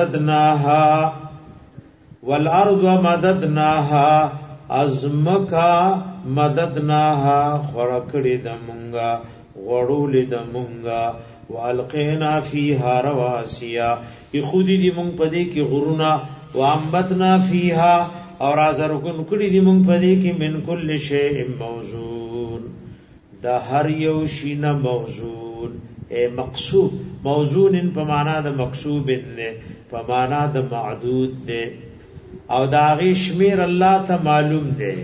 A: مددناها ازمکا مددناها خړکړې د مونږه غړولې د مونږه والقینا فیها رواسیا خودی دی مونږ پدې کې غرونا وانبتنا فیها اور ازرکن کړي دی مونږ پدې کې من کل شیء موزون دا هر یو شینه موزون اے مقصود موزون په معنا د مقصوب نه په معنا د معدود ده او دا غي شمیر الله ته معلوم ده.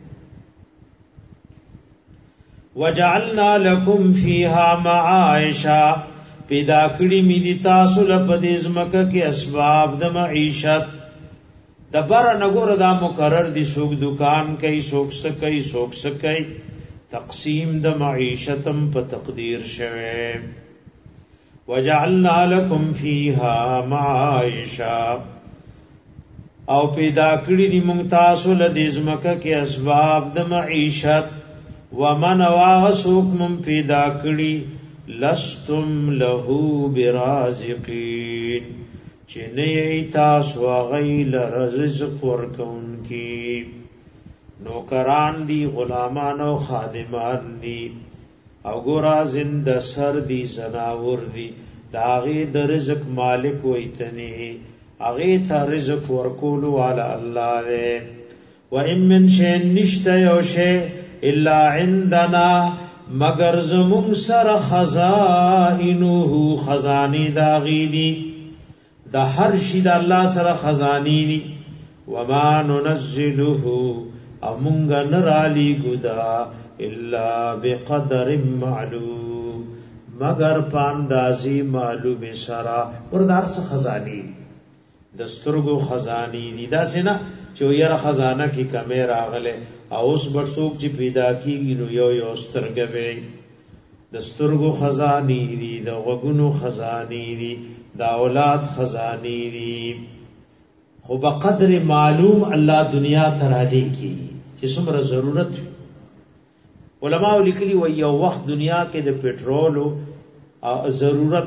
A: وجعلنا لكم فيها معايشا پیدا کړی می دي تاسو له دې زمکه کې اسباب د معیشت د بار نګور دا مقرر دي سوق دکان کوي سوق سکي سوق سکي تقسیم د معیشتم په تقدیر شوه. وجعلنا لكم فيها معايشا او پیدا کړی دي مونږ تاسو له دې زمکه کې اسباب د معیشت ومن واسوک من پیدا کړی لستم له برازقین چې نه تاسو غیل رزق ورکون کی نوکران دی غلامان او خادمان دی او ګورا زند سر دی زناور دی داغه د رزق مالک وایتنی اغه ته رزق ورکول والا الله دې و ان من شيء نشتا یو شی الا عندنا مگر زمون سر خزائنه خزانی داغی دی د هر شی د الله سره خزانی دی وما ننزله امونګ نرالی ګدا الا بقدر معلوم مگر پاندازی معلوم سرا وردار څخه خزانی دسترګو خزانی دی دا سینا چې یاره خزانه کې کمې راغله او اوس برسوک چې پیدا کیږي نو یو سترګې وي دسترګو خزانی دی د وګونو خزانی دی د اولاد خزانی دی خو په قدر معلوم الله دنیا ته راځي کی چې څومره ضرورت علماء لیکلي و یو وخت دنیا کې د پټرولو ضرورت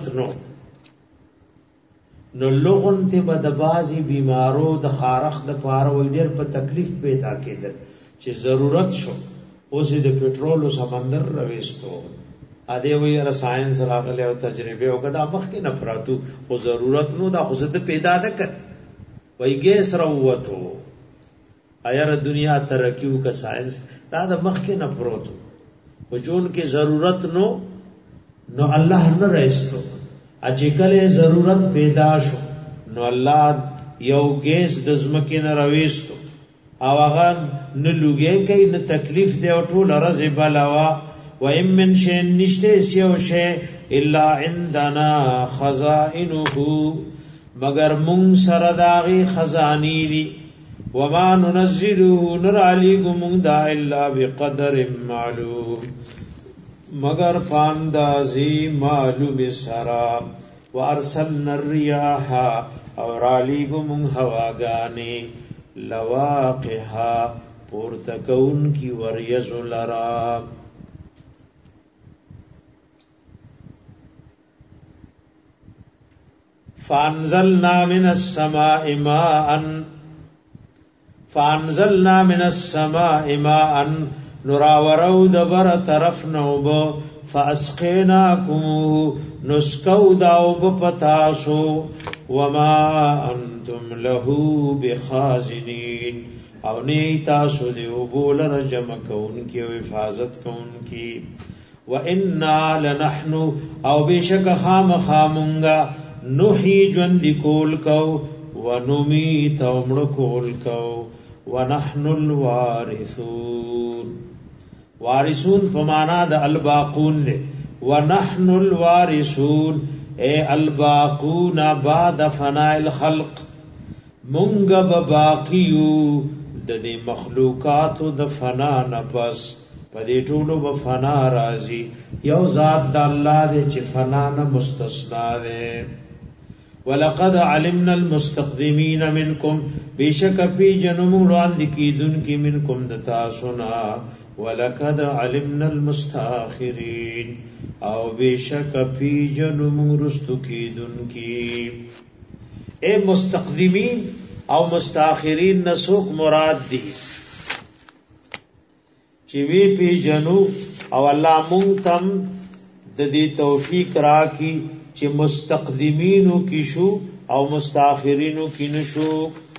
A: نو لغون ته به د بازي بیمارو د خارخ د پاره و ډیر په تکلیف پیدا کېدل چې ضرورت شو اوس د پټرولو سمندر رويستو ا دې وی را ساينس راغله او تجربه وکړه مخ کې نه پراتو او ضرورت نو دا خود پیدا نه کړ وای ګیس راووتو ایر دنیا ترقیو کا ساينس دا د مخ کې نه پروتو او جون کې ضرورت نو الله نه رېستو اجکله ضرورت پیدا شو نو الله یو ګیس د زمکه نه راويستو او هغه نه لوګي کوي نه تکلیف دی او ټول رزق بلاوا و ام من شيء نشته سيو شيء الا عندنا خزائنه مگر مون سره داغي خزاني دي وما ننزله نر عليكم دا الا بقدر معلوم مگر پاندازي معلوم سرا وارسلنا الرياح اور عليكم هواغاني لواقها پورتکون کی وریز لرا فانزلنا من السماء ماء نراورو دبر طرف نوب فاسقیناکم نسکو داوب پتاسو وما انتم له بخازنین او نی تاسو دی وبول رجم کون کی او حفاظت کون کی وانا لنحن او بشک خامخامنگا نحی جند کول کو ونمیت امر کول کو ونحن الوارثون وارثون پمانا د الباقون لے ونحن الوارثون اے الباقون بعد فناء الخلق منگ باقیو د دې مخلوقات د فنا نفس پدې ټولو به فنا راځي یو ذات د الله دې چې فنا نه مستثنا ده ولقد علمنا المستقدمين منكم بشك في جنم وړاندې کیدون کی منکم دتا سنا ولقد علمنا المستاخرين او بشك في جنم رستو کیدون کی اے مستقدمین او مستاخرین نسوک مراد دی چې وی پی جنو او الله مونږ تم د دې توفیق راکې چې مستقدمینو کی شو او مستاخرینو کی نشو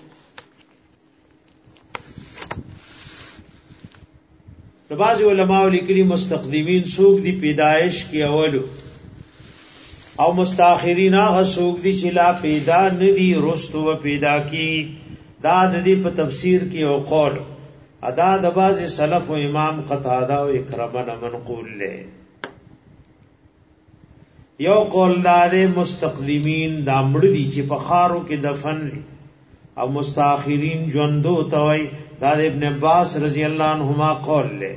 A: د بعض علماء لیکلي مستقدمین سوق دی پیدائش کی اولو او مستاخرین هغه سوق دی چې لا پیدا ندي رستو و پیدا کی دا د دې په تفسیر کې او قول ادا د بعض سلف او امام قتاده او اکرمه منقول له یو قول دار مستقدمین دا مړ دي چې په خارو کې دفن دي او مستاخرین ژوندو توي دا ابن عباس رضی الله عنهما قول له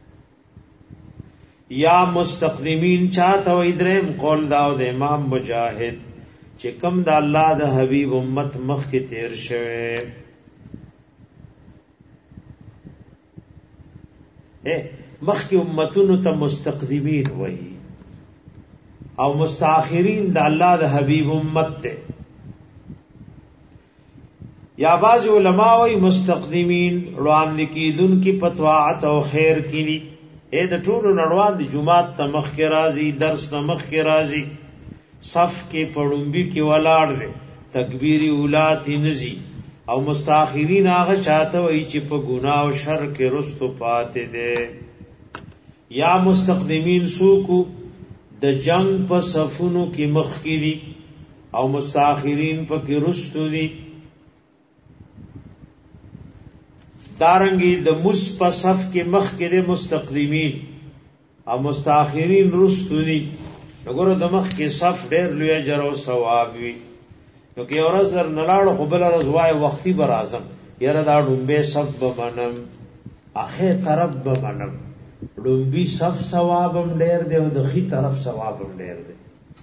A: یا مستقدمین چاته وې دریم قول دا د امام مجاهد چې کم د الله د حبیب امت مخ کې تیر شوه مخ کې امتونو ته مستقدمین وایي او مستاخرین د الله د حبیب امت ته یا بعض علماء وایي مستقدمین روان لیکیدون کی پتواعت او خیر کینی اے د ټولو نړوان د جمعات ته مخ کې راځي درس ته مخ کې راځي صف کې پړومبي کې ولاړ دي تکبیر اولات نزي او مستاخرین هغه چاته وایي چې په ګناه او شر کې رستو پاتې دي یا مستقدمین سوکو د جنگ په صفونو کې مخ کې دي او مستاخرین په کې رستو دي دارنګي د مس په صف کې مخ کې د مستقدمین او مستاخرین رستو دي وګوره د مخ کې صف ډېر لوی اجر او ثواب وي نو کې اورز در نلاړو خو بل رضوای وختي بر اعظم یره دا ډومبه صف به منم اخر طرف به منم ډومبي صف ثوابم ډېر دی او د خي طرف ثوابم ډېر دی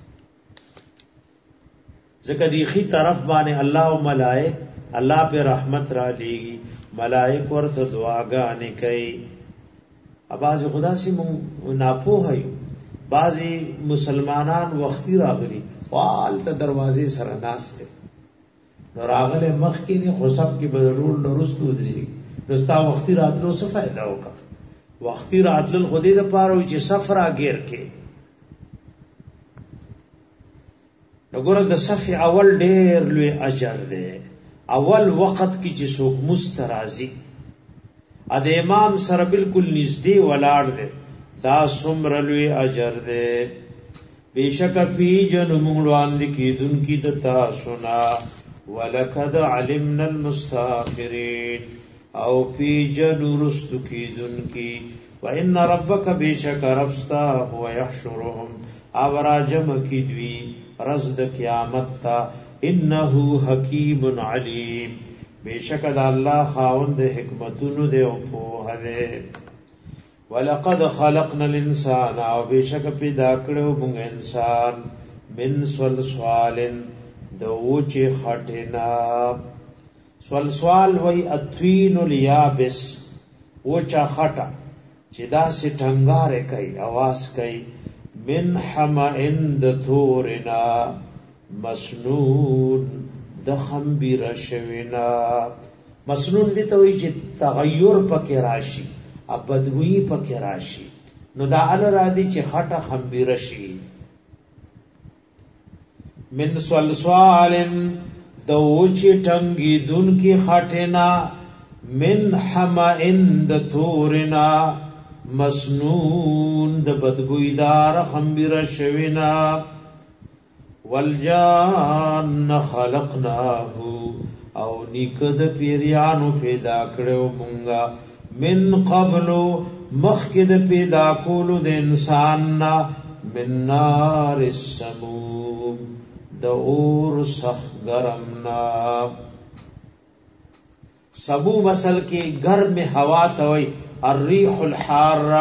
A: ځکه دی خي طرف باندې الله او ملائک الله په رحمت را لېږي ملائک ورته دعاګانې کوي اباز خدا سي مون ناپوه هي بعضی مسلمانان وختي راغلي فال ته دروازې سره ناشته نو راغله مخ کې دي خو سب کې بدرول نورستو دري نو ستا وختي راتلو څه फायदा وکړه وختي راتل خودي د پاره چې سفر اگیر کې وګوره د صف اول ډېر لوی اجر دی اول وخت کې چې څوک مسترازي ا د امام سره بالکل نږدې ولاړ دی دا څومره لوی اجر دی بیشک فی جن مولوان کی دن کی دتا سنا ولقد علمنا المستغفرین او فی جن رست کی دن کی وان ربک بیشک ربستا هو یحشرهم اوراجم کی دوی رزد قیامت تا انه حکیم علیم بیشک د الله خاوند حکمتونو دی او په هغه ولقد خلقنا الانسان او بیشک پیدا کړو موږ انسان من صلصال د اوچه خټینا صلصال وای اتوین الیابس اوچا خټه چې دا سټنګار کوي आवाज کوي من حمئن د تورنا مسنون د خمبیر شوینا مسنون دي ته وی چې تغیر پکې راشي ابدوی پکې راشي نو دا ال را دي چې خټه خمبیر شي من صلصال د اوچې ټنګي دن کی خټینا من حمئن د تورنا مسنون د بدبویدار خمبیر شوینا والجان خلقناه او نیکد پیریانو پیدا کړو مونږه من قبل مخکد پیدا کولو د انسان نا من نار السموم د اور سخ گرمنا سموم اصل کې گرم هوا ته وي الريح الحاره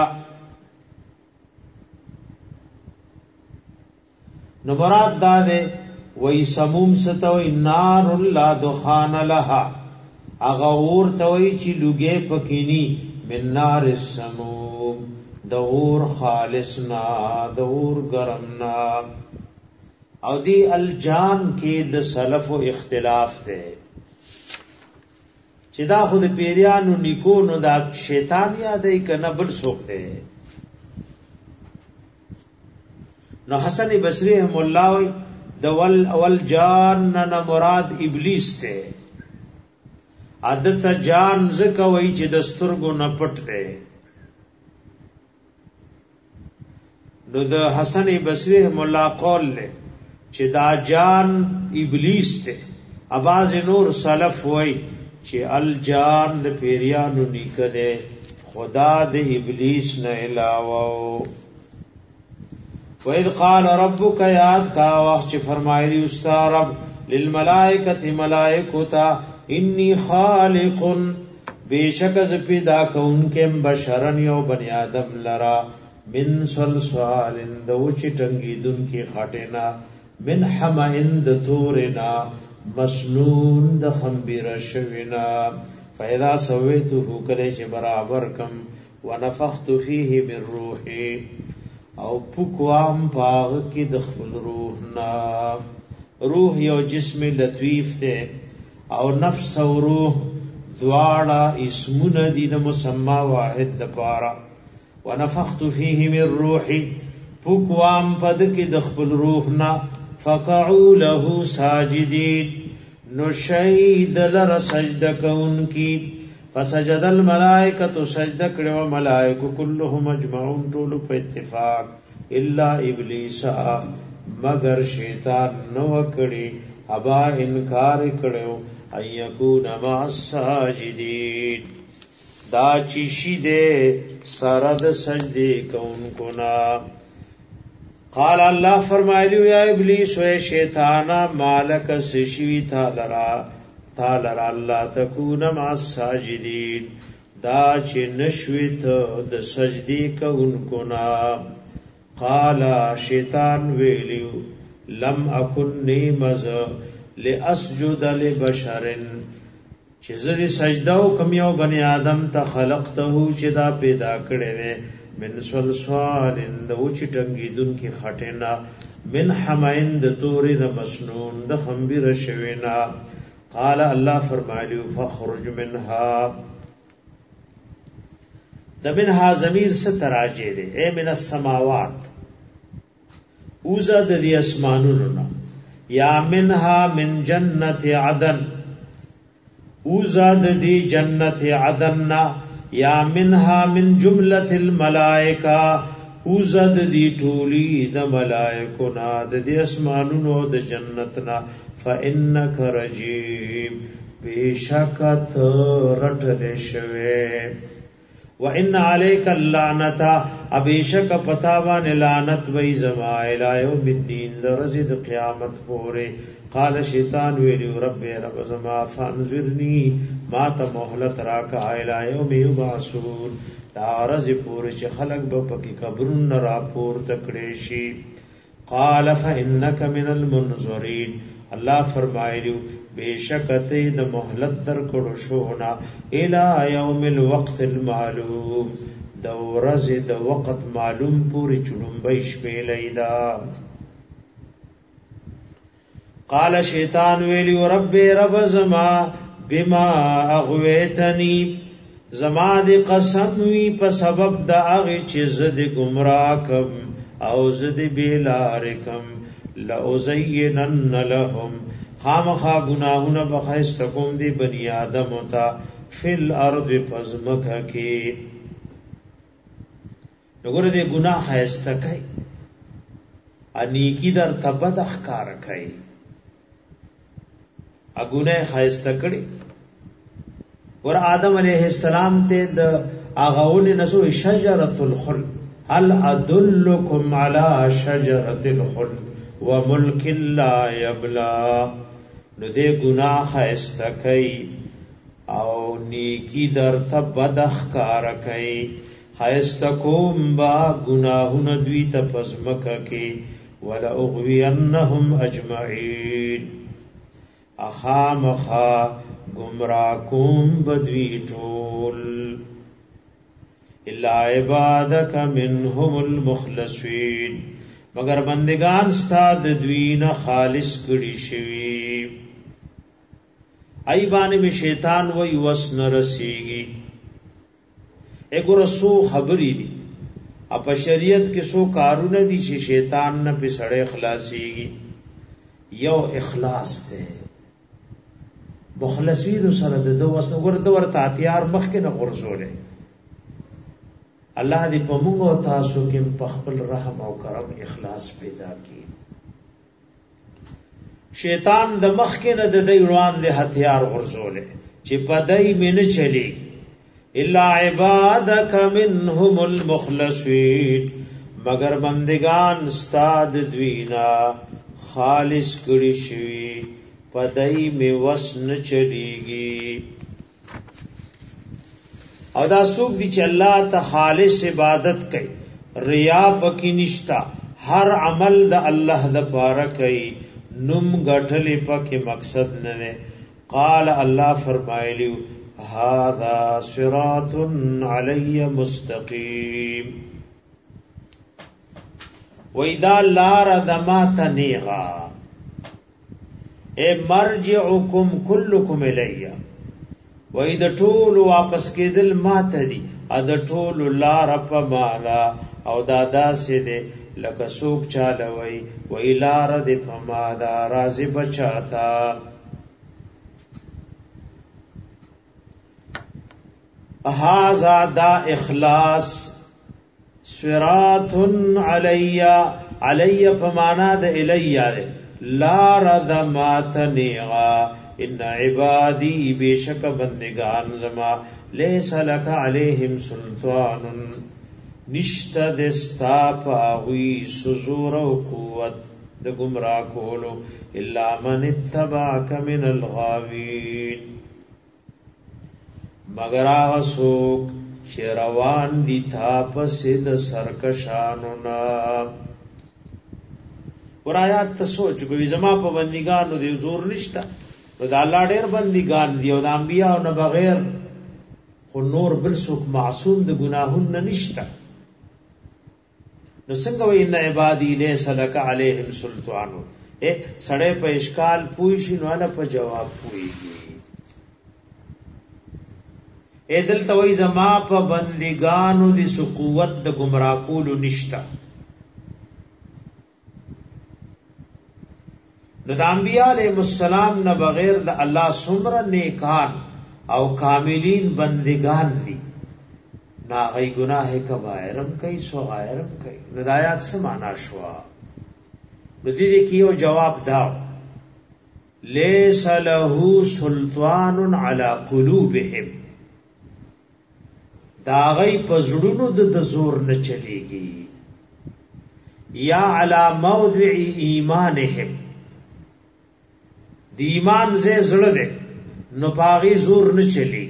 A: نو مراد دا ده وای سموم ستوي نار لا دخان لها اغه اور توي چې لوګي پکینی من نار السموم د اور خالصنا د اور گرمنا او دی الجان کې د سلف او اختلاف ده چې دا خود پیریانو نیکو نو دا شیطان یادې کنه بل څوک ده نو حسن بصری رحم الله وی دول اول جان نه مراد ابلیس ته عادت جان زکه وی چې دستورګو نه پټ ده نو د حسن بصری رحم الله قول له چې دا جان ابلیس ته اواز نور سلف وی چې الجان د پیریانو نیکده خدا د ابلیس نه علاوه وَإِذْ قَالَ رَبُّكَ یاد کا وخت چې فرمایلی استا رب للملائکه ملائکتا انی خالق بیشک ز پیدا کونکم بشرن یو بنی آدم لرا من صلصال دوچ ټنګی دن کی خټینا من حمئن د تورنا مسنون د خمبیر شوینا فاذا سويته کله چې برابر کم ونفخت فيه من روحي او پوکوام پاغ کی د خپل روح نا روح یو جسم لطیف ته او نفس او روح دواړه اسمونه دي د مسما واحد د پارا ونفخت فيه من روحي پوکوام پد کی د خپل روح نا فقعوا له ساجدين نو شهید لر سجده کون کی فسجد الملائکه سجده کړو ملائکه كلهم اجمعون ټول په اتفاق الا ابلیس مگر شیطان نو کړي ابا انکار کړو ايکون مع الساجدين دا چی شیده سرد سجده کون کنا قال الله فرمایلیو یا ابلیس و شیطانا مالک سشوی تا لرا الله تکون مع الساجدین دا چې نشویت د سجدی کوونکو نا قال شیطان ویلیو لم اکن نیمز لاسجد لبشر چې زه سجده وکم یو بنی آدم ته خلقته چې دا پیدا کړی دی من صلصال د وچ ټنګیدون کې خټینا من حمین د تورې د مسنون د خمبیر شوینا قال الله فرمایلی فخرج منها د منها ضمیر ستراجه دی اے من السماوات اوزا د دې اسمانونو یا منها من جنت عدن اوزا د دې جنت عدن یا منها من جمله الملائکه اوزا د دې ټولی د ملائکو نا د دې اسمانونو د جنتنا فانک رجیم بشکت رټل شوه وان علیک اللعنت ابیشک پتاوان لعنت وی زما الی یوم الدین درزد قیامت پوره قال شیطان ویلی رب زما فانذرنی ما ته مهلت راکا الی یوم یبعثون دا رز پوره چې خلق به پکې قبرون را پور تکړې شي قال فانک من المنذرین الله فرمایلی بیشکته د مهلت در کړو شونا الی یوم الوقت المعلوم د ورځې د وخت معلوم پوری چړمبې شپې لیدا قال شیطان ویلی رب زما بما اغویتنی زما د قسم وی په سبب د هغه چې زد گمراه کم او زد بیلارکم لازینن لهم خامخا گناہونا بخیستکم دی بنی آدم تا فی الارض پزمکا کی نگر دی گناہ خیستکی انیکی در تبد اخکار کئی اگناہ خیستکڑی ور آدم علیہ السلام تے دا آغاون نسو شجرت الخلد هل ادلکم علی شجرت الخلد وملک لا یبلا نو دے گناہ خیستکی او نیکی در تب بدخ کارکی خیستکوم با گناہون دوی تپزمککی ولا اغوینهم اجمعین اخامخا گمراکوم بدوی ټول الا عبادک منهم المخلصین مگر بندگان ستاد دوین خالص کړي شوی ای باندې می شیطان وای وسن رسیږي اګور سو خبرې دي اپ شریعت کې سو کارونه دي چې شیطان نه په سړې خلاصيږي یو اخلاص ته مخلصین سره د دو وسن ورته ورته اتیار مخ کې نه غرزولې الله دې په موږ او تاسو کې په خپل رحم او کرم اخلاص پیدا کړي شیطان د مخ کې نه د دې روان له هتیار غرزولې چې پدای مینه چلی الا عبادک منهم المخلصین مگر بندگان استاد دوینا خالص کړي شوی پدای می وسن چلیږي او دا سوق دی چې الله ته خالص عبادت کوي ریا پکې نشتا هر عمل د الله د پاره کوي نم غټلې پکې مقصد نه قال الله فرمایلی هذا صراط علی مستقیم وإذا لار دما تنیغا اے مرجعکم کلکم الیہ وای د ټول واپس کېدل ماته دي ا د ټول لار په مالا او دادا سي دي لکه سوق چالوي وای لار دې په مالا راضي بچاتا هاذا دا اخلاص صراط علی په معنا د الیا لار د ماتنیغا ان عبادی بیشک بندگان زما لیس لک علیہم سلطان نشت دستا پاوی سزور و قوت د گمراہ کولو الا من اتبعک من الغاوین مگر آسوک شیروان دی تا پسید سرکشانونا اور آیات تا سوچ کوئی زما پا بندگانو دی زور نشتا نو دا الله ډېر بندګان دي او د انبیاء نه بغیر خو نور بل څوک معصوم د ګناهونو نشته. نو څنګه وای ان عبادی لیس لک علیہم سلطان، سړی په اشکال پوي شي نو نه په جواب پويږي. دلته وای زما په بندګانو دي سو قوت د گمراه کولو نشتا. نو د انبیاء علیهم السلام نه بغیر د الله څومره نیکان او کاملین بندگان دي، نا غي گناہ کبائرم کوي صغائرم کوي. نو د آیات څه معنا شوا؟ نو دې کې یو جواب دا، لیس له سلطان علی قلوبهم، دا غي پزړونو د زور نه چلیږي، یا علی موضع ایمانهم، دی ایمان زې زړه ده نو پاغي زور نه چلی.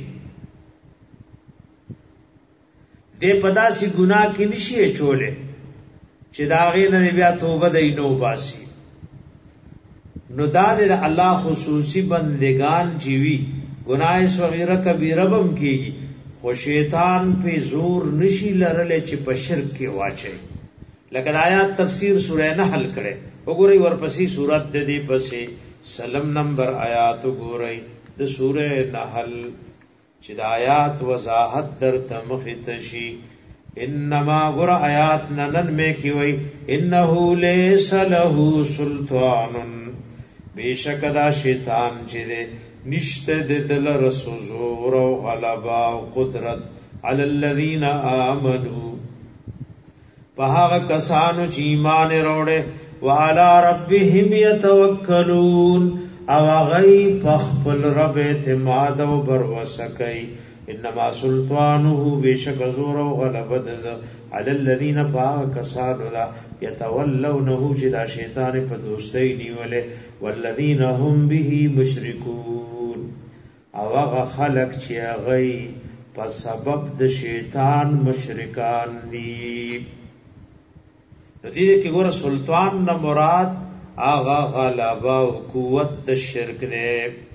A: دې پدا سی ګناه کې نشي چولې چې داغه نه بیا توبه دینو باسي. نو دا د الله خصوصي بندگان جیوی گناہ صغیرہ کبیرہ بم کیږي، خو شیطان په زور نشي لرلې چې په شرک کې واچي. لکه آیات تفسیر سورہ نحل کړي وګورئ، ورپسې سورۃ د دې پسې سلم نمبر آیات وګورئ د سورہ نحل چې د آیات وضاحت در تمخت شي. انما ګور آیات ننن میں کی وای انه لیس له سلطان، بیشک دا شیطان چې ده نشته د دل رسول او غلبا او قدرت علی الذین آمنوا، په هغه کسانو چې ایمان وروړي، وعلى ربهم يتوکلون، او غی پخپل رب اعتماد او بروسه کوي. انما سلطانه بیشک زور او غلبت علی الذین فاکسانو لا یتولونه چې دا شیطان په دوستۍ نیولې، والذین هم به مشرکون، او هغه خلق چې غی په سبب د شیطان مشرکان دي. دې کې ګوره سلطان نه مراد آغا غلبا و قوت د شرک دے.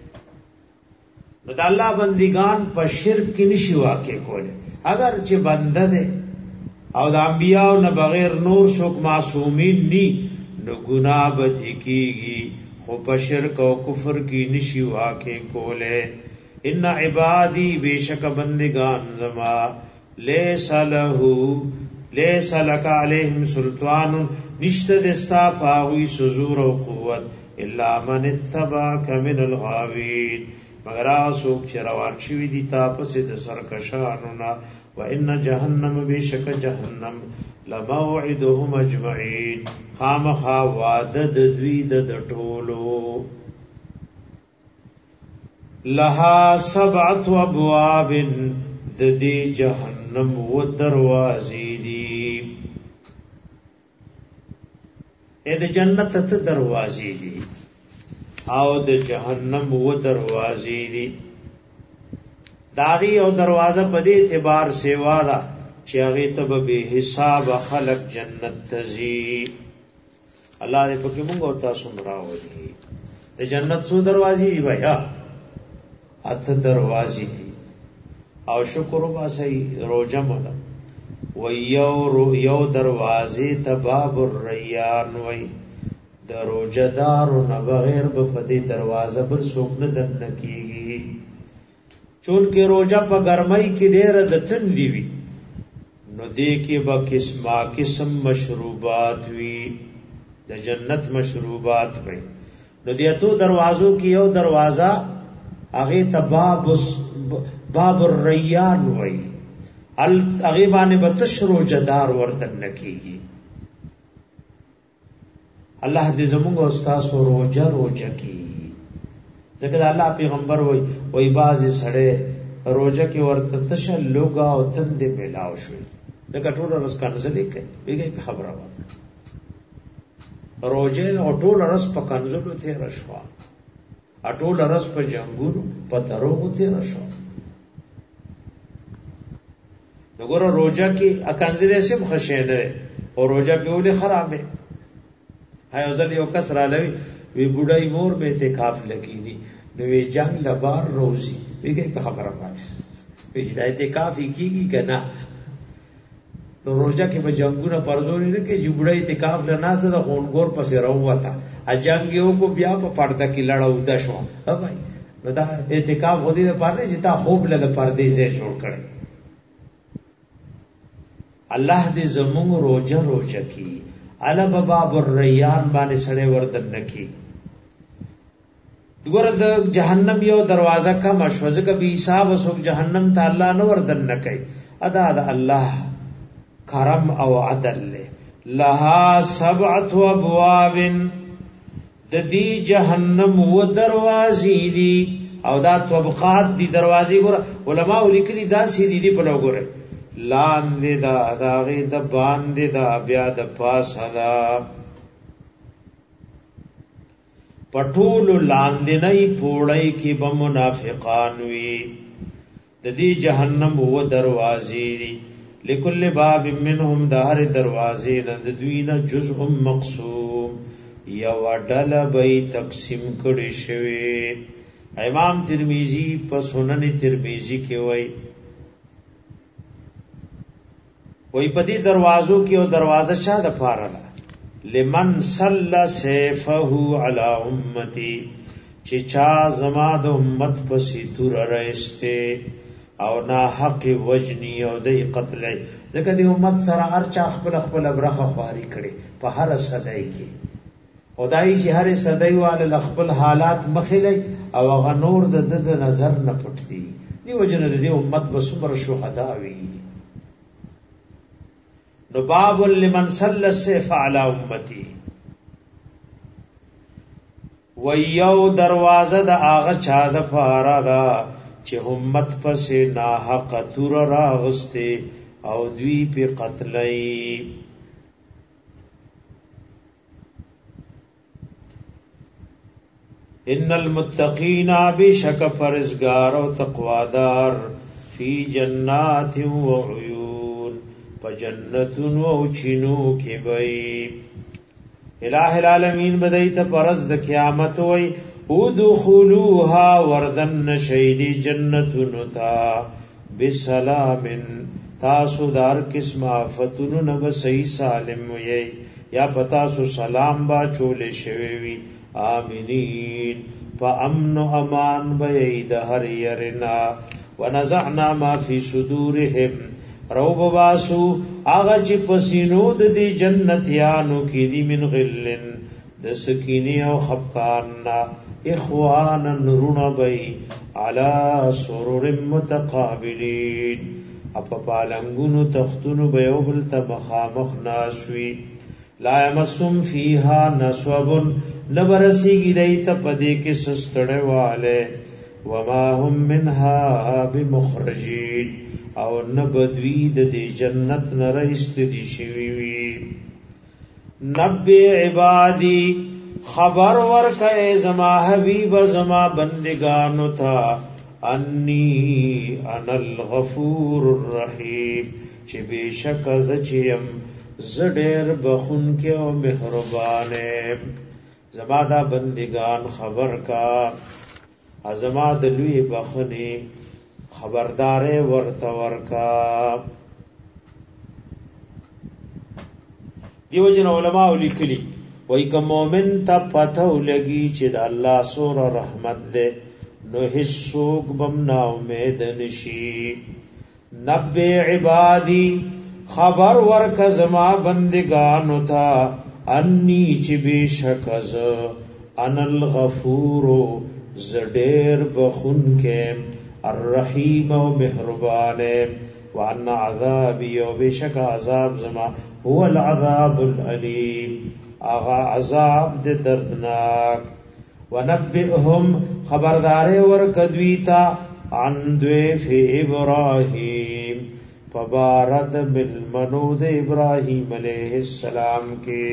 A: نو دا اللہ بندگان پا شرک کی نشی واقع کولے، اگر چه بنده دے او دا انبیاء نه بغیر نور سوک معصومین نی، نو گناہ بدی کیگی، خو پا شرک و کفر کی نشی واقع کولے. ان عبادی بیشک بندگان زما لیس لہو لیس لک علیہم سلطان، نشت دستا پاوی سزور و قوت، الا من اتباک من الغاوین، مگر آسوک چه روان شوی دی تاپس د سرکشانونا. و ان جہنم بیشک جہنم لموعدهم اجمعین، خامخا وعدد دوید د ټولو. لها سبعت ابواب، د دی جہنم و دروازی دی، اے د جنت ته دروازې دي او د جهنم و دروازې دي. داغي او دروازه په دې اعتبار سیوا ده چې هغه ته به حساب خلق جنت تزي. الله دې پکې موږ او تاسو راوړي. د جنت څو دروازې دي بیا؟ اته دروازې دي. او شکر وباسي روزه مده و یو دروازه ته باب الریان وای، د روزدارو نه بغیر به په دې دروازه بل څوک نه دنه کیږي. چون کې روزه په ګرمۍ کې ډېر د تندې وي، نو دې کې به قسم مشروبات وي، د جنت مشروبات وي. نو دې ته دروازو کې یو دروازه هغه ته باب الریان وای، اغیبان بتشرو جدار وردن نکیگی. اللہ دې زمونږ استاد روجه کی، ځکه اللہ پیغمبر وای بازي سړی روجه کې ورته تشل لوګا او تند ملاو شوی، لکه ټول رس کنځلې کوي بیګي خبره و روجه او ټول رس په کنځلو ته رشوا، ټول رس په جنگونو په دروغو ته رشوا. نګور روزه کې اکانځلې سم خشینه او روزه په ولې خرابه. هاي ځل یو کس را لوي وی بډای مور به اعتکاف لګینی، نو وی جنگ لبار روزی ویګي په خبره باندې وی چې د اعتکاف کیږي کنه نو روزه کې به جنگونه پرځول نه کې جوړه اعتکاف له نازه د غونګور پسې راووته ا جنگ یو کو بیا په پرده کې لړاو د شو ها بھائی نو دا اعتکاف غوډي د پاره چې تا خوب له پردې زې جوړ کړي الله دې زموږ روزه کی الا باب الریان باندې سړې وردن نکی دغه د جهنم یو دروازه کا مشوزه کبي حساب وسوک جهنم ته الله نو وردن نکي ادا د الله کرم او عدل له لها سبعه ابواب د دې جهنم و دروازې دي او دا طبقات دي دروازې ګور علماء لیکلي دا سيدي دي په لوګره لاندې دا داغه د باندې دا بیا د پاس دا پټول لاندې نه پوړی کې به منافقان وي د دې جهنم و دروازې دي لكل باب منهم دهر دروازې نه د دوی نه جزء مقسوم یا وډل به تقسیم کړي شوی امام ترمذی په سنن ترمذی کې وای په دې دروازو کې او دروازه چا د پاره ده لمن صلى سيفه على امتي چې چا زما د امت پسې تور راسته او نا حق وجنی او د قتل ځکه د امت سره هر چا خپل خپل برخه خواري کړي په هر صدای کې خدای چې هر صدای والے خپل حالات مخلي او غ نور د نظر نه پټي دی وجنه د امت بسمر شهدا وي نو باب لمن صلى السيف على امتي ويو دروازه د اغه چا د پارا دا چې امت پسې ناحق تور راغسته او دوی په قتلای ان المتقین بشک پرزگار او تقوادار فی جنات و عیون پجنتون و چینو کی بئی الہ العالمین بدای ته پرز د قیامت وای ادخلوها وردن شیدی جنتون تا بسلام تاسو دار قسم آفتون نب صحیح سالم وی یا پتاسو سلام با چول شوی آمینین پا امن و امان بید هر یرنا ونزعنا ما فی صدورهم رو بباسو آغا چی پسینو دی جنتیانو کی دی من غلن د سکینی او خفقاننا اخوانا نرونا بی علا سرور متقابلین اپا پالنگونو تختونو بیو بلتا مخامخ ناسوی لا یمسم فیها نصوبن نبرسیگی دیتا پدی کی سستڑے والے وما هم منها بمخرجین او نبدوید دی جنت نرست دی شویوی نبی عبادی خبر ورک اے زما حبیب زما بندگانو تھا انی انا الغفور الرحیم چی بیشک زچیم زدیر بخون کے او مہربانے زما دا بندگان خبر کا ازما دلوی بخنی خبردار ورتور کا دیو جن علماء لیکلی وای که مومن تا پتو لگی چې د الله سور رحمت دے نو هیڅوک بم نا امید نشي نبی عبادی خبر ورک زما بندگانو تا انی چې بشک از انا الغفور زډیر بخون کې الرحیم و مهربان وان عذابی و بشک عذاب زما هو العذاب العلیم آغا عذاب دے دردناک ونبئهم خبردار ورکدویتا عن دویف ابراہیم فبارد ملمنود ابراہیم علیہ السلام کے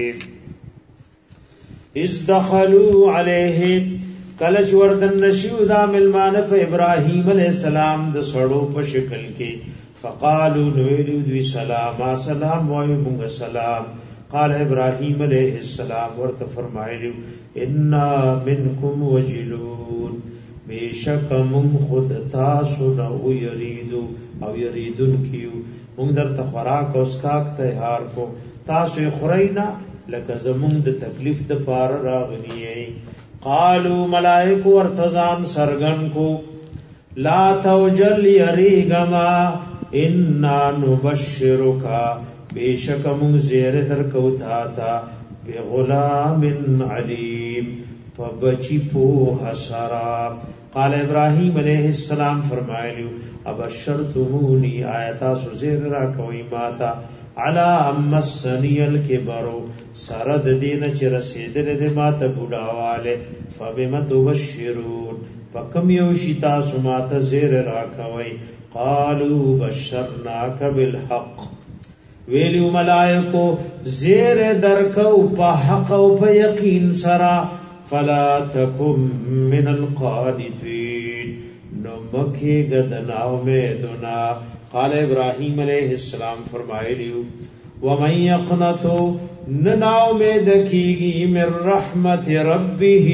A: اس دخلوا علیہ کلچ وردن نشیو دا ملمان پا ابراہیم علیہ السلام دا سڑو پا شکل کے فقالو نویلو دوی سلاما سلام وایو منگ سلام قال ابراہیم علیہ السلام ورت فرمائلو انا منکم وجلون بیشک من خود تاسو نو یریدو او یریدون کیو مونږ درته خوراک او اسکاک تیار کو تاسو خرینا لکه زمونږ د تکلیف د پار راغلی. قالو ملائکه ورتزان سرغن کو لا توجل یریگما انا نبشرک بیشک مونږ زیر درکو تا بغلام علیم فبچی پو حسرا. قال ابراہیم علیہ السلام فرمایلیو ابشرتمونی آیتا سو زیر را کوي ماتا علا امسنی الکبرو سرد دین چی رسیدل دی ماتا بوداواله فبما تبشرون فکم یوشی تاسو ماتا زیر را کوي. قالو بشرناک بالحق ویلیو ملائکو زیر درکو پا حق و پا یقین سرا فلا تکم من القانتین نمکی گدنا امیدنا. قال ابراہیم علیہ السلام فرمائلیو ومن یقنتو ننا امید کیگی من رحمت ربه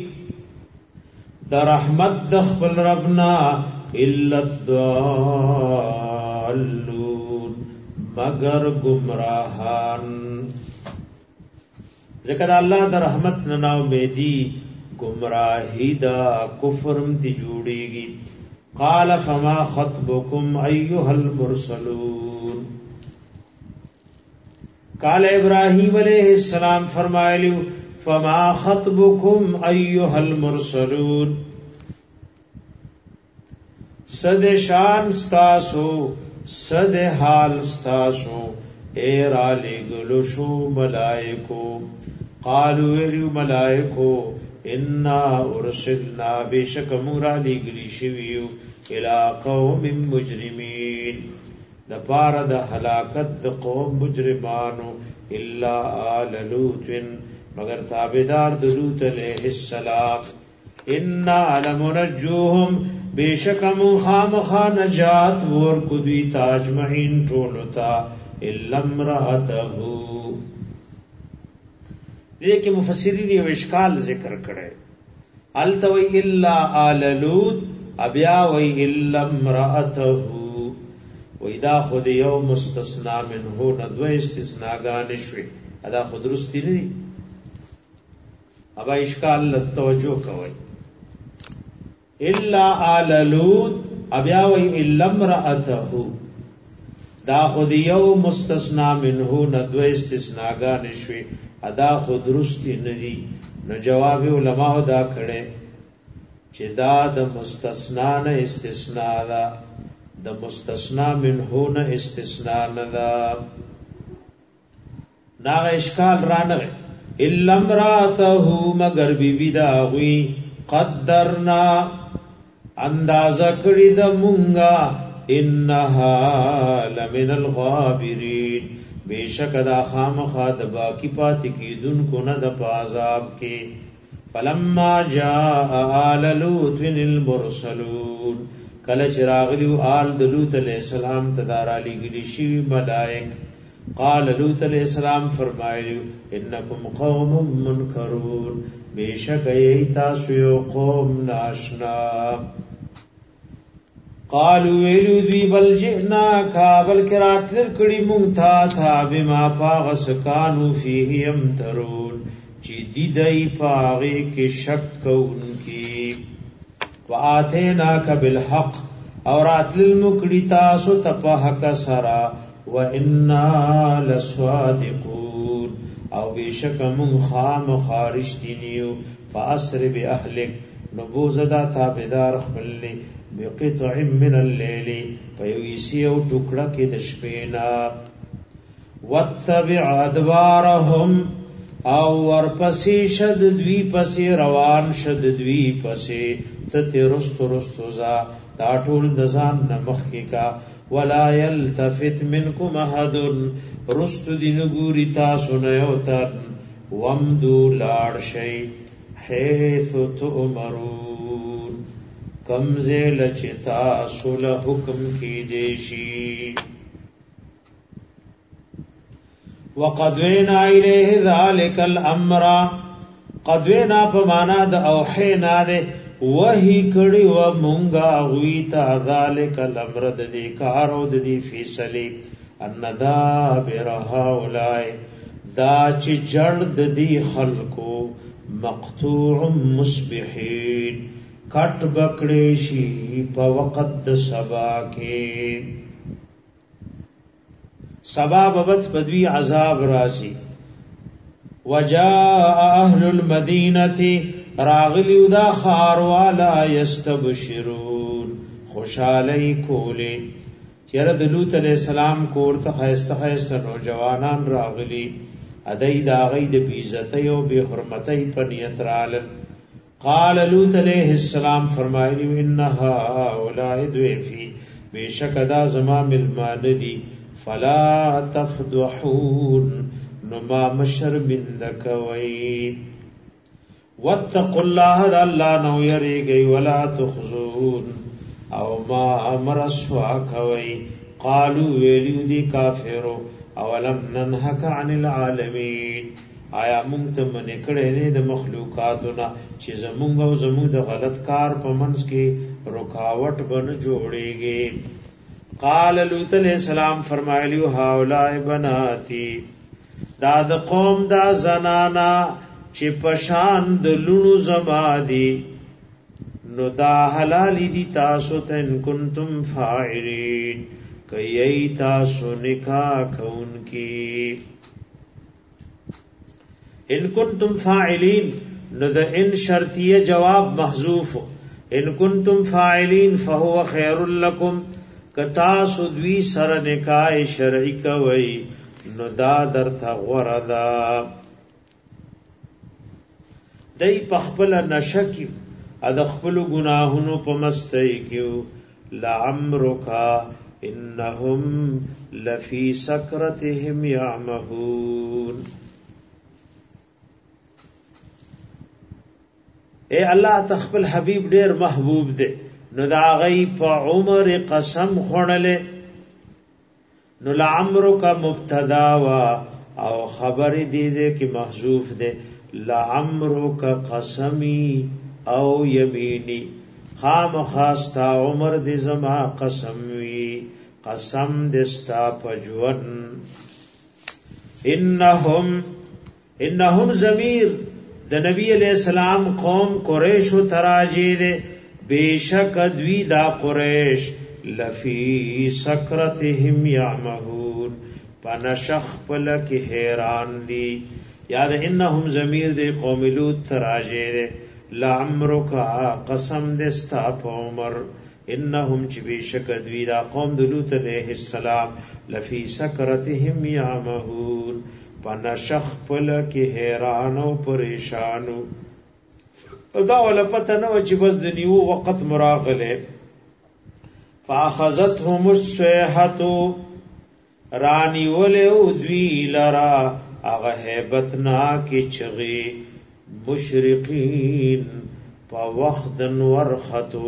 A: دا رحمت دخبل ربنا الا الضالون مگر گمراہان. ذکر اللہ دا رحمت ننا امیدی گمراہی دا کفرم تی جوڑی گی. قال فما خطبکم ایها المرسلون. قال ابراہیم علیہ السلام فرمائلیو فما خطبکم ایها المرسلون صد شان ستاسو صد حال ستاسو ایر آلی گلوشو ملائکو. قالو ایلیو ملائکو انا ارسلنا بیشک مورا لگلی شویو الى قوم مجرمین دا پارا دا حلاکت دا قوم مجرمانو الا آل لوت مگر تابدار دا لوت علیہ السلام. انا لمنجوهم بیشک من خامخا نجات ورکو دوی تاجمعین ٹولتا الا امرأته. دیکھ مفسرین یو اشکال ذکر کرے التوی الا آل لوط ابیا وی الا امرأته وی دا خود یو مستثنا منه ندو استثناگان شوی ادا خود رستی نہیں ابا اشکال توجہ کوئی الا آل لوط ابیا وی الا امرأته دا خود یو مستثنا منه ندو استثناگان شوی ادا خود رستی ندی. نو جواب علماء دا کړي چې دا د مستثنا نه استثناء دا د مستثنا منه نه استثناء نه دا نا اشکال رانغه الا امراته مگر بیبی دا غوی قدرنا اندازه کړی د مونږه انها لمن الغابرین بیشک دا خامخا د باقی پاتی کی دن کو نہ د عذاب کے. فلما جاء آل لوط المرسلون کل چراغلیو آل د لوط علیہ السلام تدار علی گلی شی ملائک. قال لوط علیہ السلام فرمایلیو انکم قوم منکرون بیشک ای تاسو یو قوم ناشنا. قالوا ویلو دی بل جئنا کابل کرات لکڑی مونتا تھا بما پاغس کانو فیه یمترون چی دی دی پاغی کی شک کون کی. وآتیناک بالحق اورات للمکڑی تاسو تپاہک سرا وإنا لصادقون او بیشک من خام خارشتینیو. فاسر بأهلک نبوزدا تابدار خبلی بقطع من الليل فیویسی او ٹکڑا کی دشپینا. واتبع ادبارهم او ورپسی شد دوی پسی روان شد دوی پسی تتی رست رستوزا دا ټول دزان نمخ کی کا. ولا یلتفت منکم احد رست دین گوری تاسو نیوتن ومدو لاړ شی حیث تؤمرون کمزے لچتا سل حکم کی دیشی. وقدوینا الیہ ذالک الامر قدوینا پمانا دا اوحینا دے وحی کړي و مونږه غوی ته ذالک الامر د دې کار او د دې فیصله ان دابر هؤلاء دا چې جړ د دې خلقو مقطوع مصبحین کټ بکړې شي په وخت د سبا کې سبا ببت بدوی عذاب راشي وجاء اهل المدینه راغلی دا خاروالا یستبشرون خوشالی کولی چیرې د لوط علیہ السلام کور ته خیسته خیسته نوجوانان راغلی ادای دا غي د بیزتی او به حرمتی په نیت رالل قال لوط علیہ السلام فرمایلی انها اولئک ضیفی بیشک دا زما ملمان دی فلا تفضحون نما مشرمند کوي واتقوا الله الله نو یریږي ولا تخزون او ما امر سوا کوي قالوا ویلو دی کافرو اولم ننهک عن العالمین آیا مونږ ته منې کړې نه د مخلوقاتنا چې زمونږ او زمونږ د غلط کار په منځ کې رکاوټ بن جوړيږي قال لوط علیہ السلام فرمایلی هؤلاء بناتی دا د قوم دا زنانا چې پشان د لونو زما دي نو دا حلال دي تاسو ته ان کنتم فاعلین کای تاسو نکاح کون کی ان کنتم فاعلین نو د ان شرطیه جواب محذوف ان کنتم فاعلین فهو خیر لكم کتا سودوی سر نکاح شرعی کوي نو دا درته غوردا دای پخپل نشکی اد خپل گناهونو په مستۍ کېو لعمرک انهم لفی سکرتهم یعمهون اے الله تخپل حبیب ډیر محبوب دے نو دا غي په عمر قسم خړلې نو لعمرک مبتدا وا او خبر دې دې کې محذوف دے لعمرک قسمی او یمینی خام خاستا عمر دې زما قسم وی قسم دستا پجون انهم ضمیر د نبی علیہ السلام قوم قریش و تراجی دے بیشک دوی دا قریش لفی سکرتهم یعمهون پنشخ پلک حیران دی یاد انهم ضمیر دے قوم لوط تراجی دے لعمرک قسم دستا عمر انهم چ بیشک دوی دا قوم د لوط علیہ السلام لفی سکرتهم یعمهون پنشخ پلک حیران او پریشانو دا ولا پته نو چې بس د نیو وخت مراغله فاخذتهم الصيحه رانی ولو دوی لرا هغه hebatna کی چغي مشرقین په وخت نور خطو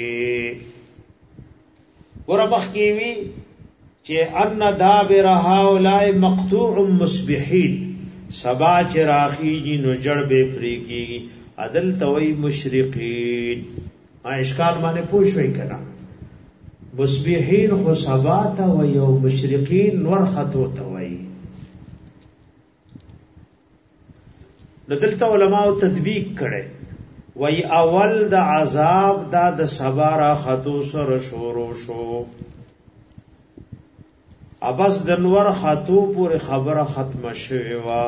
A: کې ور مخکیوی چې ان دابر هؤلاء مقطوع مصبحین سبا چراخی نو جړ به پری کی عدل توي مشرقین اشکال باندې پوښوي کنا مصبحین خو سبا ته و یو مشرقین نور خطو ته وای ندلته علماء تطبیق کړي وای اول د عذاب دا د سبا را خطو سره شروع شو ابس د نور خطو پورې خبره ختم شوه وا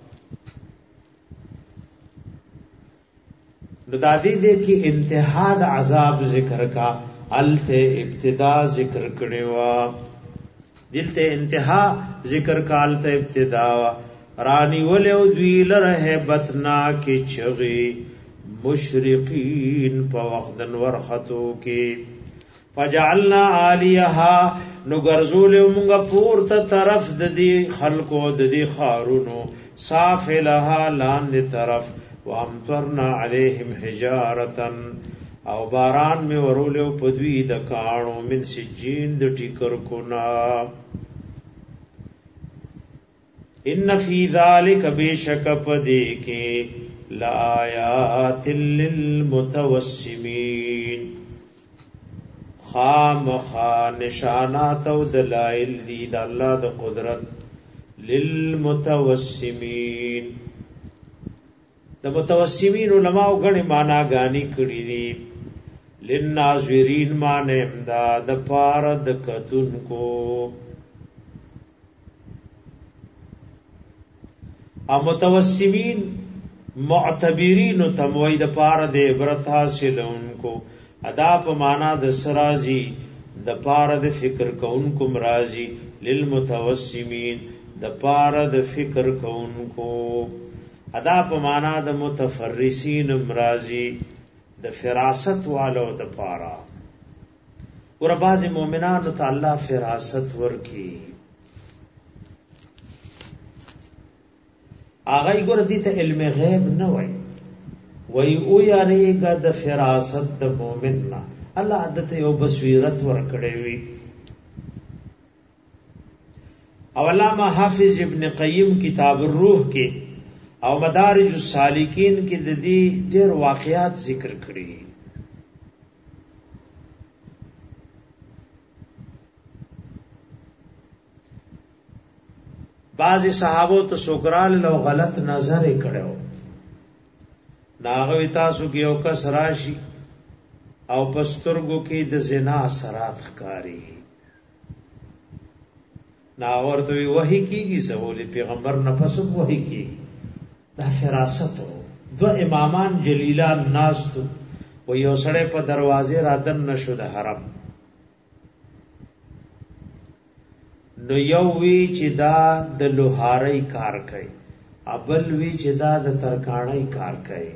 A: نو دادی دې کې انتها د عذاب ذکر کا الته ابتدا ذکر کړي وا دلته انتها ذکر کا الته ابتدا رانی ولو دوی لره بتنا کې چغي مشرقین په وخت نور خطو کې فجعلنا عالیها نو ګرځول موږ پورته طرف د دې خلقو د دې خارونو سافلها لاندې طرف وامطرنا عليهم حجارتا او باران می ورول په دوی د کانو من سجین د ټیکر کونا ان فی ذلک بیشک پدې کې لآیات للمتوسمین خامخا نشانات او دلائل دی د الله د قدرت للمتوسمین د متوسمین علماء غنی معنا غانی کړی دي للناظرین معنی امداد پارد کتن کو ا متوسمین معتبرین تموید پارد عبرت حاصل انکو ادا په معنا د سرازی د پارد فکر کونکو مرازی للمتوسمین د پارد فکر کونکو ادا په معنا د متفرسین مرازی د فراست والو د پارا ور باز مومنانو ته الله فراست ورکی اغه ګور دي ته علم غیب نه وای وای او یاریګه د فراست د مومن نه الله عادت یو بصیرت ورکړي وي او علامہ حافظ ابن قیم کتاب الروح کې او مدارج السالکین کې د دې ډېر واقعات ذکر کړي بعضی صحابو ته سوګرال لو غلط نظر کړو ناغوی تاسو کې یو کس راشي او پسترګو کې د زنا اثرات ښکاری ناور ته وحی کیږي سوال پیغمبر نه پس وحی کیږي دا فراست دو امامان جلیلان ناستو و یو سړی په دروازه را دن نشو د حرم نو یو وی چې دا د لوهاري کار کوي ابل وی چې دا د ترکاڼي کار کوي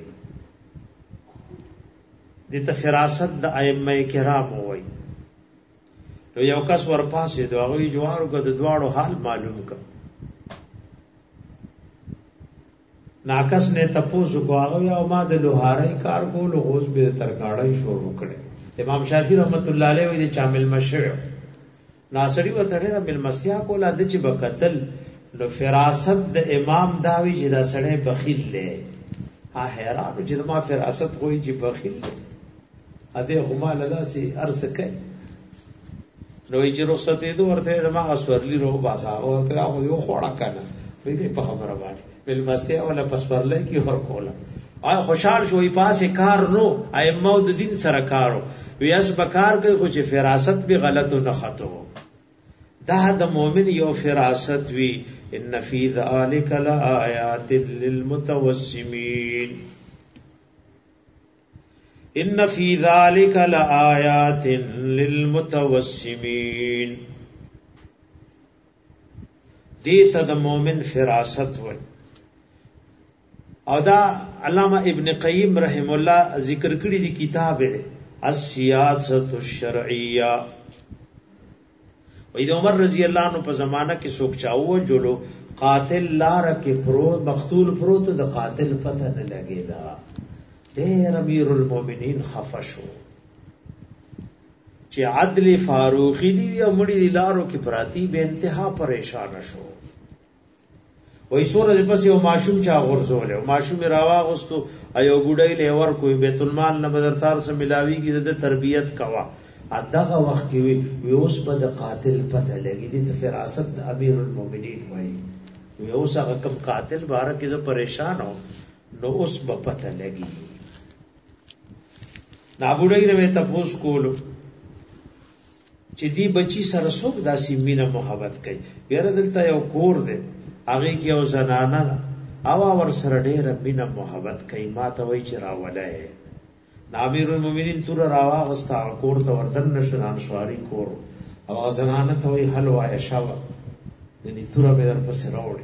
A: د فراست د ائمه کرام وای نو یو کس ورپاسې دا غوي جوارو کو د دواړو حال معلوم ک ناکس نے تپوس کو هغه او ما د لوهاري کار کول اوس به ترکاڼي شروع کړي امام شافعي رحمت الله علیه وی د چامل مشع ناصری و تړه بل مسیا کوله د چې بقتل نو فراست د امام داوی چې دا سړی بخیل دی ها حیران چې ما فراست کوی چې بخیل دی ا دې غما لداسي ارس کوي نو چې رخصت دې ورته ما اسورلی رو باسا او ته هغه یو خوړه کنه وی په خبره باندې بل مسیا ولا پسورلای کی ور کوله آ خوشحال شوې پاسه کار نو ائمه د دین سره کارو ویاس بکار کوي خو چې فراست به غلط نه خطو دا د مؤمن یو فراست وی ان فی ذلک لآیات للمتوسمین ان فی ذلک لآیات للمتوسمین دیتا د مؤمن فراست وی او دا علامہ ابن قیم رحم الله ذکر کړی دی کتاب دی السیاست الشرعیہ وې د عمر رضی الله عنه په زمانہ کې څوک چاوو جوړو قاتل لار کې پروت مقتول پروت د قاتل پته نه لګیدا ډېر امیر المؤمنین خفشو چې عدل فاروقی دی او مړي دی لارو کې پراتی به انتها پریشان شو وې سورې پس یو ماشوم چا غرزول او ماشوم راواغستو ایو ګډای له ور کوئی بیت المال نه بدرتار سره ملاویږي د تربیت کوا اداغه وخت کې وی اوس په د قاتل پته لګی دي د فراست د امیر المؤمنین وای وی اوس هغه کم قاتل بار کې زه پریشان هو نو اوس په پته لګی نابوډای نه تاسو کولو چې دی بچی سره څوک داسې مینه محبت کوي بیره دلته یو کور دی هغه کې یو زنانه او ور سره ډېر مینه محبت کوي ما ته وای چې راولای امیر المؤمنین تور راواغستا کور ته وردن نشنان سواری کور او زنانه ته وی حلوا یشاوا دې تور به در پس راوړي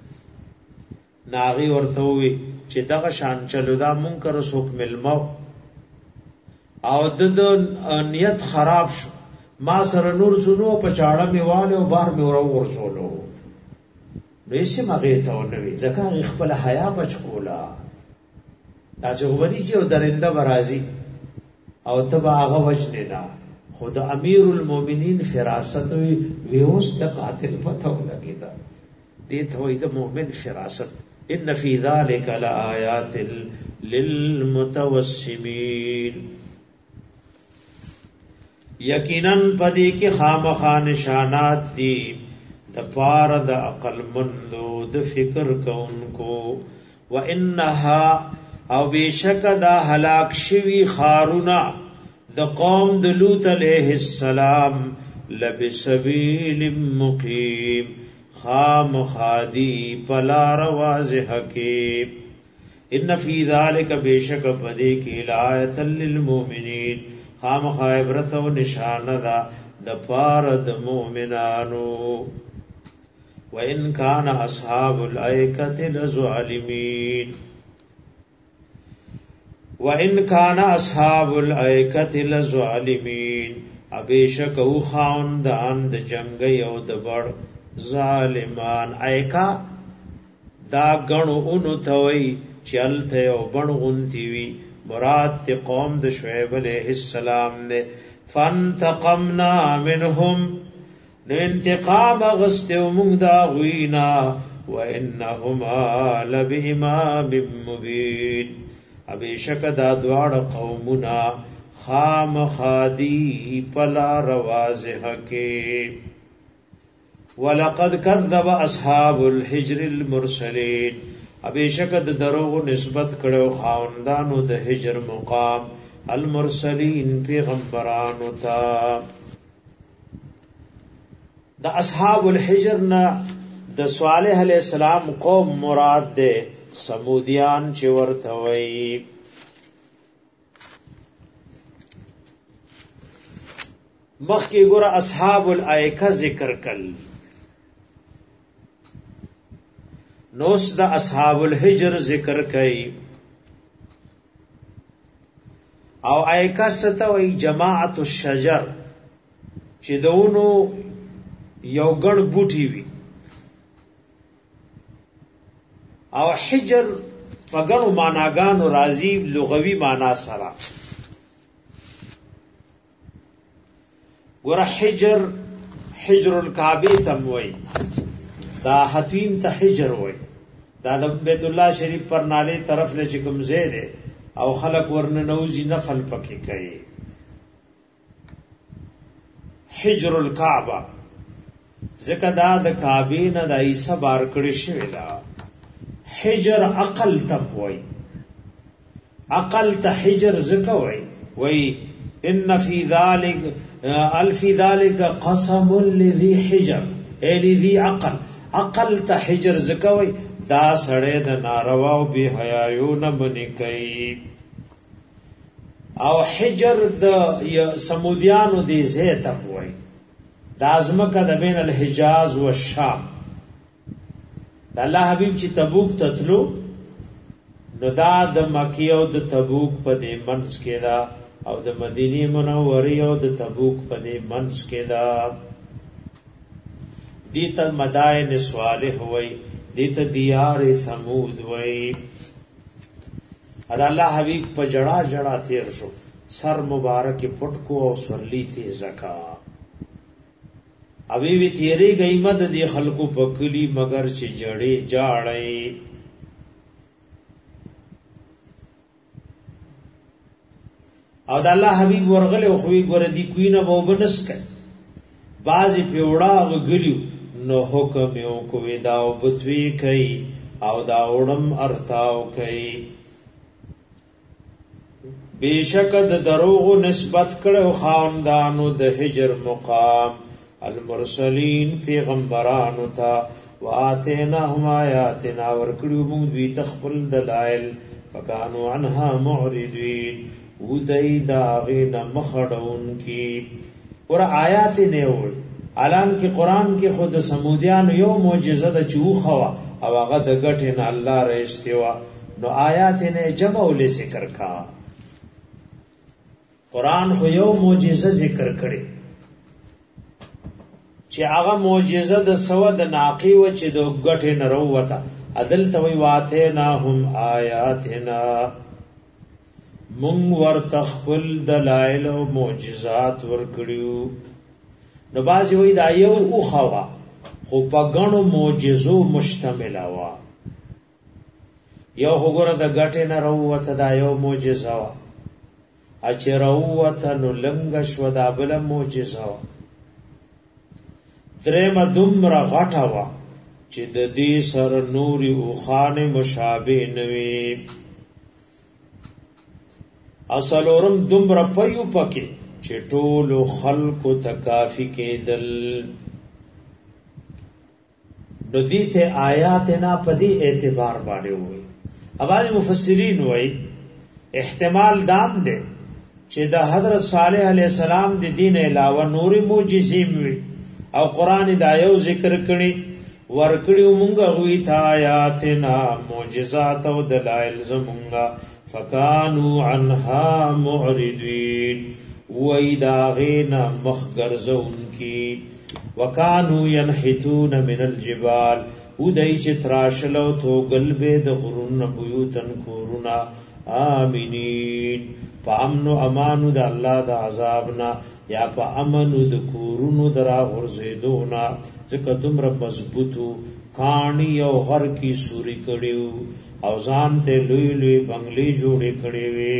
A: ناغي ورته وی چې دغه شان چلو دا منکر سوک ملمو او د نیت خراب شو ما سره نور سنو په چاړه میواله او بار می ورسولو نو یې مغه ته ونوي ځکه خپل حیا بچ کولا تاسو وګورئ چې درنده برازي او تبا هغه وجنه نه خود امیر المؤمنین فراست وی اوس د قاتل پته ولګیدا دې ته وې د مؤمن فراست ان فی ذلک لآیات للمتوسمین، یقیناً پدی کی خامخا نشانات دی د پار د عقل مندو د فکر کونکو. وانها او بیشک دا هلاک شوی خارونا د قوم د لوط علیہ السلام لبسبیل مقیم، خام خادی پلار واضح کی. ان فی ذلک بیشک پدی کی لآیت للمؤمنین، خام خائبرت و نشان دا د پار د مؤمنانو. وَإِنْ كَانَ أَصْحَابُ الْأَيْكَةِ لَظَالِمِينَ، وَإِنْ كَانَ أَصْحَابُ الْأَيْكَةِ لَظَالِمِينَ، ابیشک او خاندان د جنگی او د بڑ ظالمان. ایکا دا گنو انو توی چلتے او بڑ غنتی وی، مراد تی قوم د شعیب علیہ السلام نے. فانتقمنا منهم، نو انتقام غستو مونږ دا غوینا. وانهما لبإمام مبین، ابیشک دا دوار قومنا خام خادی پلا روازح کے. ولقد كذب اصحاب الحجر المرسلین، ابیشک د دروغ نسبت کړو خاوندانو د حجر مقام المرسلین پیغمبرانو تا. د اصحاب الحجر نا د صالح علیہ السلام قوم مراد دے سمودیان چې ورته وی. مخکې ګور اصحاب الایکه ذکر کړل، نوس د اصحاب الحجر ذکر کړي. او ایکه ستوي جماعت الشجر چې دونو یو ګڼ بوټي وي، او حجر په ګڼو معناګانو راځي لغوي معنا سره. ګوره حجر، حجر الکعبه تم وای، دا حتیم ته حجر وای، دا د بیت الله شریف پر ناله طرف له کوم ځای دی او خلق ورنه نوزی نفل پکې کوي. حجر الکعبه ځکه دا د کعبه نه د عیسی بار کړی شوی دا. حجر عقل تم وای، عقل ته حجر ځکه وای، وای ان فی ذلک الفی ذلک قسم لذی حجر، ای لذی عقل. عقل ته حجر ځکه وای دا سړی د ناروا او بی حیايو نه منی کوي. او حجر د سمودیانو دی زیته وای، دا ازمکه د بین الحجاز و الشام. د الله حبیب چې تبوک تتلو نو دا د مکی او د تبوک په دې منځ کې دا، او د مدینه منوره او د تبوک په دې منځ کې دا. دیت مدائن صالح وای، دیت دیار ثمود وای. ادا الله حبیب په جڑا جڑا تیر شو، سر مبارک پټ کو او سورلی ته زکا. ابھی وی تیری گئی مد دی خلقو پکلی مگر چې جړې جاړې. او د الله حبیب ورغله خو وی ګور دی کوینه به وبنس کړي، بازي پیوړه غلیو نو حکم یو کوی دا او بتوی کوي او دا وړم ارتاو کوي. بیشک د دروغ نسبت کړو خاندانو د حجر مقام المرسلین پیغمبرانو تا. واتیناهم آیاتنا، ورکړو موږ دوی تخپل دلائل، فکانوا عنها معرضین، ودای دا غینا مخړون کی. ور آیات نه وي الان کې قران کې خود سمودیان یو معجزه د چوخوا او هغه د غټ نه الله رښتیا، نو آیات نه جمع ول ذکر کا. قران خو یو معجزه ذکر کړي چې هغه معجزه د سو د ناقي و چې د غټ نه وروته عدل توي واته نه هم آیاتنا، مون ور تخپل دلائل او معجزات ور کړیو. نو بازی وی دا یو او خوا خو په غنو معجزو مشتمل وا. یو وګوره د ګټه نه راوته دا یو معجزه وا اچ راوته نو لنګ شو دا بل معجزه وا درېم دومره غټه وا چې د دې سر نوري او خان مشابه نوي اصلورم دومره پيو پکې چې ټول خلق تکافی کېدل نو دې ته آیات نه پدې اعتبار باندې وي اواز مفسرین وای احتمال دام دے چې د حضرت صالح علیہ السلام د دین علاوه نور معجزې وي او قران دا یو ذکر کړي ورکړیو مونږه وی تا آیاتنا معجزات او دلائل زمونږه فکانوا عنها معرضین وَإِذَا غِينَ مَخْغَرْزَوْنْ کی وَكَانُوا يَنْحِتُونَ مِنَ الْجِبَالِ ودای چې تراشلو تو قلبه د غرون بیوتن کورونا آمینین پامنو امانو د الله د عذابنا یا په امنو د کورونو درا ورزیدونا ځکه دومره مضبوطو کانی او غر کی سوري کړیو او ځان ته لوی لوی بنگلې جوړې کړې وي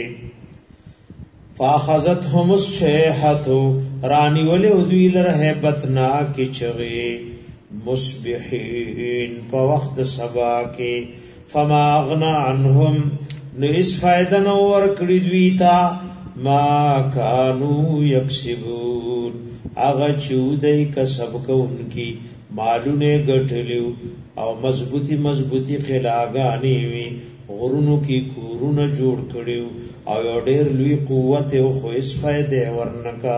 A: فاخذتهم الصيحه رانی ولې دوی لره هبتنا کی چغي مصبحین په وخت سبا کې فما اغنا عنهم نو اس فائدہ نو ور کړی دوی تا ما کانوا یکسبون اغه چودای کسب کوونکی مالونه ګټلیو او مضبوطی قلاګانی وی غرونو کی کورونه جوړ کړیو او ډېر لوی قوت او خو اس فائدہ ورنکا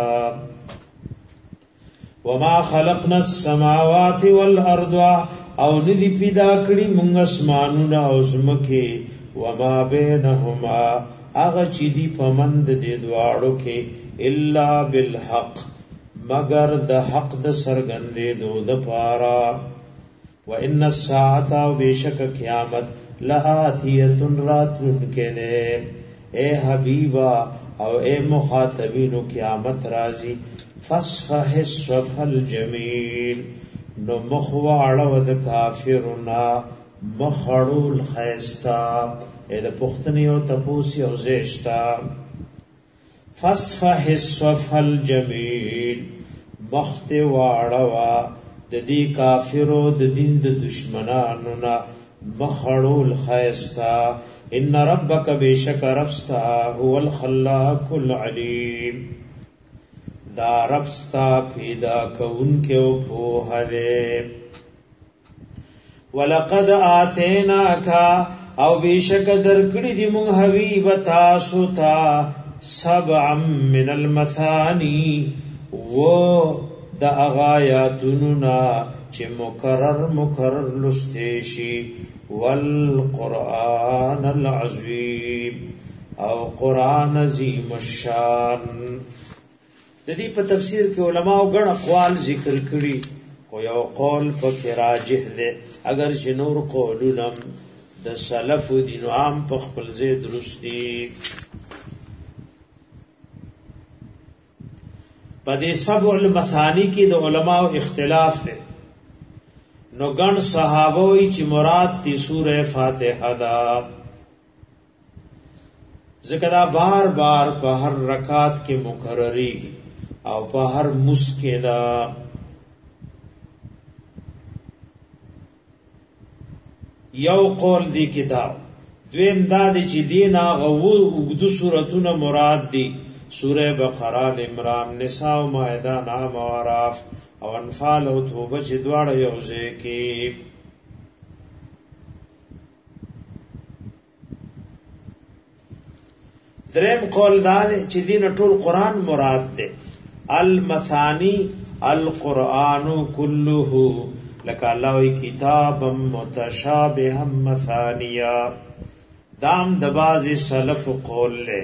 A: وما خلقنا السماوات والارض او ندی پیدا کړی مونږ اسمانونه او زمکه وما بینهما اغه چې دی پمند دې دواړو کې الا بالحق مگر د حق د سرګندې دود پارا وان الساعه وبشک قیامت لاتیه راتن کې ده اے حبیبا او اے مخاطبینو قیامت راځي فصفح الصفح الجمیل نو مخواړه د کافرنا مخړول خيستا اې د پختنی او تپوسی او زیشتا فصفح الصفح الجمیل مخت واړه د دې کافرو د دین د دشمنانو نا مخړول خيستا ان ربک بشک ربستا هو الخلاق العلیم دا ربستا پیدا کون کے او پوہ دے ولقد آتیناکا او بیشک درکڑی دی مونږ حبیب تاسو تا سبعا من المثانی و دا اغایاتننا چه مکرر لستیشی والقرآن العظیم او قرآن عظیم الشان د دې په تفسیر کې علماو غن اقوال ذکر کړي خو یو قول پکې راجح دی اگر چې نور قولونه د سلف دین عام په خپل ځای درست دي په دې سبع المثانی کې د علماو اختلاف دی نو غن صحابه وی چې مراد تی سوره فاتحه دا ذکر بار بار په هر رکعت کې مکرری او په هر مسکدا یو قول دی کتاب دویم دا دی چې دینا غو وګدو سورتونه مراد دي سوره بقره عمران نساء او مائده نام او اعراف او انفال او توبه چې دواړه یو ځای کې دریم قول دا دی چې دین ټول قران مراد دی المثانی القرآن كله لك الله کتابا متشابها مثانیا دام دباز سلف قول له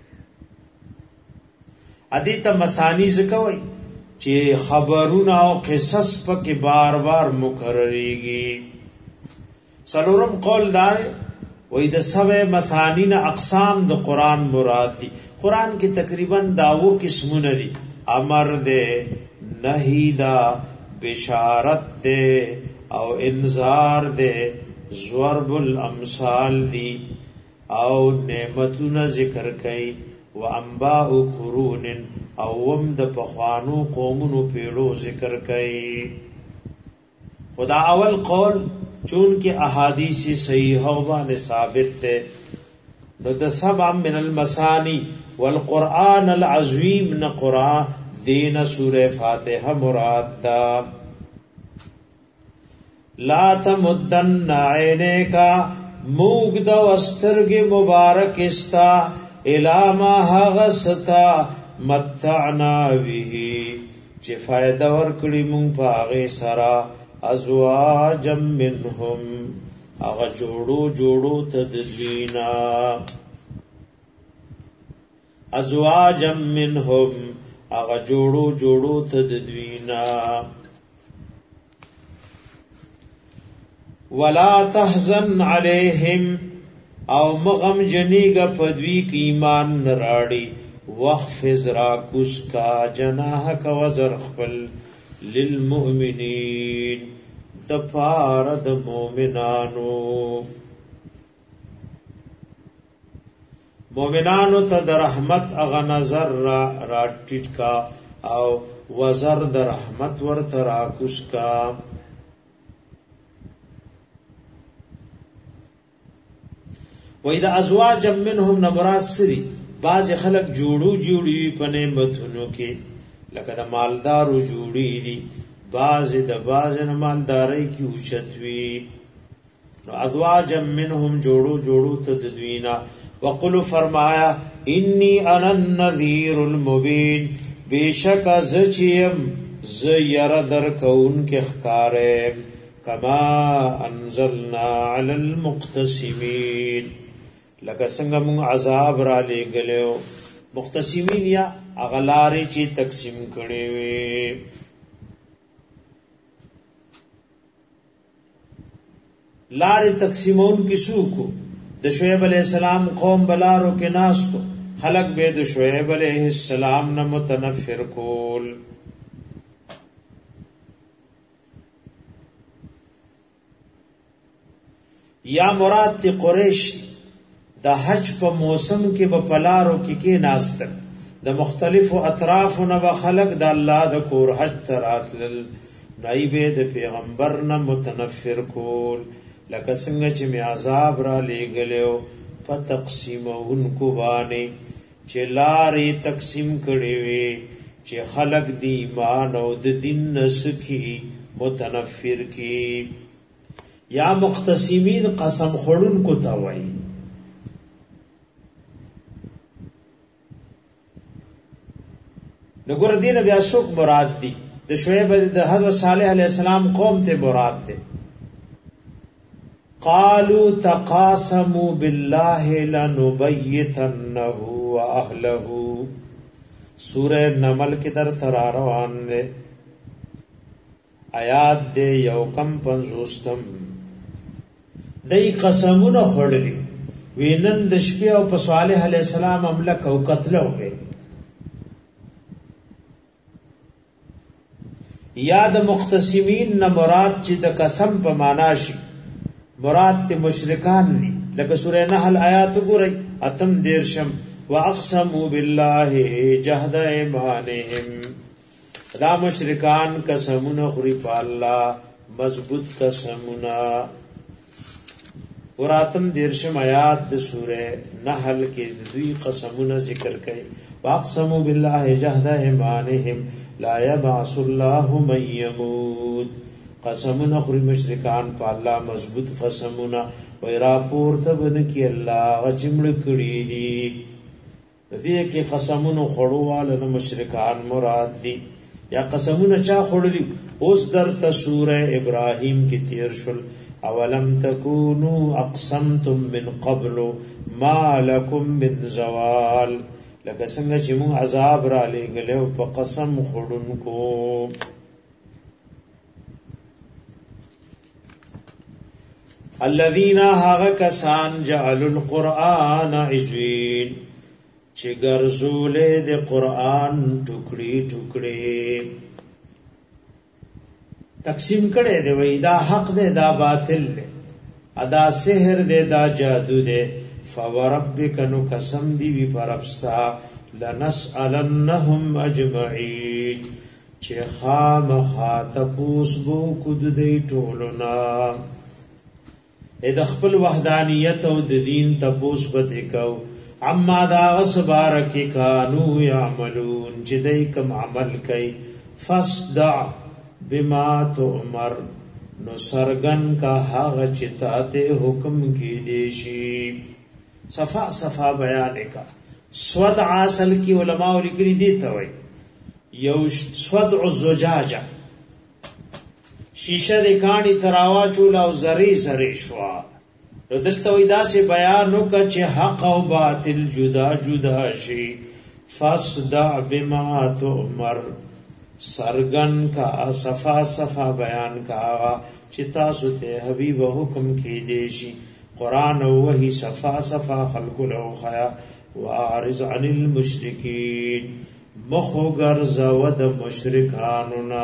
A: ادیته مثانی زکوي چې خبرونه او قصص پکې بار بار مکرریږي سلورم قول دار وې د سبع مثانین اقسام د قران مراد دي قران کې تقریبا داو قسمونه دي امر دے نہی دا بشارت دے او انذار دے ضرب الامثال دی او نعمتونه ذکر کئ و انباء قرون او وم د پخوانو قومونو پیړو ذکر کئ خدا اول قول چون کې احادیث صحیحه باندې ثابت ده نو د سبع من المثانی والقرآن العظیم نقرا دین سورہ فاتحه مراد دا لا تمدن عینیک موگ دا وسترگ مبارک استا الاما حغستا متعنا بیهی چه فائدہ ورکڑی مونگ پاغی سرا ازواجم منهم اغا جوڑو تدوینا ازواجم منهم اغا جوڑو تدوینا ولا تحزن علیہم او مغم جنیگا پدوی کی ایمان نراڑی وخفض راکس کا جناح کا وزر خپل للمؤمنین دپارد مومنانو تا در رحمت اغا نظر را ٹٹ کا او وزر در رحمت ورت راکس کا وَإِذَا أَزْوَاجًا مِّنْهُمْ نَمْرَاتْ سری بعض خلق جوڑی پنے متھنو کے لکه د مالدارو جوڑی دی بعض د بعض مالداري کی اوچتوی نو ازواجا منهم جوڑو تدوینا وقلو فرمایا انی انا النذیر المبین بیشک زچیم زیر در کون کے خکارے کما انزلنا علی المقتسمین لکه څنګه مون عذاب را لګلو مختصمین یا اغلاری چی تقسیم کړي وي لارې تقسیمون کیسو کو د شعیب علیہ السلام قوم بلارو کې ناستو خلق به د شعیب علیہ السلام نه متنفر کول یا مراد تی قریش د حج په موسم کې په پلارو کې ناستل د مختلفو اطرافو نه به خلق د الله د کور حج تراتل نایبه د پیغمبر نه متنفر کول لکه څنګه چې می عذاب را لېګلو په تقسیمون کو باندې چې لارې تقسیم کړي وي چې خلق دی ایمان او د دین نسکی متنفر کی یا مقتسمین قسم خورون کو توای نګور دین بیا څوک مراد دي د شعیب د حضرت صالح علیہ السلام قوم ته مراد دي قالوا تقاسموا بالله لنبيتنه واهله سورہ نمل کی در روان دے آیات دے یو کم 50 دای قسمونه خړلی وینن د شپې او په صالح علیہ السلام حمله کو قتل وکړي یا د مقتسمین نه مراد چې د قسم په معنا شي مراد ته مشرکان دي لکه سورہ نحل آیات ګورئ اتم دیرشم واقسموا بالله جهد ایمانهم دا مشرکان قسمونه خوري په الله مضبوط قسمونه وراتم دیرشم آیات د سورہ نحل کې دوی قسمونه ذکر کړي واقسموا بالله جهد ایمانهم لا يبعث الله من يموت قسمونه خوري مشرکان په الله مضبوط قسمونه وای را پورته بن کی الله غچمړ کړي دي دې کې قسمونه خړوواله مشرکان مراد دي یا قسمونه چا خړلي اوس در ته سوره ابراهيم کې تیر شول اولم تکونو اقسمتم من قبل ما لكم من زوال لکه څنګه چې موږ عذاب را لېګلو په قسم خورونکو الذين هاغ کسان جعلوا القرآن عزوین چې ګرځولې د قرآن ټوکړي ټوکړي تقسیم کړي دی وای دا حق دی دا باطل دی ادا سحر دے دا جادو دے فوربک نو قسم دی وی پربستا لنسألنهم اجمعین چه خام خاتپوس بو کد دی ټولنا د خپل وحدانیت او د دین تپوس بتکو عما دا غصبارک کانو یعملون چې دای کوم عمل کوي فصدع بما تؤمر نو سرغن کا هغه چې تاته حکم کی دیشی صفا صفا بیان کا سودع اصل کی علماء لیکلي دي ته وای یو سودع الزجاجه شیشه د کانی تراوا چول او زری زری شوا دلته وای دا سه بیان وک چې حق او باطل جدا جدا شي فصدع بما تؤمر سرغن کا صفا صفا بیان کا چې تاسو ته حبیب حکم کی دیشی قرآن او وحی صفا صفا خلق له خیا وارض عن المشرکین مخو گرزا ود مشرکاننا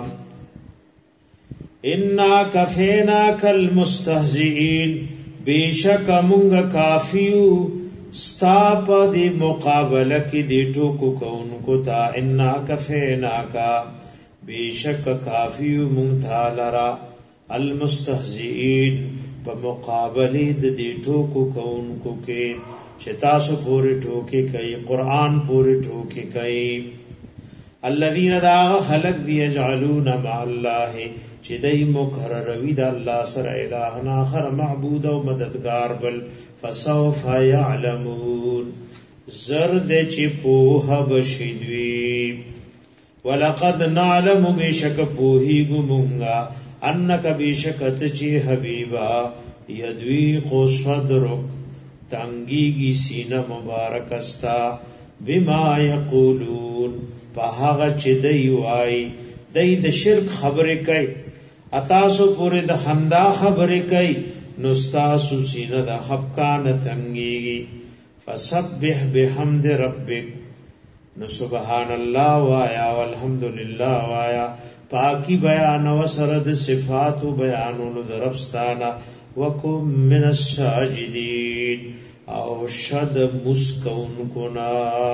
A: انا کفیناک المستهزئین بیشک مونږ کافیو ستا په دې مقابله کې دې ټوکو کوونکو تا انا کفیناکا بیشک کافیو مونږ تعالی المستهزئین په مقابله دې ټوکو کوونکو کې چې تاسو پورې ټوکې کوي قران پورې ټوکې کوي الذين دا خلق دی يجعلون مع الله چې دای مقرروي د الله سره الہ اخر معبود او مددگار بل فسوف يعلمون زرد چې په بشدوي ولقد نعلم بشک پوهیګو مونږه انک بشکت چې حبیبا یدوی قو صدرک تنگیگی سینہ مبارک استا بما یقولون پاہاگا چی دی وائی دی د شرک خبری کئی اتاسو پوری د خندا خبری کئی نستاسو سینہ د خبکان تنگیگی فسبح بحمد ربک نسبحان اللہ وایا والحمدللہ وایا پاکی بیان و سرد صفات و بیانون در ربستانا وکم من الساجدین او شد مسکون کنا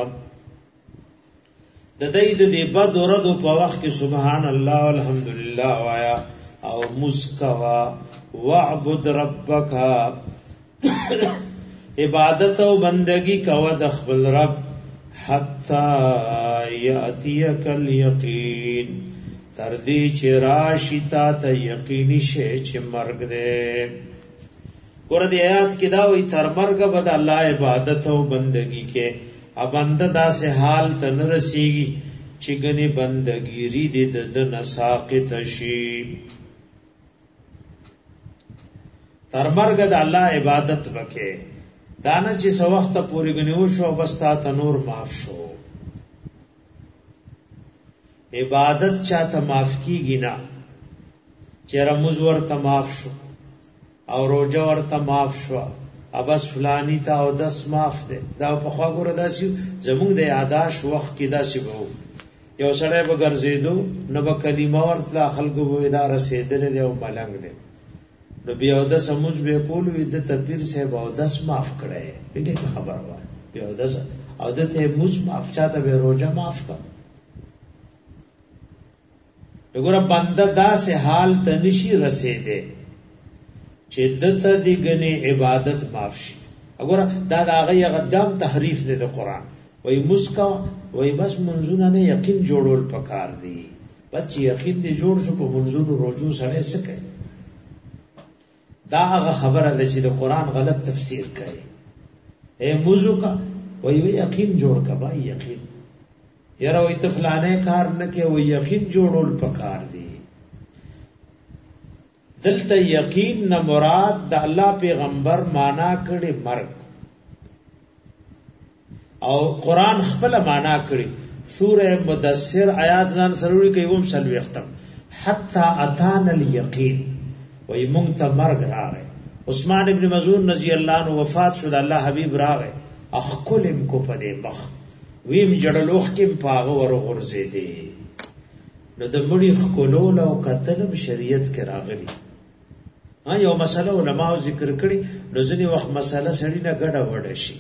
A: ددید دی بد و رد و پا وقت کی سبحان اللہ والحمدللہ وایا او مسکوا وعبد ربکا عبادت و بندگی کوا دخبل رب حتی یاتیک الیقین تردی چی راشی تا تا یقینی شے چی مرگ دے قرآن آیات کی داوی تر مرگ بد اللہ عبادت و بندگی کے اب بندہ سے حال تن رسیگی چگنی بندگی ری دی ددن ساقت شی تر مرگ دا اللہ عبادت بکے دانا چی سو وقت پوری گنیو شو بستا تنور معاف شو عبادت چاہتا معاف کی گنا چیرا مزور تا معاف شو او روجہ ورتا معاف شو ابس فلانی تا او دس معاف دے دا پخوا گو ردا سیو زمونگ دے آداش وقت کی دا سی بہو یو سڑے بگر زیدو نبا کلیمہ ورطلا خلقو بو ادارہ سیدر دے او ملنگ دے نبی او دس اموز بے کولو ادتا پیر سے با دس معاف کڑے بگے کی خبر ہوا بی او دس او دتا اموز معاف چاہتا بے روجہ معاف کر لگورا بندہ دا سے حال تنشی رسے دے چه دتا دی گنی عبادت معافشی اگورا دا آغای غدام تحریف دے دا قرآن وی مسکا وی بس منزونا نے یقین جوڑول پکار دی بس چی یقین دی جوڑ شو پا منزون رجوع سڑے سکے دا آغا خبر ہے چی دا قرآن غلط تفسیر کرے اے موزو کا وی یقین جوڑ کا بائی یقین یرا وی تفلانے کار نکے وی یقین جوڑول پکار دی دلتا یقین نہ مراد دا اللہ پیغمبر مانا کڑی مرگ او قرآن خپل مانا کړي سورہ مدثر آیات ځان سروړي کوي هم سلوي ختم حتا اتانا اليقین وای مونږ ته مرګ راغی عثمان ابن مظعون رضی الله عنه وفات شو د الله حبیب راغی اخکلم کو پدې مخ ویم جړلوخ کې پاغه ور غرزه دي نو د مړي خکولول او قتل شریعت کې راغلي یو مسله علماء ذکر کړي نو ځینې وخت مسله سړی نه ګډه وډه شي.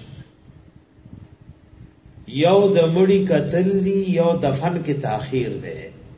A: یو د مړی قتل دی، یو دفن کې تاخير دی.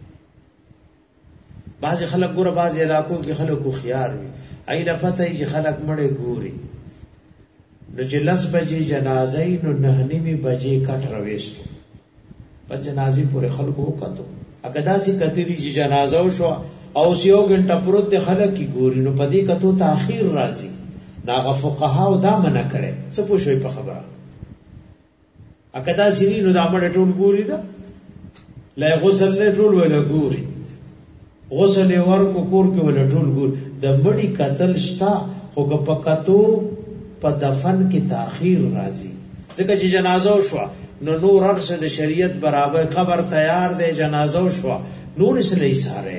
A: بعض خلک ګوره بعض علاقو کې خلک خو خيار وي، ایله پته چې خلک مړی ګوري نو چې 10 بجې جنازه نو 9:30 بجې کټ رويستو په جنازي پورې خلکو وکړو. اګه داسې کتري چې جنازه شو او یو غنټه پروت د خلک کی ګوري نو پدې کتو تاخير راځي. ناغه فقها او دا منع کړي څه پوښوي په خبره. اګه دا سړي نو دا مړ ټول ګوري دا لا غسل له ټول ولا ګوري، غسل ورکو کور کې ولا ټول ګوري. د مړی قتل شتا خو په کتو په دفن کې تاخير راځي. ځکه چې جنازه شو نو نور ارشد شریعت برابر قبر تیار دی، جنازه شو نور اسلام ساره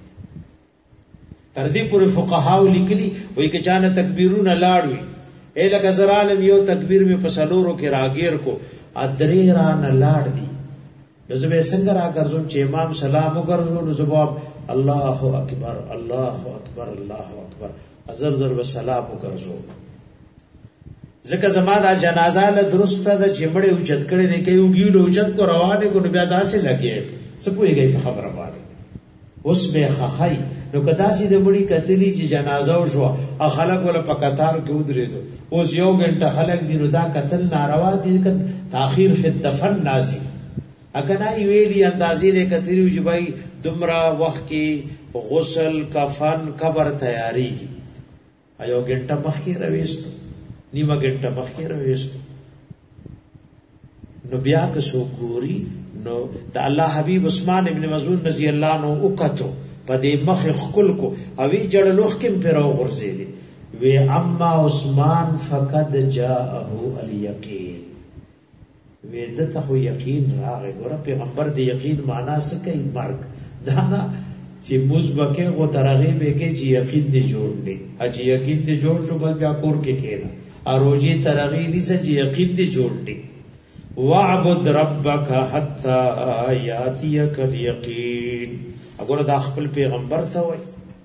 A: تر دې پورې فقهاو لیکلي وای کې چانه تکبیرونه لاړوي اے لکه زرالم یو تکبیر می په سلورو کې راګیر کو ادرې را نه لاړ دي نو زه څنګه را ګرځم چې امام سلام وګرځو نو جواب الله اکبر الله اکبر الله اکبر ازر زر وسلام وګرځو. ځکه زما دا جنازه له درسته د چمړې اوچت کړي نه کوي وګیلو اوچت کو روانه کو نو بیا ځاسه لګي څه پويږي په خبره باندې اوس به خخای نو کدا سي د مړي کتلی چې جنازه شو او خلک ولا په قطار کې ودرېدو اوس یو غنټه خلک دی نو دا قتل ناروا دي تاخير فی الدفن نازي اګنا ویلی اندازې له کتلی چې بھائی دمرا وخت کې غسل کفن قبر تیاری ایو غنټه مخکې رويست نیمه غنټه مخکې رويست نو بیا که سو ګوري نو د الله حبیب عثمان ابن مظعون رضی الله عنه وکتو په دې مخ خپل کو او وی جړلوخ کې پیرو غرزیدي وی اما عثمان فقد جاءه الیقین وی دته خو یقین راغی. ګوره پیغمبر دی یقین معنا څه کوي مرګ دا نه چې مزبکه او ترغه به کې چې یقین دی جوړ دی چې یقین دی جوړ شو بل بیا کور کې کېنا اروجی ترغه دي چې یقین دی جوړ دی. وعبد ربک حتا یاتیک الیقین. اگر دا خپل پیغمبر ته وای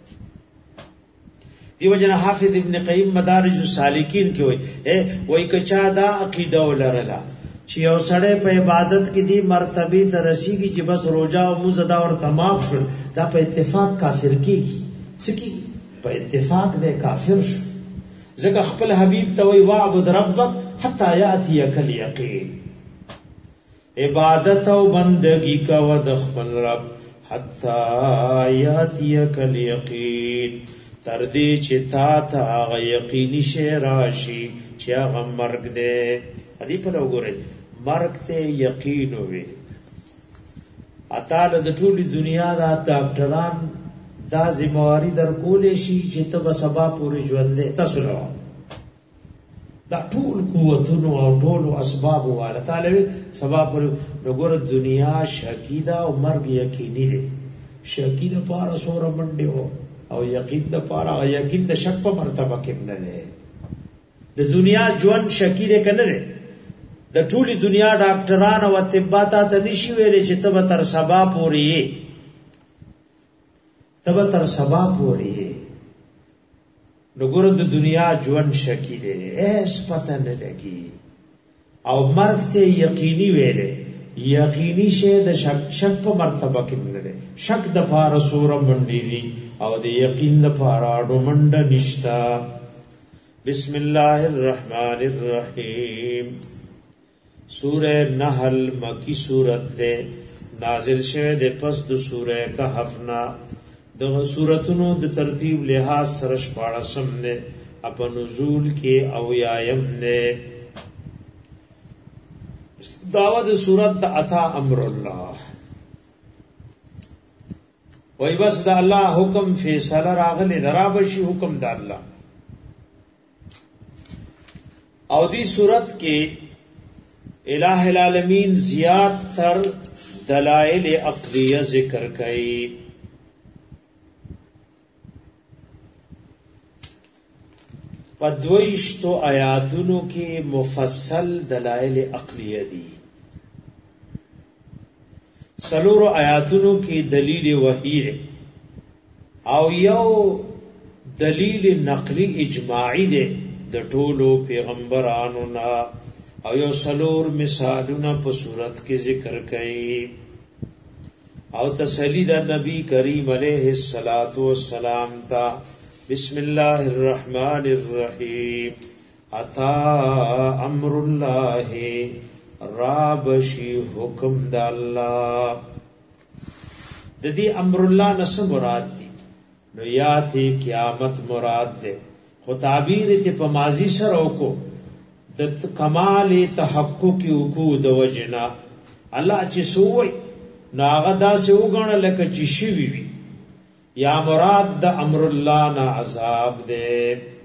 A: دیو جن حافظ ابن قیم مدارج السالکین کې وای کچا دا عقیده ولرلا چې یو سړی په عبادت کې دی مرتبه ته رسیږي چې بس روزه او مزدا اور تمام شول دا په اتفاق کافر کیږي سکی په اتفاق دې کافر شو. ځکه خپل حبیب ته وای وعبد ربک حتا یاتیک الیقین. عبادت او بندگی کا ود خپل رب حتا یاتیک الیقین تر دې چې تا ته هغه یقیني شی راشي چې هغه مرګ دی. دې په وګورئ مرګ ته یقین وي. اتاله د ټولي دنیا دا ډاکټران دا ذمہواری در کولې شي چې ته به سبا پورې ژوند دې تاسو له دا ټول قوتونو او ټول اسباب والا تعالی سبا پر وګوره دنیا شکیدا او مرګ یقیني دی. شکیدا پارا سور منډه او یقین د پارا یقین د شک په مرتبه کې نه دی. د دنیا ژوند شکیده کنه دی. د ټولي دنیا ډاکټران او طباتا ته نشي ویلې چې تب تر سبا پورې نو ګور د دنیا ژوند شکی دی اس پته نه لګي او مرګ ته یقیني ویلې یقیني شه د شک په مرتبه کې نه دی. شک د پاره سور منډي دي او د یقین د پاره اډو منډه نشتا. بسم الله الرحمن الرحیم. سورہ نحل مکی سورت دے نازل شوه د پس د سورہ کهف نا د سورتونو د ترتیب لحاظ سره 14 دے په نزول کې او یایم دے. داود سورت د اتا امر الله وای بس د الله حکم فیصله راغلی درابشي حکم د الله. او دی سورت کې الہ العالمین زیاد تر دلائل عقلیہ ذکر کئی. پدویشتو آیاتونو کی مفصل دلائل عقلیہ دی. سلور آیاتونو کی دلیل وحی او یو دلیل نقلی اجماعی دی د ټولو پیغمبرانو نا او یو سلور مثالونه په صورت کې ذکر کړي او تسلی د نبی کریم علیه الصلاۃ والسلام تا بسم الله الرحمن الرحیم اتا امر الله رابشی حکم د الله د دې امر الله نس مراد دی نو یا ته قیامت مراد ده خو تعبیر ته په ماضی سره وکړو د کمال تحقق وکړو د وجنا الله چې سوې ناغه دا سه وګڼه لکه چې شی وی یا مراد د امر الله نه عذاب ده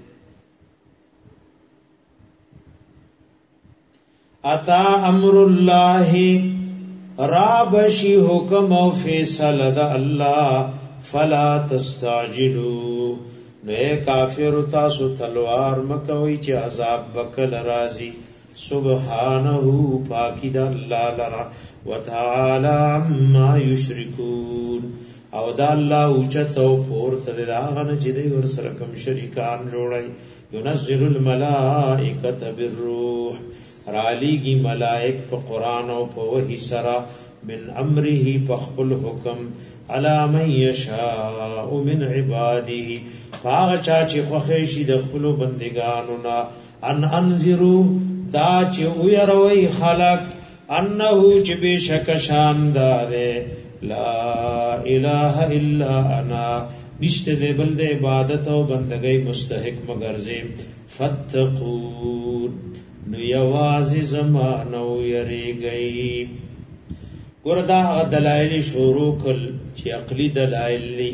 A: اتا امر الله رابشی حکم او فیصله د الله فلا تستعجلوا نو کافر تاسو تلوار مکوي چې عذاب وکل راضي سبحانه پاکی د الله لرا وتعالى عما يشركون او د الله اوچت او پورته د هغه چې دوی ور سره کوم شریکان جوړي ينزل الملائکه بالروح رالیږي ملائک په قران او په وحی سره من امره بخل حکم علا من یشاء من عباده فاغ چاچی خوخی شی د خپل بندگانو نا ان انذروا دا چې ويروي خلق انه چې بشک شاندار لا اله الا انا نشته د بل د عبادت او بندګۍ مستحق مگر زم فتقون نو یوازې زمانو یریږي وردا دلائل شروع کل چې عقلی دلائل لی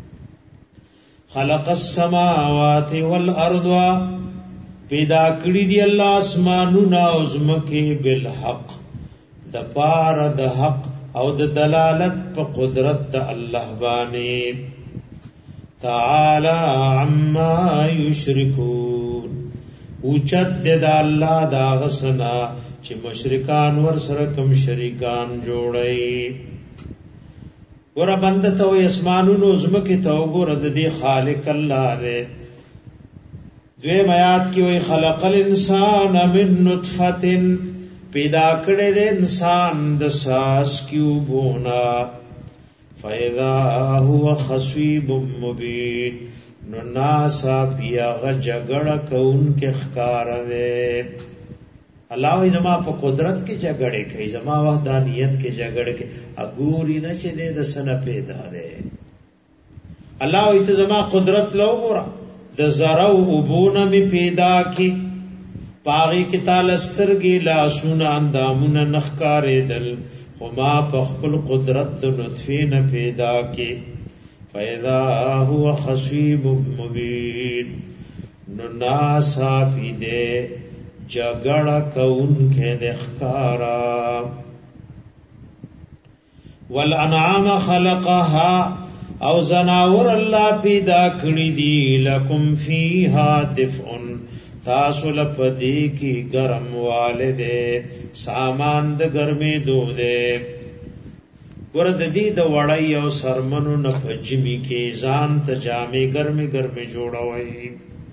A: خلق السماوات والارض پیدا کړی دی الله اسمانونه او زمکه بالحق د پار د حق او د دلالت په قدرت د الله باندې تعالی عما یشرکون اوچت د الله دا غسنا چې مشرکان ور سره کوم شریکان جوړي ور بند ته وي اسمانونو زمکه ته وګوره د دې خالق الله دی دوی آیات کې وي خلق الانسان من نطفه پیدا کړی د انسان د ساس کیو بونا فاذا هو خصيب مبين نو ناسا بیا جګړه کون کې ښکار دی الله ای زما په قدرت کې جګړه کوي زما وحدانیت کې جګړه کوي اګوري نه چې د سنه پیدا ده الله ای ته زما قدرت لو ګورا د زرو وبونه می پیدا کی پاغي کې تالسترګي لاسونه اندامونه نخکارې دل خو ما په خپل قدرت د نطفه نه پیدا کی فاذا هو خصيب مبين نو ناسا پیده جګړه کون کې د ښکارا والانعام خلقها او زناور الله پیدا کړی دی لکم فیها دفء تاسو لپدی کی گرم والده سامان د ګرمې دوده ورد دی د وړای او سرمنو نه پجمی کې ځان ته جامې ګرمې ګرمې جوړوي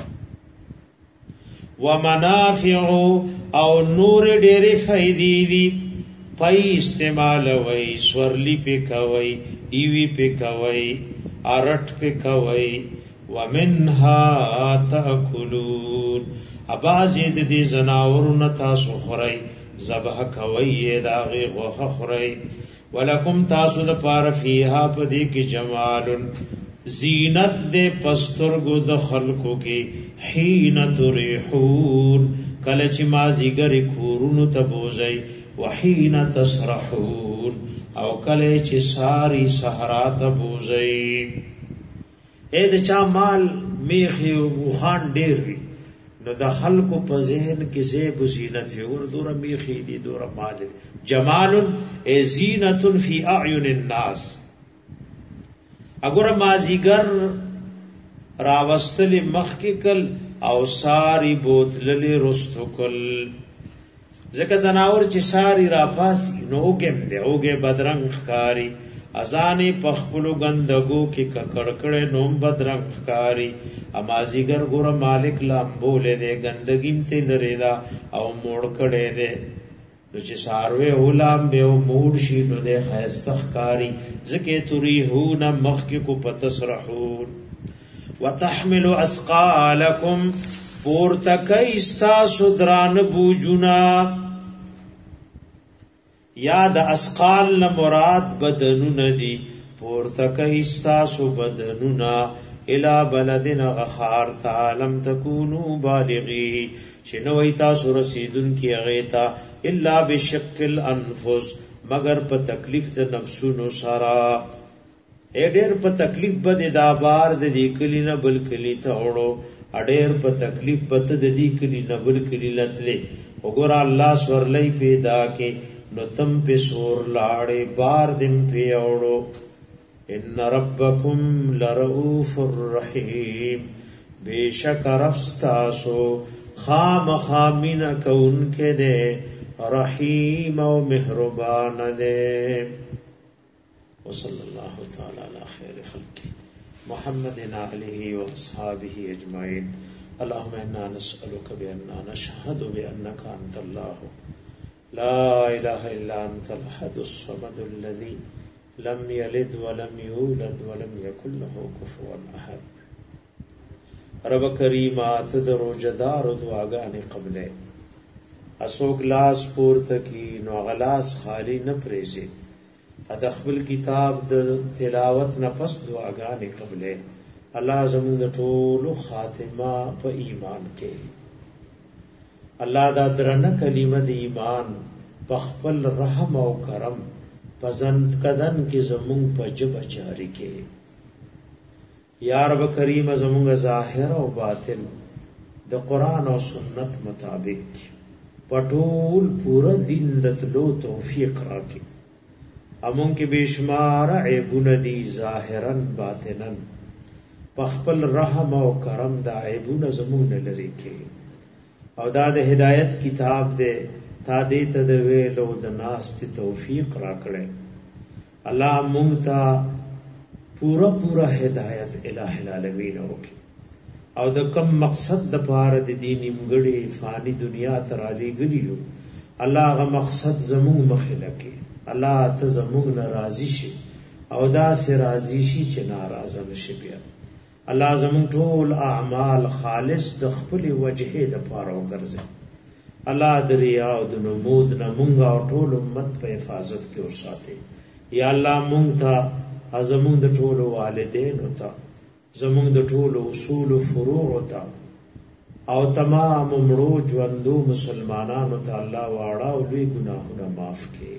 A: ومنافع او نور ډېرې فائدې دي پای استعمال وای سورلی په کوي ایوی په کوي ارټ په کوي ومنها تاکلون اباځې د دې زناورونو تاسو خوري ذبح کوي داغه غوخه خوري ولکم تاسو د پار فیها پدې کې جمال زینت دے پسترگو د خلقو کې حين تريحون کله چې مازیګر کورونو ته بوزي وحين تسرحون او کله چې ساری صحرا ته بوزي اې د چا مال میخي وخان ډیر وي نو د خلقو په ذهن کې زیب زینت ور دور میخي دي دور مال جمال زینت فی اعین الناس اگر مازیگر راوستل مخی کل او ساری بوتللی رستو کل ځکه زناور چې ساری را پاسی نو اوګم دی اوګه بدرنګ خکاری ازانی پخپلو گندگو کی ککڑکڑے نوم بدرنگ کاری امازیگر گور مالک لامبولے دے گندگیم تے لریدا او موڑ کڑے دے نو چې ساروے اولام بے او موڑ شی نو دے خیستخ کاری زکے تریحون مخی کو پتسرحون وتحمل اسقالکم پورتکی استاسو دران بوجونا یا د اسقال نه مراد بدنونه دي پورتکی استاسو بدنونه الی بلدن غخار تعلم تکونو بالغی شنوی تاسو رسیدن کی غیتا الا بشق الانفس مگر په تکلیف د نفسونو سرا اډیر په تکلیف بد دا بار د دې کلی نه بل کلی ته وړو اډیر په تکلیف بد د دې کلی نه بل کلی لتلې وګور الله سورلې پیدا کې نو تم پہ سور لاڑے بار دم پہ اوڑو ان ربکم لرؤوف الرحیم بے شک رفستاسو خام خامین کون کے دے رحیم و مہربان دے وصلی اللہ تعالی علی خیر خلقی محمد علیہ و اصحابہ اجمعین اللہم انا نسألک بأننا نشہد بأنک انت اللہ لا الہ الا انت الاحد الصمد الذي لم يلد ولم يولد ولم يكن له كفوا احد رب کریم ات درو جدار دعاګانې قبلې اسوک لاس پورته کی نو غلاس خالی نه پریزي اد خپل کتاب د تلاوت نه پس دعاګانې قبلې الله زموږ د ټولو خاتمه په ایمان کې الله دا درنه کلمه د ایمان په خپل رحم او کرم پزند کدن کې زمونږ په جبه جاری کې یا رب کریم زمونږ ظاهر او باطن د قران او سنت مطابق پټول پورا دین دتلو توفیق راکړي امون کې بشمار عیبونه دي ظاهرا باطنا په خپل رحم او کرم د عیبونه زمونږ نه لري کې او دا د هدایت کتاب دے تا دې ته د ویلو د ناس ته توفیق راکړي الله مونږ ته پورا هدایت الہ العالمین وکي او د کم مقصد د پاره د دین نیمګړي فانی دنیا تر علی ګلیو الله غ مقصد زموږ مخله کې الله ته زموږ ناراضي شي او دا سي راضي شي چې ناراضه نشي بیا الله زمون ټول اعمال خالص د خپل وجهه د پاره وګرځي الله د ریا او د نمود نه مونږ او ټول امت په حفاظت کې وساتي یا الله مونږ ته زمون د ټول والدین او ته زمون د ټول اصول او فروع او ته او تمام مړو ژوندو مسلمانانو ته الله واړه او لوی ګناهونه معاف کړي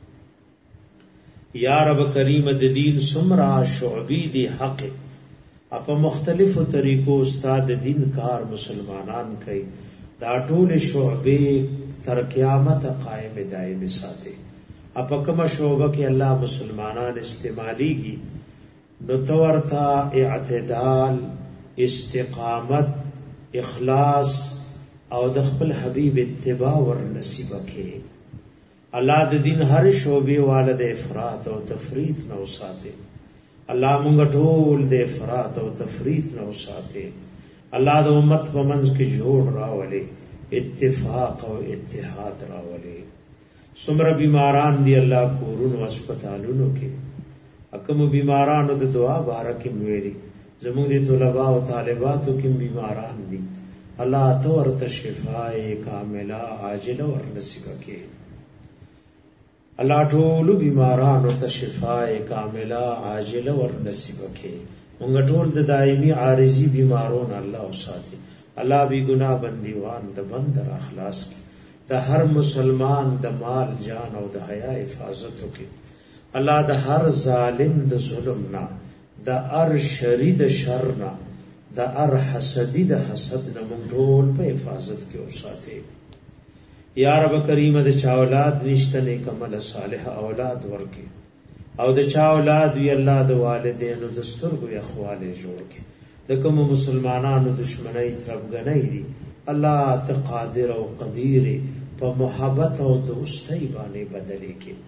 A: یا رب کریم د دین سمرا شعبی دی حق اپا مختلفو طریقو استاد دین کار مسلمانان کئی دا ټول شعبے تر قیامت قائم دائم ساتے اپا کما شعبہ کی اللہ مسلمانان استعمالی کی نتورتا اعتدال استقامت اخلاص او دخل حبیب اتباع ور نصیب کے اللہ د دین ہر شعبے والد افراط او تفریط نو ساتے الله مونږ ټول د افراط او تفریط نه وساته الله د امت په منځ کې جوړ راولي اتفاق او اتحاد راولي سمره بیماران دی الله کورونو هسپتالونو کې حکم بیمارانو د دعا بارکه ویلي زموږ د طلباء او طالباتو کې بیماران دي الله تو ورته شفاء کامله عاجله ور نصیب کړي الله ټول بیمارانو ته شفاء کامله عاجله ور نصیب کړي موږ ټول د دایمي عارضی بیمارون الله وساتي الله بی گناہ بندیوان د بندر اخلاص کی د هر مسلمان د مال جان او د حیا حفاظت وکي الله د هر ظالم د ظلم نه د هر شری د شر نه د هر حسدی د حسد نه موږ ټول په حفاظت کې وساتي یا رب کریم د چا اولاد نشته نیک عمل صالح اولاد ورکي او د چا اولاد وی الله د والدینو د سترګو اخواله جوړ کړي د کوم مسلمانانو دشمنی تربګنۍ دي الله ته قادر او قدیر په محبت او دوستۍ باندې بدلې کړي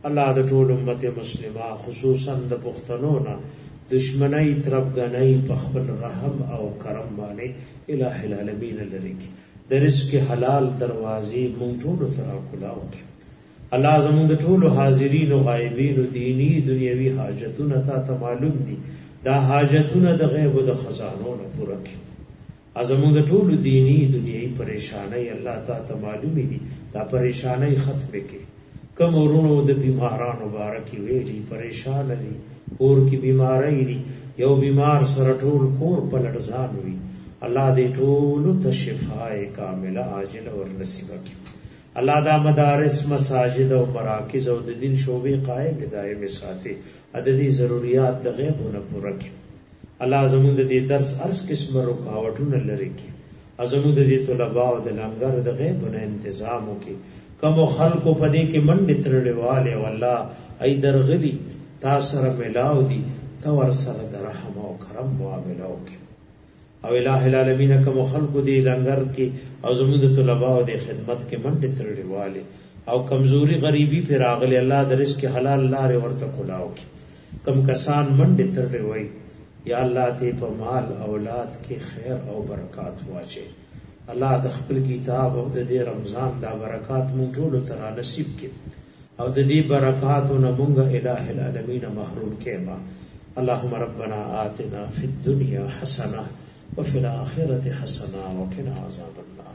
A: الله د ټول امت مسلمه خصوصا د پښتنو نه دشمنی تربګنی په خپل رحم او کرم باندې الٰه العالمین لري کی د رزق حلال دروازې مونږ ټول تر کلاو کی الله زموږ د ټول حاضرین او غایبین دینی دنیوي حاجتونه ته معلوم دي دا حاجتونه د غیب او د خزانو نه پوره کی ازموږ د ټول دینی دنیوي پریشانای الله ته معلوم دي دا پریشانای ختم کی کم ورونو د بیمارانو مبارکی ویلي پریشان دي اور کی بیماری دي یو بیمار سره ټول کور په لړزان وي الله دې ټول ته شفای کامله عاجله ور نصیب کړي الله دا مدارس مساجد او مراکز او د دین شوبې قائم دائم ساتي عددي ضرورت د غیبونه پوره کړي الله زموږ د دې درس ارس قسمه رکاوټونه لري کړي زموږ د دې طلباء او د لنګر د غیبونه تنظیم وکړي کوم خلکو په دې کې منډه ترړېواله والله ای درغلي تاسو سره ملاو دي تو ور سره د رحم او کرم معاملې وکړي او الٰه العالمین کوم خلکو دې لنګر کې او زموږ د طلباء او د خدمت کې منډه ترړېواله او کمزوري غریبي پر راغلي الله د رزق حلال لارې ورته کلاو کړي کم کسان منډه ترړې یا الله دې په مال اولاد کې خیر او برکات واچي الله د خپل کتاب او د دې رمضان دا برکات مونږ ټول ته نصیب کړي او د دې برکاتونو مونږ الٰه العالمین محروم کړي اللهم ربنا آتنا فی الدنيا حسنه وفي الاخره حسنه وقنا عذاب النار